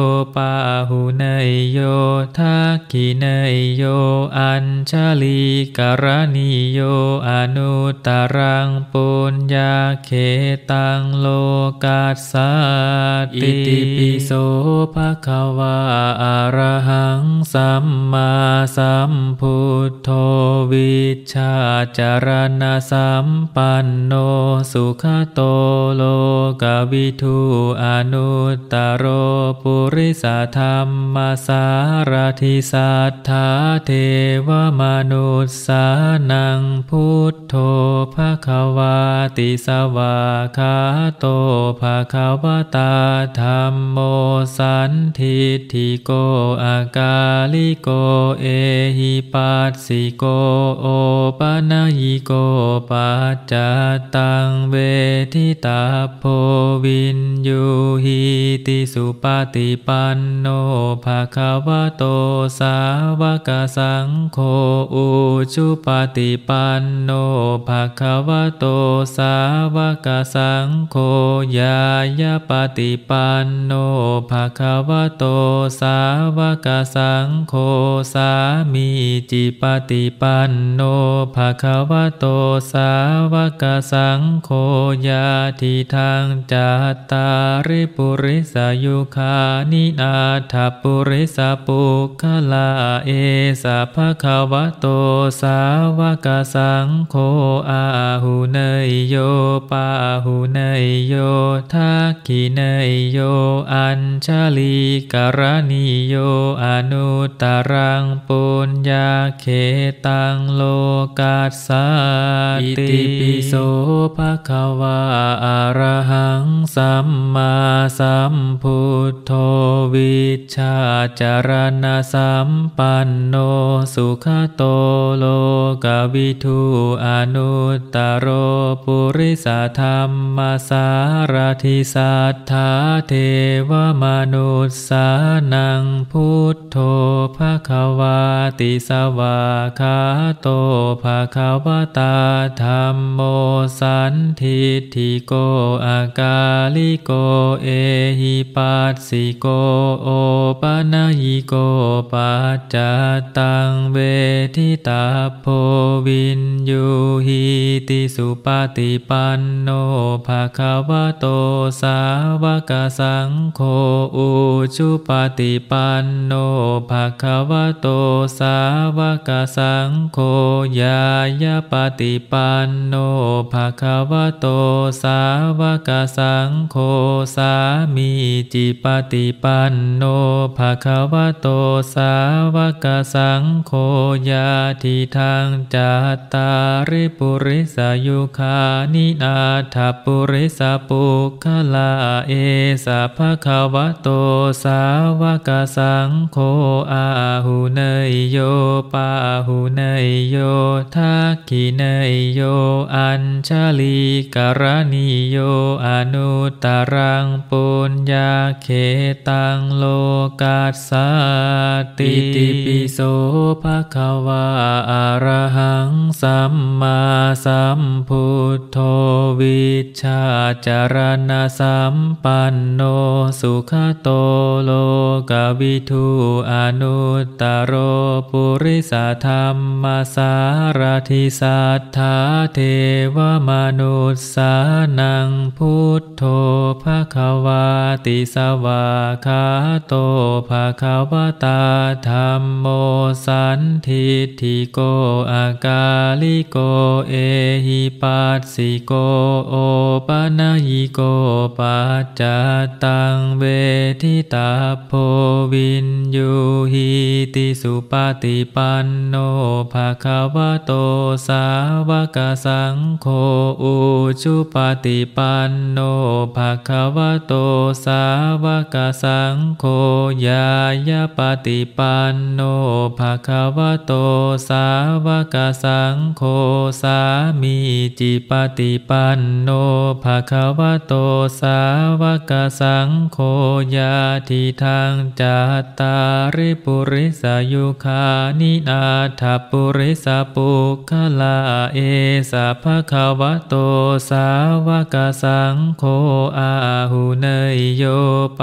ปาหุเนยโยทักขิเนยโยอัญชลีกรณีโยอนุตตรังปุญญาเขตังโลกัสสติอิติปิโสภะคะวาอะระหังสัมมาสัมพุทโธวิชชาจารณะสัมปันโนสุขโตโลกวิทูอนุตตโรปุริสธรรมสารถิสัทธาเทวมนุสสานังพุทโธภะคะวาติสวากขาโตภะคะวตาธัมโมสันทิฏฐิโกอากาลิโกเอหิปัสสิโกโอปนัยยิโกปัจจตังเวทิตาโพวินยูหิติสุปฏิปันโนภะคะวะโตสาวกสังโฆอุชุปฏิปันโนภะคะวะโตสาวกสังโฆญายาปฏิปันโนภะคะวะโตสาวกสังโฆสามีจิปฏิปันโนภะคะวะโตสาวกสังโฆญาทิทังจัตตาริปุริสยุคานินาถปุริสปุคคลาเอสะภะคะวะโตสาวกสังโฆอาหุเนยโยปาหุเนยโยทักขิเนยโยอัญชลีกรณีโยอนุตตรังปุญญาเขตังโลกัสสติอิติปิโสภะคะวาอะระหังสัมมาสัมพุทโธวิชชาจารณะสัมปันโนสุขโตโลกวิทูอนุตตโรปุริสธรรมสารถิสัทธาเทวมนุสสานังพุทโธภะคะวาติสวากขาโตภะคะวตาธัมโมสันทิฏฐิโกอากาลิโกเอหิปัสสิโกโอปนัยยิโกปัจจตังเวทิตาโพวินยูหิติสุปฏิปันโนภะคะวะโตสาวกสังโฆอุชุปฏิปันโนภะคะวะโตสาวกสังโฆญายาปฏิปันโนภะคะวะโตสาวกสังโฆสามีจิปฏิปันโนภะคะวะโตสาวกสังโฆญาทิทังจัตตาริปุริสยุคานินาถปุริสปุคคลาเอสะภะคะวะโตสาวกสังโฆอาหุเนยโยปาหุเนยโยทักขิเนยโยอัญชลีกรณีโยอนุตตรังปุญญาเขตังโลกัสสติอิติปิโสภะคะวาอะระหังสัมมาสัมพุทโธวิชชาจารณะสัมปันโนสุขโตโลกวิทูอนุตตโรปุริสธรรมสารถิสัทธาเทวมนุสสานังพุทโธภะคะวาติสวากขาโตภะคะวตาธัมโมสันทิฏฐิโกอากาลิโกเอหิปัสสิโกโอปนัยยิโกปัจจตังเวทิตาโพวินยูหิติสุปฏิปันโนภะคะวะโตสาวกสังโฆอุชุปฏิปันโนภะคะวะโตสาวกสังโฆญายาปฏิปันโนภะคะวะโตสาวกสังโฆสามีจิปฏิปันโนภะคะวะโตสาวกสังโฆญาทิทังจัตตาริปุริสยุคานินาถปุริสปุคคลาเอสะภะคะวะโตสาวกสังโฆอาหุเนยโยปา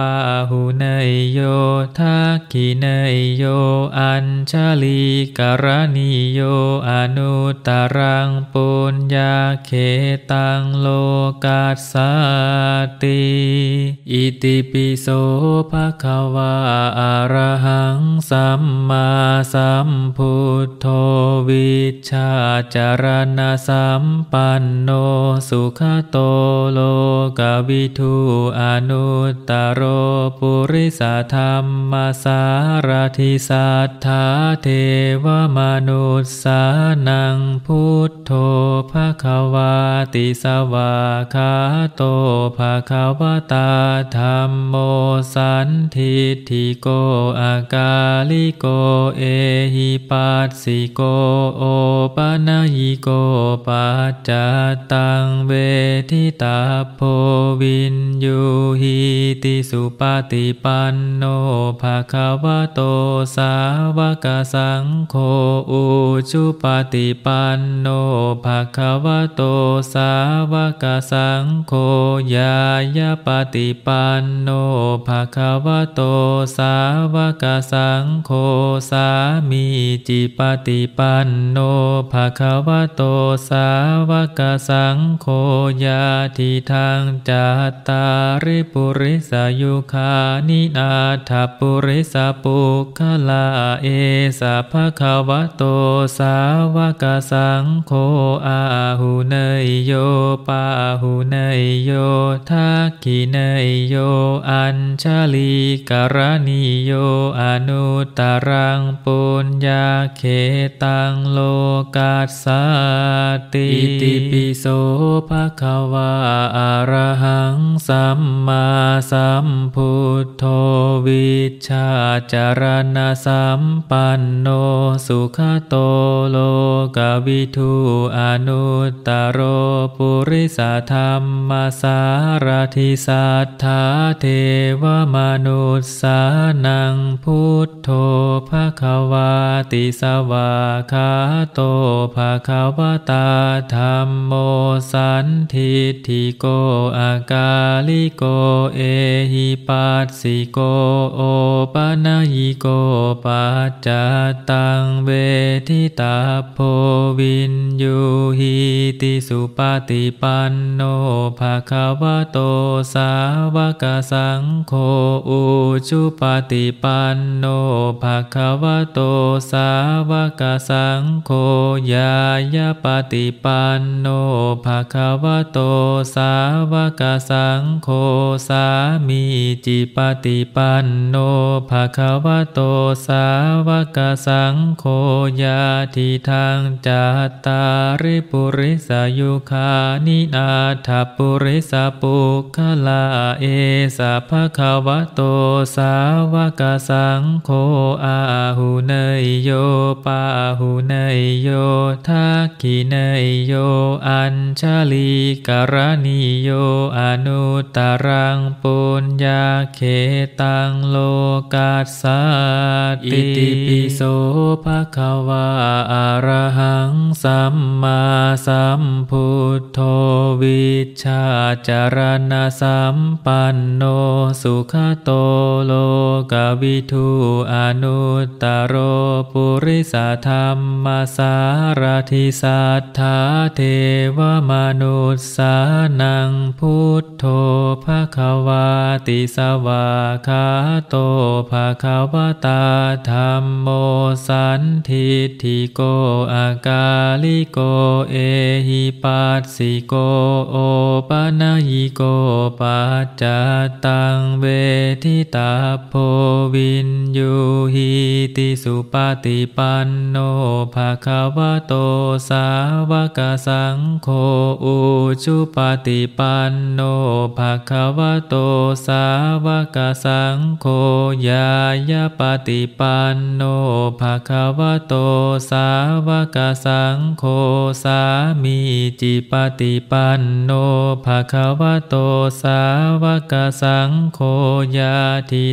หุเนยโยทักขิเนยโยอัญชลีกรณีโยอนุตตรังปุญญาเขตังโลกัสสติอิติปิโสภะคะวาอะระหังสัมมาสัมพุทโธวิชชาจารณะสัมปันโนสุขโตโลกวิทูอนุตตโรปุริสธรรมสารถิสัทธาเทวมนุสสานังพุทโธภะคะวาติสวากขาโตภะคะวตาธัมโมสันทิฏฐิโกอากาลิโกเอหิปัสสิโกโอปนัยยิโกปัจจตังเวทิตาโพวินยูหิติสุปฏิปันโนภะคะวะโตสาวกสังโฆอุชุปฏิปันโนภะคะวะโตสาวกสังโฆญายาปฏิปันโนภะคะวะโตสาวกสังโฆสามีจิปฏิปันโนภะคะวะโตสาวกสังโฆญาทิทังจัตตาริปุริสยุคานินาถปุริสปุคขลาเอสะภะคะวะโตสาวกสังโฆอาหุเนยโยปาหุเนยโยทักขิเนยโยอัญชลีกรณีโยอนุตตรังปุญญาเขตังโลกัสสติอิติปิโสภะคะวาอะระหังสัมมาสัมพุทโธวิชชาจารณะสัมปันโนสุขโตโลกวิทูอนุตตโรปุริสธรรมสารถิสัทธาเทวมนุสสานังพุทโธภะคะวาติสวากขาโตภะคะวตาธัมโมสันทิฏฐิโกอากาลิโกเอหิปัสสิโกโอปนัยยิโกปัจจตังเวทิตาโพวินยูหิติสุปฏิปันโนภะคะวะโตสาวกสังโฆอุชุปฏิปันโนภะคะวะโตสาวกสังโฆญายาปฏิปันโนภะคะวะโตสาวกสังโฆสามีจิปฏิปันโนภะคะวะโตสาวกสังโฆญาทิทังจัตตาริปุริสยุคานินาถปุริสปุคขลาเอสะภะคะวะโตสาวกสังโฆอาหุเนยโยปาหุเนยโยทักขิเนยโยอัญชลีกรณีโยอนุตตรังปุญญาเขตังโลกัสสติอิติปิโสภะคะวาอะระหังสัมมาสัมพุทโธวิชชาจารณะสัมปันโนสุขโตโลกวิทูอนุตตโรปุริสธรรมสารถิสัทธาเทวมนุสสานังพุทโธภะคะวาติสวากขาโตภะคะวตาธัมโมสันทิฏฐิโกอากาลิโกเอหิปัสสิโกโอปนัยยิโกปัจจตังเวทิตาโพวินยูหิติสุปฏิปันโนภะคะวะโตสาวกสังโฆอุชุปฏิปันโนภะคะวะโตสาวกสังโฆญายาปฏิปันโนภะคะวะโตสาวกสังโฆสามีจิปฏิปันโนภะคะวะโตสาวกสังโฆญาทิทัง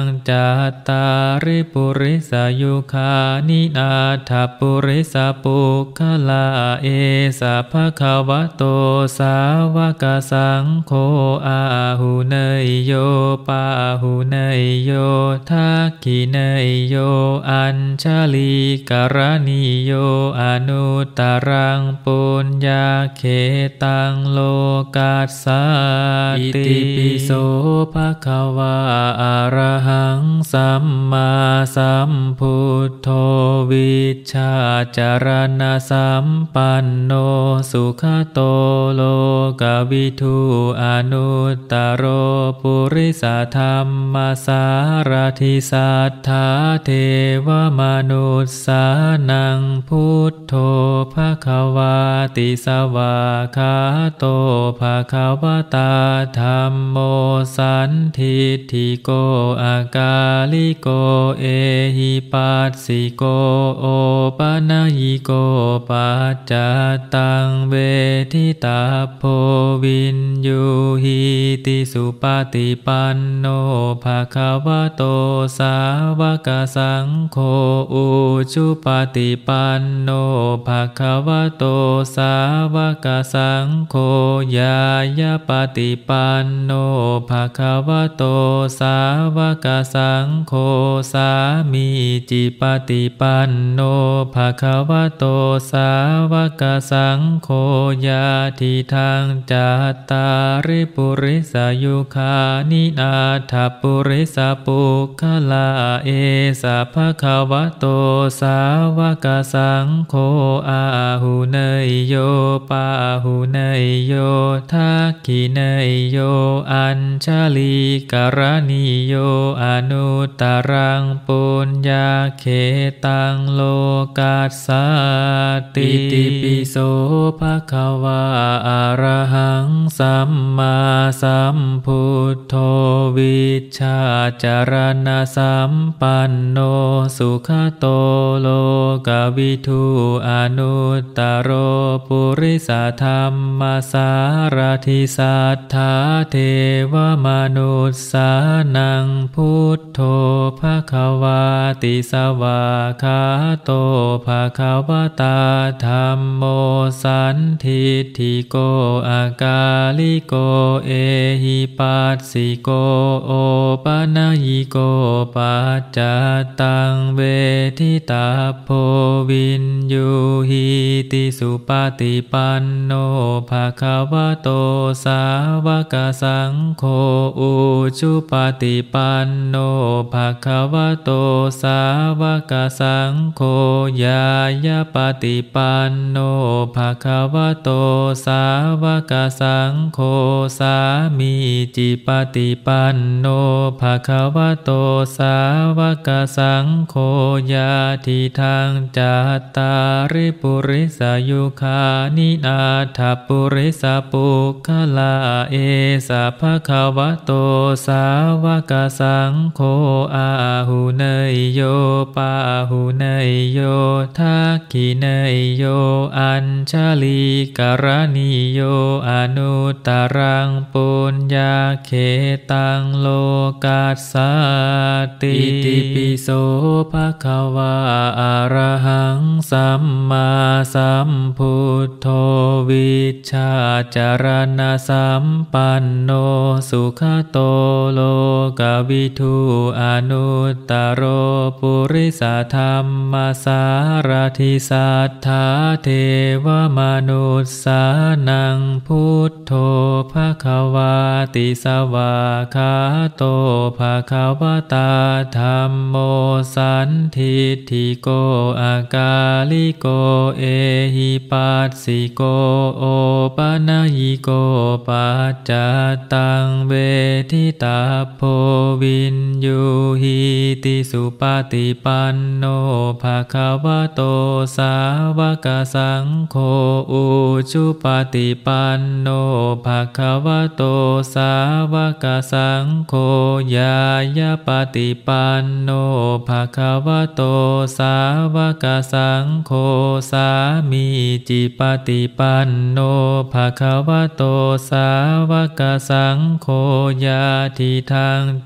จัตตาริปุริสยุคานินาถปุริสปุคคลาเอสะภะคะวะโตสาวกสังโฆอาหุเนยโยปาหุเนยโยทักขิเนยโยอัญชลีกรณีโยอนุตตรังปุญญาเขตังโลกัสสาอิติปิโสภะคะวะอะระหังสัมมาสัมพุทโธวิชชาจารณะสัมปันโนสุขโตโลกวิทูอนุตตโรปุริสธรรมสารถิสัทธาเทวมนุสสานังพุทโธภะคะวาติสวาคาโตภะคะวตาธัมโมสันทิฏฐิโกอากาลิโกเอหิปัสสิโกโอปนัยยิโกปัจจตังเวทิตาโพวินยูหิติสุปฏิปันโนภะคะวะโตสาวกสังโฆอุชุปฏิปันโนภะคะวะโตสาวกสังโฆญายาปฏิปันโนภะคะวะโตสาวกสังโฆสามีจิปฏิปันโนภะคะวะโตสาวกสังโฆญาทิทังจัตตาริปุริสยุคานินาถปุริสปุคคลาเอสะภะคะวะโตสาวกสังโฆอาหุเนยโยปาหุเนยโยทักขิเนยโยอัญชลีกรณีโยอนุตตรังปุญญาเขตังโลกัสสาติติปิโสภะคะวะอะระหังสัมมาสัมพุทโธวิชชาจารณะสัมปันโนสุขโตโลกวิทูอนุตตโรปุริสธรรมสารถิสัทธาเทวมนุสสานังพุทโธภะคะวาติสวาคาโตภะคะวตาธัมโมสันทิฏฐิโกอากาลิโกเอหิปัสสิโกโอปนัยยิโกปัจจตังเวทิตาโพวินยูหิติสุปฏิปันโนภะคะวะโตสาวกสังโฆอุชุปฏิปันโนภะคะวะโตสาวกสังโฆญายาปฏิปันโนภะคะวะโตสาวกสังโฆสามีจิปฏิปันโนภะคะวะโตสาวกสังโฆญาทิทังจัตตาริปุริสยุคานินาถปุริสปุคคลาเอสะภะคะวะโตสาวกสังโฆอาหุเนยโยปาหุเนยโยทักขิเนยโยอัญชลีกรณีโยอนุตตรังปุญญาเขตังโลกัสสาติติปิโสภะคะวะอะระหังสัมมาสัมพุทโธวิชชาจารณะสัมปันโนสุขโตโลกวิทูอนุตตโรปุริสธรรมสารถิสัทธาเทวมนุสสานังพุทโธภะคะวาติสวาคาโตภะคะวตาธัมโมสันทิฏฐิโกอากาลิโกเอหิปัสสิโกโอปนัยยิโกปัจจตังเวทิตาโพวินยูหิติสุปฏิปันโนภะคะวะโตสาวกสังโฆอุชุปฏิปันโนภะคะวะโตสาวกสังโฆญายาปฏิปันโนภะคะวะโตสาวกสังโฆสามีจิปฏิปันโนภะคะวะโตสาวกสังโฆญาทิทังจัต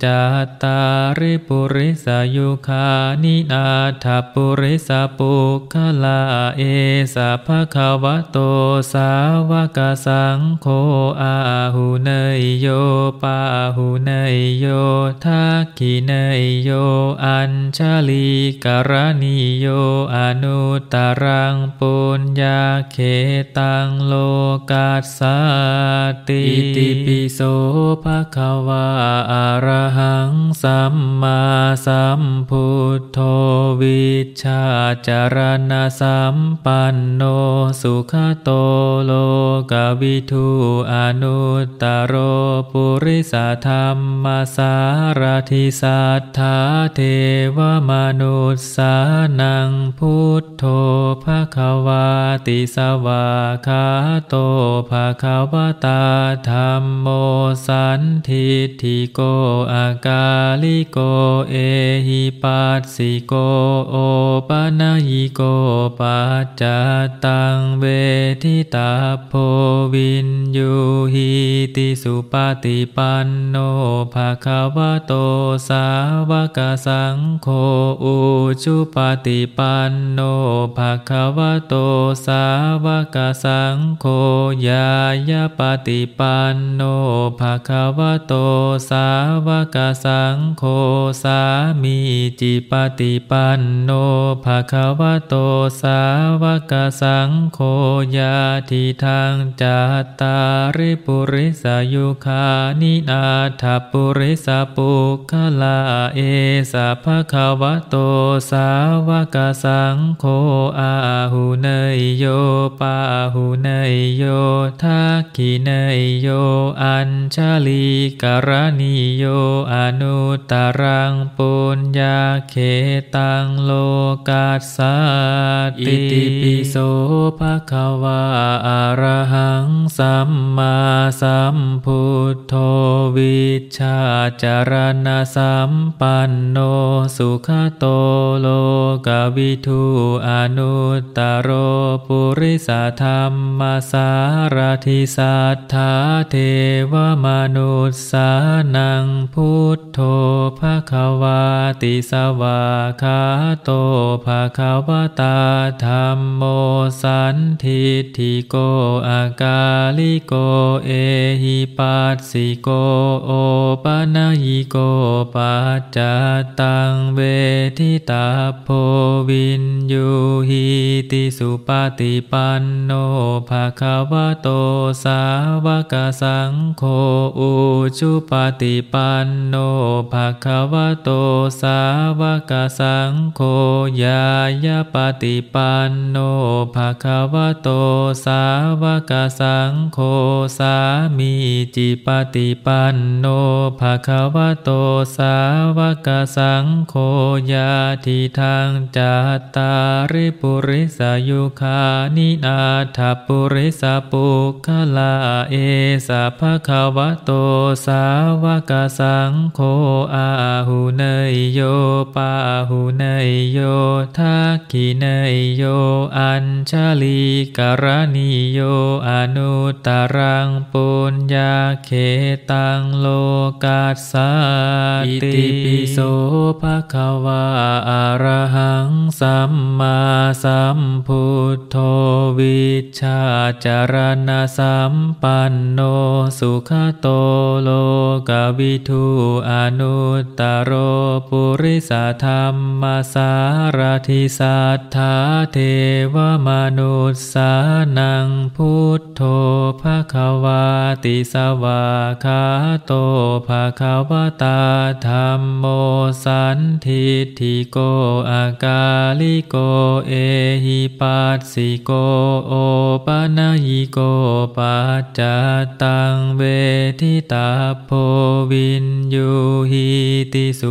ตาริปุริสายุคานินาถปุริสปุคลาเอสะภะคะวะโตสาวกสังโฆอาหุเนยโยปาหุเนยโยทักขิเนยโยอัญชลีกรณีโยอนุตตรังปุญญาเขตังโลกัสสติอิติปิโสภะคะวะอะระหังสัมมาสัมพุทโธวิชชาจารณะสัมปันโนสุขโตโลกวิทูอนุตตโรปุริสธรรมสารถิสัทธาเทวมนุสสานังพุทโธภะคะวาติสวาคาโตภะคะวตาธัมโมสันทิฏฐิโกอากาลิโกเอหิปัสสิโกโอปนัยยิโกปัจจตังเวทิตาโพวินยูหิติสุปฏิปันโนภะคะวะโตสาวกสังโฆอุชุปฏิปันโนภะคะวะโตสาวกสังโฆญายาปฏิปันโนภะคะวะโตสาวกสังโฆสามีจิปฏิปันโนภะคะวะโตสาวกสังโฆญาทิทังจัตตาริปุริสายุคานินาถปุริสปุคลาเอสะภะคะวะโตสาวกสังโฆอาหุเนยโยปาหุเนยโยทักขิเนยโยอัญชลีกรณีโยอนุตตรังปุญญาเขตังโลกัสสติอิติปิโสภะคะวะอะระหังสัมมาสัมพุทโธวิชชาจารณะสัมปันโนสุขโตโลกวิทูอนุตตโรปุริสธรรมสารถิสัทธาเทวมนุสสานังพุทโธภะคะวาติสวาคาโตภะคะวตาธัมโมสันทิฏฐิโกอากาลิโกเอหิปัสสิโกโอปนัยยิโกปัจจตังเวทิตาโพวินยูหิติสุปฏิปันโนภะคะวะโตสาวกสังโฆอุชุปฏิปันโนภะคะวะโตสาวกสังโฆญายาปฏิปันโนภะคะวะโตสาวกสังโฆสามีจิปฏิปันโนภะคะวะโตสาวกสังโฆญาทิทังจัตตาริปุริสายุคานินาถปุริสปุคลาเอสะภะคะวะโตสาวกสังโฆอาหุเนยโยปาหุเนยโยทักขิเนยโยอัญชลีกรณีโยอนุตตรังปุญญาเขตังโลกัสสติอิติปิโสภะคะวะอะระหังสัมมาสัมพุทโธวิชชาจารณะสัมปันโนสุขโตโลกวิทูอนุตตโรปุริสธรรมสารถิสัทธาเทวมนุสสานังพุทโธภะคะวาติสวาคาโตภะคะวตาธัมโมสันทิฏฐิโกอากาลิโกเอหิปัสสิโกโอปนัยยิโกปัจจตังเวทิตาโพวินยูหิติสุป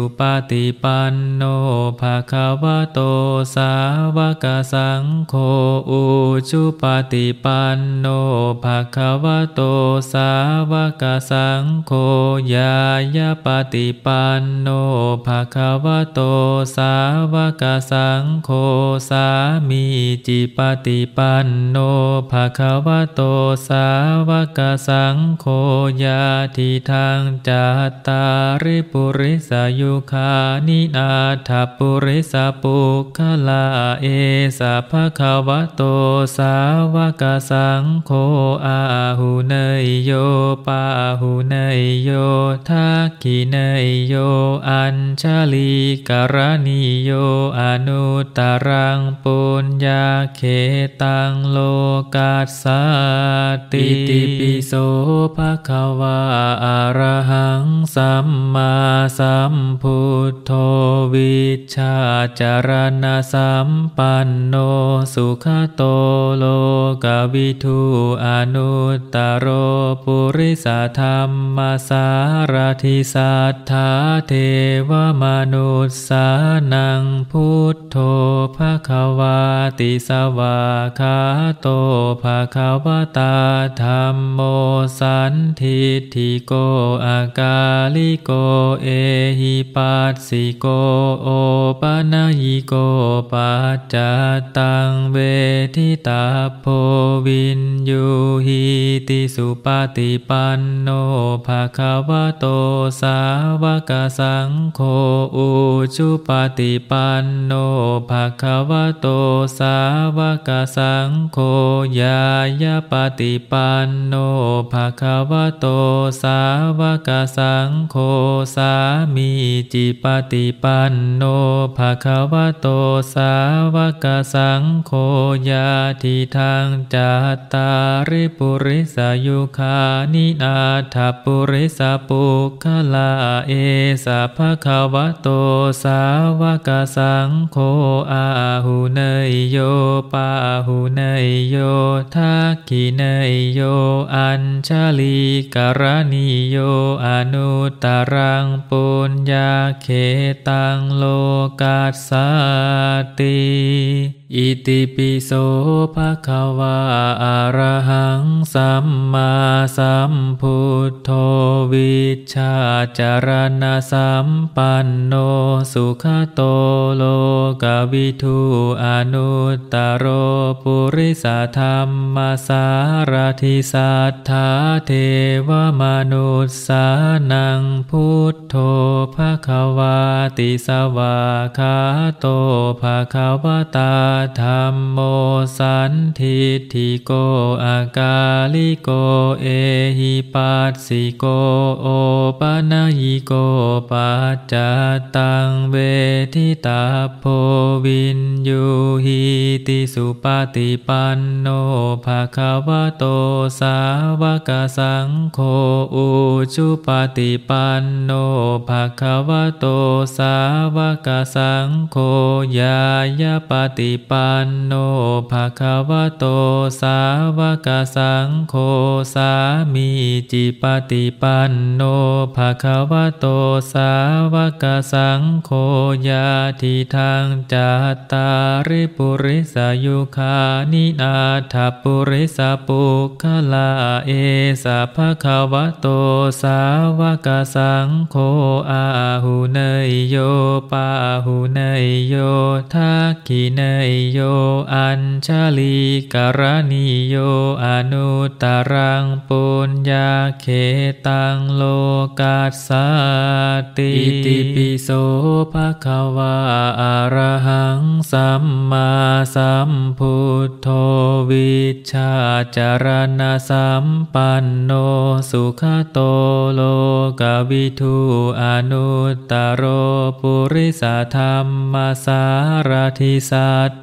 ฏิปันโนภะคะวะโตสาวกสังโฆอุชุปฏิปันโนภะคะวะโตสาวกสังโฆญายาปฏิปันโนภะคะวะโตสาวกสังโฆสามีจิปฏิปันโนภะคะวะโตสาวกสังโฆญาทิทังจัตตาริปุริสยุคานินาถปุริสปุคขลาเอสะภะคะวะโตสาวกสังโฆอาหุเนยโยปาหุเนยโยทักขิเนยโยอัญชลีกรณีโยอนุตตรังปุญญาเขตังโลกัสสติอิติปิโสภะคะวะอะระหังสัมมาสัมพุทโธวิชชาจารณะสัมปันโนสุขโตโลกวิทูอนุตตโรปุริสธรรมสารถิสัทธาเทวมนุสสานังพุทโธภะคะวาติสวาคาโตภะคะวตาธัมโมสันทิฏฐิโกอากาลิโกเอหิปัสสิโกโอปนัยยิโกปัจจตังเวทิตาโพวินยูหิติสุปฏิปันโนภะคะวะโตสาวกสังโฆอุชุปฏิปันโนภะคะวะโตสาวกสังโฆญายาปฏิปันโนภะคะวะโตสาวกสังโฆสามีจิปฏิปันโนภะคะวะโตสาวกสังโฆญาทิทังจัตตาริปุริสยุคานินาถปุริสปุคขลาเอสะภะคะวะโตสาวกสังโฆอาหุเนยโยปาหุเนยโยทักขิเนยโยอัญชลีกรณีโยอนุตตรังปุญญาเขตังโลกัสสติอิติปิโสภะคะวะอะระหังสัมมาสัมพุทโธวิชชาจารณะสัมปันโนสุขโตโลกวิทูอนุตตโรปุริสธรรมสารถิสัทธาเทวมนุสสานังพุทโธภะคะวาติสวาคาโตภะคะวตาธัมโมสันทิฏฐิโกอากาลิโกเอหิปัสสิโกโอปนัยยิโกปัจจตังเวทิตาโพวินยูหิติสุปฏิปันโนภะคะวะโตสาวกสังโฆอุชุปฏิปันโนภะคะวะโตสาวกสังโฆญายาปฏิปันโนภะคะวะโตสาวกสังโฆสามีจิปฏิปันโนภะคะวะโตสาวกสังโฆญาทิทังจัตตาริปุริสยุคานินาถปุริสปุคขลาเอสะภะคะวะโตสาวกสังโฆอาหุเนยโยปาหุเนยโยทักขิเนยโยอัญชลีกรณีโยอนุตตรังปุญญาเขตังโลกัสสติอิติปิโสภะคะวะอะระหังสัมมาสัมพุทโธวิชชาจารณะสัมปันโนสุขโตโลกวิทูอนุตตโรปุริสธรรมสารถิสัท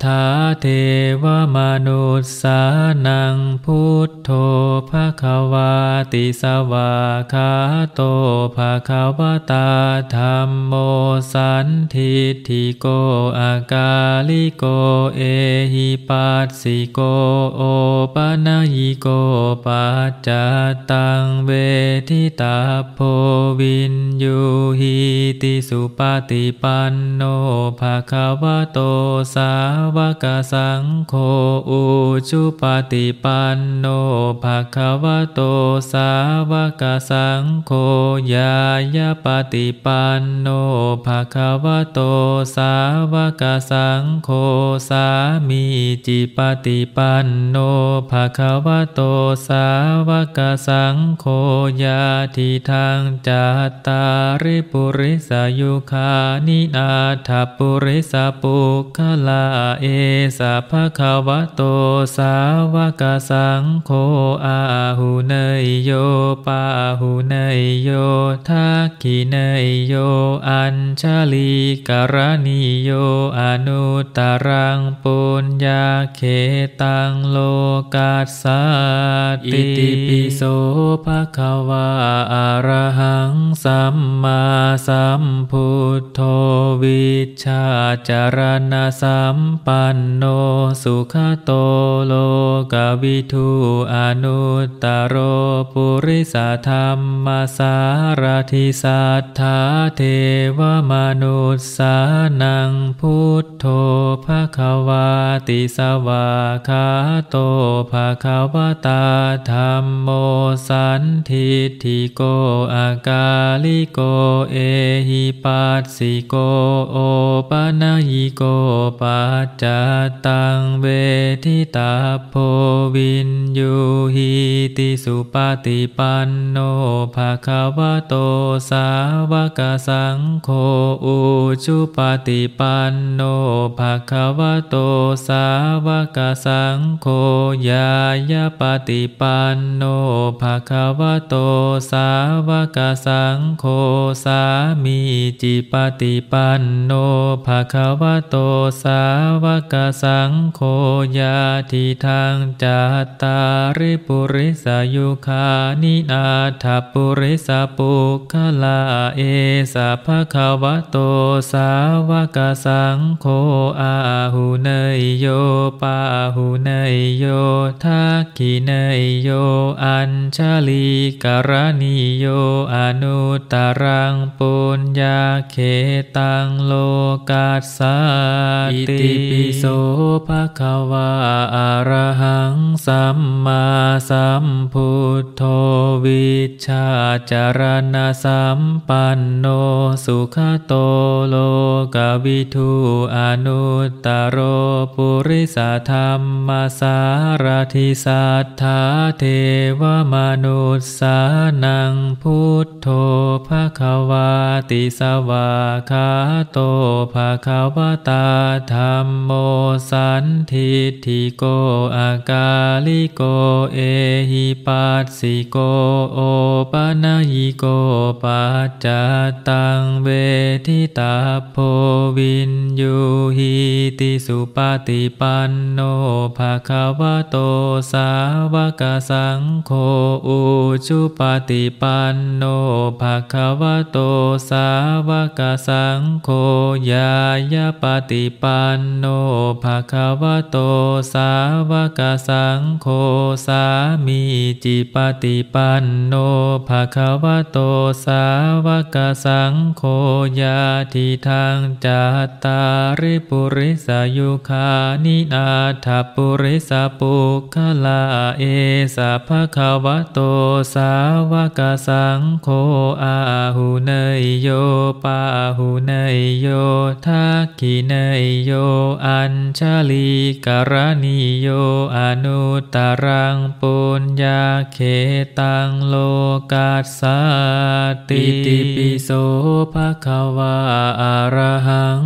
ธาเทวมนุสสานังพุทโธภควาติสวากขาโตภควตาธัมโมสันทิฏฐิโกอากาลิโกเอหิปัสสิโกโอปนัยยิโกปัจจตังเวทิตาโพวินยูหิติสุปฏิปันโนภควโตสาวกสังโฆอุชุปฏิปันโนภควโตสาวกสังโฆญายปฏิปันโนภควโตสาวกสังโฆสามีจิปฏิปันโนภควโตสาวกสังโฆญาทิทังจัตตาริปุริสยุคานินาถปุริสปุคคลาเอสะภควโตสาวกสังโฆอาหุเนยโยปาหุเนยโยทักขิเนยโยอัญชลีกรณีโยอนุตตรังปุญญาเขตังโลกัสสติอิติปิโสภควาอะระหังสัมมาสัมพุทโธวิชชาจารณสัมปันโนสุขโตโลกวิทูอนุตตโรปุริสธรรมสารถิสัทธาเทวมนุสสานังพุทโธภควาติสวากขาโตภควตาธัมโมสันทิฏฐิโกอากาลิโกเอหิปัสสิโกโอปนัยยิโกปัจจตังเวทิตาโพวินยูหิติสุปฏิปันโนภควโตสาวกสังโฆอุชุปฏิปันโนภควโตสาวกสังโฆญายปฏิปันโนภควโตสาวกสังโฆสามีจิปฏิปันโนภควโตสาวกสังโฆญาทิทังจัตตาริปุริสยุคานินาถปุริสปุคคลาเอสะภควโตสาวกสังโฆอาหุเนยโยปาหุเนยโยทักขิเนยโยอัญชลีกรณีโยอนุตตรังปุญญาเขตังโลกัสสติอิติปิโสภควาอะระหังสัมมาสัมพุทโธวิชชาจารณสัมปันโนสุขโตโลกวิทูอนุตตโรปุริสธรรมสารถิสัทธาเทวมนุสสานังพุทโธภควาติสวากขาโตภควตาธัมโมสันทิฏฐิโกอากาลิโกเอหิปัสสิโกโอปนัยยิโกปัจจตังเวทิตาโพวินยูหิติสุปฏิปันโนภควโตสาวกสังโฆอุชุปฏิปันโนภควโตสาวกสังโฆญายปฏิปันโนภควโตสาวกสังโฆสามีจิปฏิปันโนภควโตสาวกสังโฆญาทิทังจัตตาริปุริสยุคานินาถปุริสปุคคลาเอสะภควโตสาวกสังโฆอาหุเนยโยปาหุเนยโยทักขิเนยโยอัญชลีกรณีโยอนุตตรังปุญญาเขตังโลกัสสติอิติปิโสภควาอะระหังสัม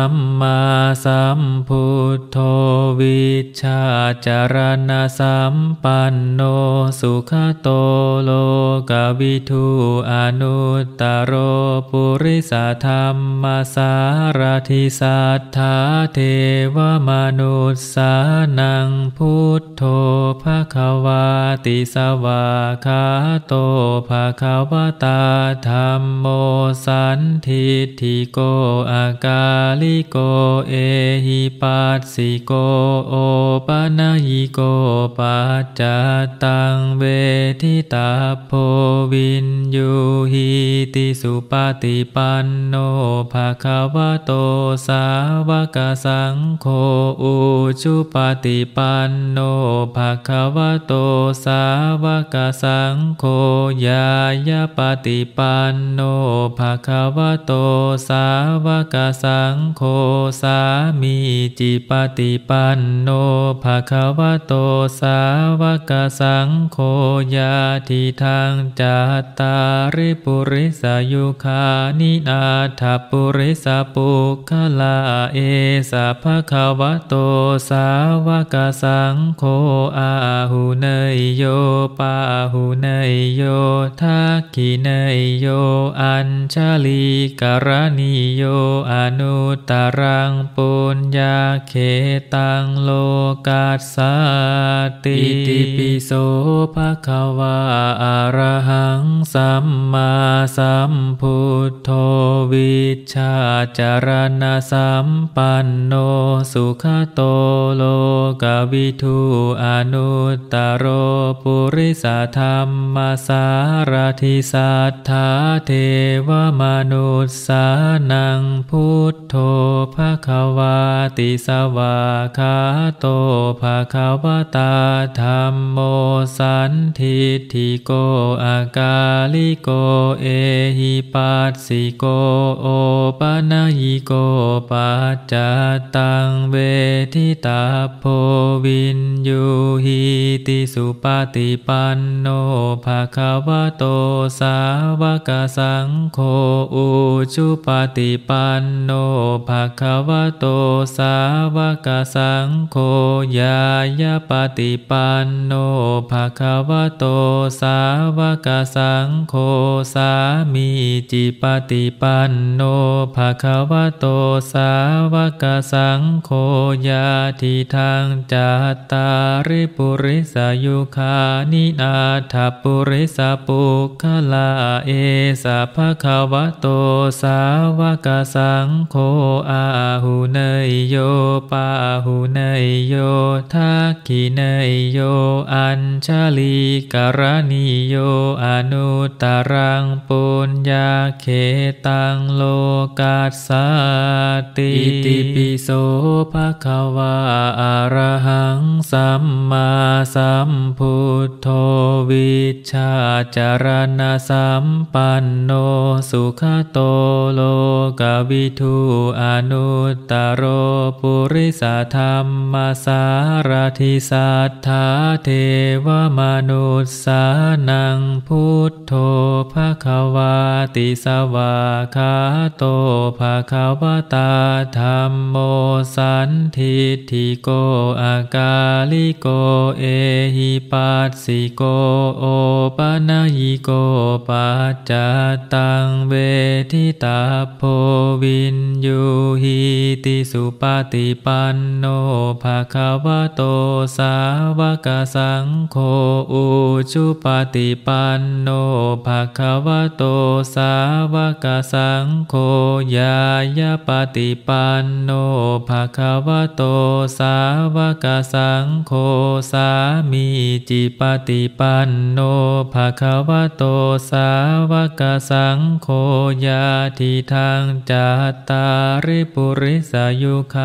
มมาสัมพุทโธวิชชาจารณะสัมปันโนสุขโตโลกวิทูอนุตตโรปุริสธรรมสารถิสัทธาเทวมนุสสานังพุทโธภควาติสวากขาโตภควตาธัมโมสันทิฏฐิโกอากาลิโกเอหิปัสสิโกโอปนัยโกปัจจตังเวทิตาโพวินยูหิติสุปฏิปันโนภควโตสาวกสังโฆอุชุปฏิปันโนภควโตสาวกสังโฆยายาปฏิปันโนภควโตสาวกสังโฆสามีจิปฏิปันโนภควโตสาวกสังโฆญาทิทังจัตตาริปุริสยุคานินาถปุริสปุคขลาเอสะภควโตสาวกสังโฆอาหุเนยโยปาหุเนยโยทักขิเนยโยอัญชลีกรณีโยอนุตตรังปุญญาเขตังโลกัสสติอิติปิโสภควาอะระหังสัมมาสัมพุทโธวิชชาจารณะสัมปันโนสุขโตโลกวิทูอนุตตโรปุริสธรรมสารถิสัทธาเทวมนุสสานังพุทโธภควาติสวากขาโตภควตาธัมโมสันทิฏฐิโกอากาลิโกเอหิปัสสิโกโอปนัยโกปัจจตังเวทิตาโพวินยูหิติสุปฏิปันโนภควโตสาวกสังโฆอุชุปฏิปันโนภควโตสาวกสังโฆญายาปฏิปันโนภควโตสาวกสังโฆสามีจิปฏิปันโนภควโตสาวกสังโฆญาทิทังจัตตาริปุริสยุคานินาถปุริสปุคขลาเอสะภควโตสาวกสังโฆอาหุเนยโยปาหุเนยโยทักขิเนยโยอัญชลีกรณีโยอนุตตรังปุญญาเขตังโลกัสสติอิติปิโสภควาอะระหังสัมมาสัมพุทโธวิชชาจารณะสัมปันโนสุขโตโลกวิทูอนุตตโรปุริสธรรมสารถิสัทธาเทวมนุสสานังพุทโธภควาติสวากขาโตภควตาธัมโมสันทิฏฐิโกอากาลิโกเอหิปัสสิโกโอปนัยโกปัจจตังเวทิตาโพวินยูหิติสุปฏิปันโนภควโตสาวกสังโฆอุชุปฏิปันโนภควโตสาวกสังโฆญายาปฏิปันโนภควโตสาวกสังโฆสามีจิปฏิปันโนภควโตสาวกสังโฆญาทิทังจัตตาริปุริสยุคานิ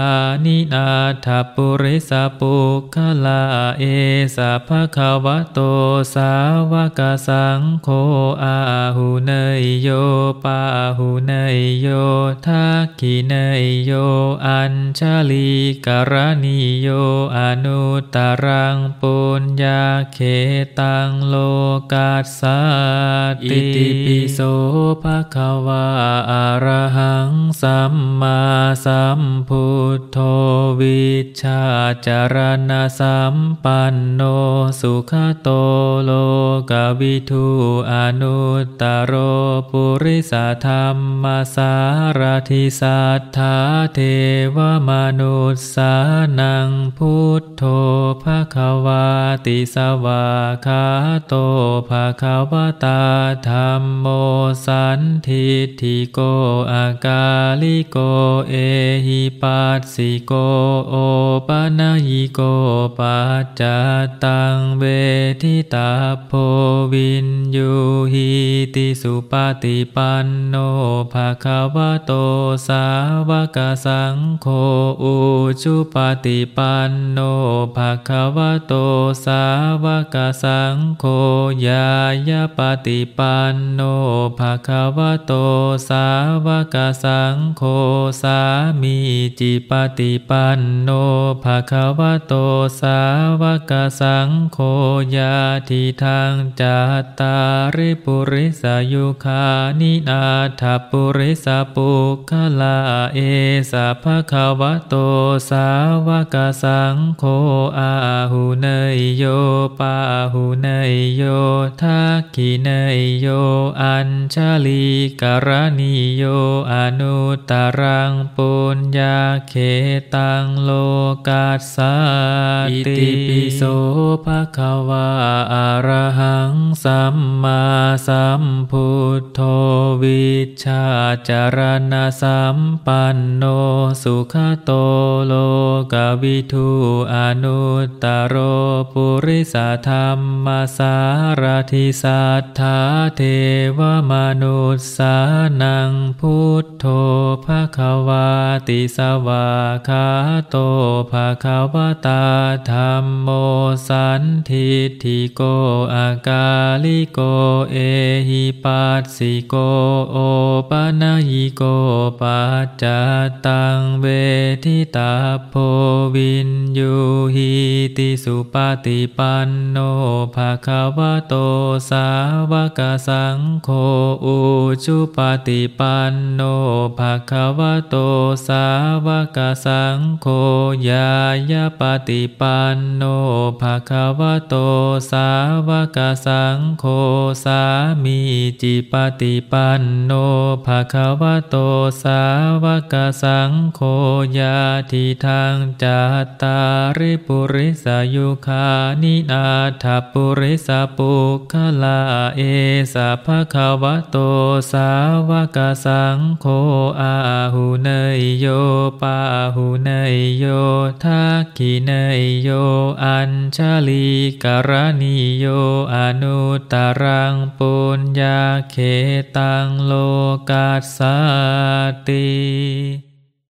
นินาถปุริสปุคลาเอสะภะคะวะโตสาวกสังโฆอาหุเนยโยปาหุเนยโยทักขิเนยโยอัญชลีกรณีโยอนุตตรังปุญญาเขตังโลกัสสติอิติปิโสภะคะวะอะระหังสัมมาสัมพุทโธวิชชาจารณะสัมปันโนสุขโตโลกวิทูอนุตตโรปุริสธรรมสารถิสัทธาเทวมนุสสานังพุทโธภะคะวาติสวาคาโตภะคะวตาธัมโมสันทิฏฐิโกอากาลิโกเอหิปัสสิโกโอปนัยยิโกปัจจตังเวทิตาโพวินยูหิติสุปฏิปันโนภะคะวะโตสาวกสังโฆอุชุปฏิปันโนภะคะวะโตสาวกสังโฆญายาปฏิปันโนภะคะวะโตสาวกสังโฆสามีจิปฏิปันโนภะคะวะโตสาวกสังโฆญาทิทังจัตตาริปุริสยุคานินาถปุริสปุคลาเอสะภะคะวะโตสาวกสังโฆอาหุเนยโยปาหุเนยโยทักขิเนยโยอัญชลีกรณีโยอนุตตรังปุญญาเขตังโลกัสสติอิติปิโสภะคะวะอะระหังสัมมาสัมพุทโธวิชชาจารณะสัมปันโนสุขโตโลกวิทูอนุตตโรปุริสธรรมสารถิสัทธาเทวมนุสสานังพุทโธภะคะวาติสวาคาโตภะคะวตาธัมโมสันทิฏฐิโกอากาลิโกเอหิปัสสิโกโอปนัยยิโกปัจจตังเวทิตาโพวินยูหิติสุปฏิปันโนภะคะวะโตสาวกสังโฆอุชุปฏิปันโนภะคะวะโตสาวกสังโฆญายาปฏิปันโนภะคะวะโตสาวกสังโฆสามีจิปฏิปันโนภะคะวะโตสาวกสังโฆญาทิทังจัตตาริปุริสยุคานินาถปุริสปุคลาเอสะภะคะวะโตสาวกสังโฆอาหุเนยโยปาหุเนยโยทักขิเนยโยอัญชลีกรณีโยอนุตตรังปุญญาเขตังโลกัสสติ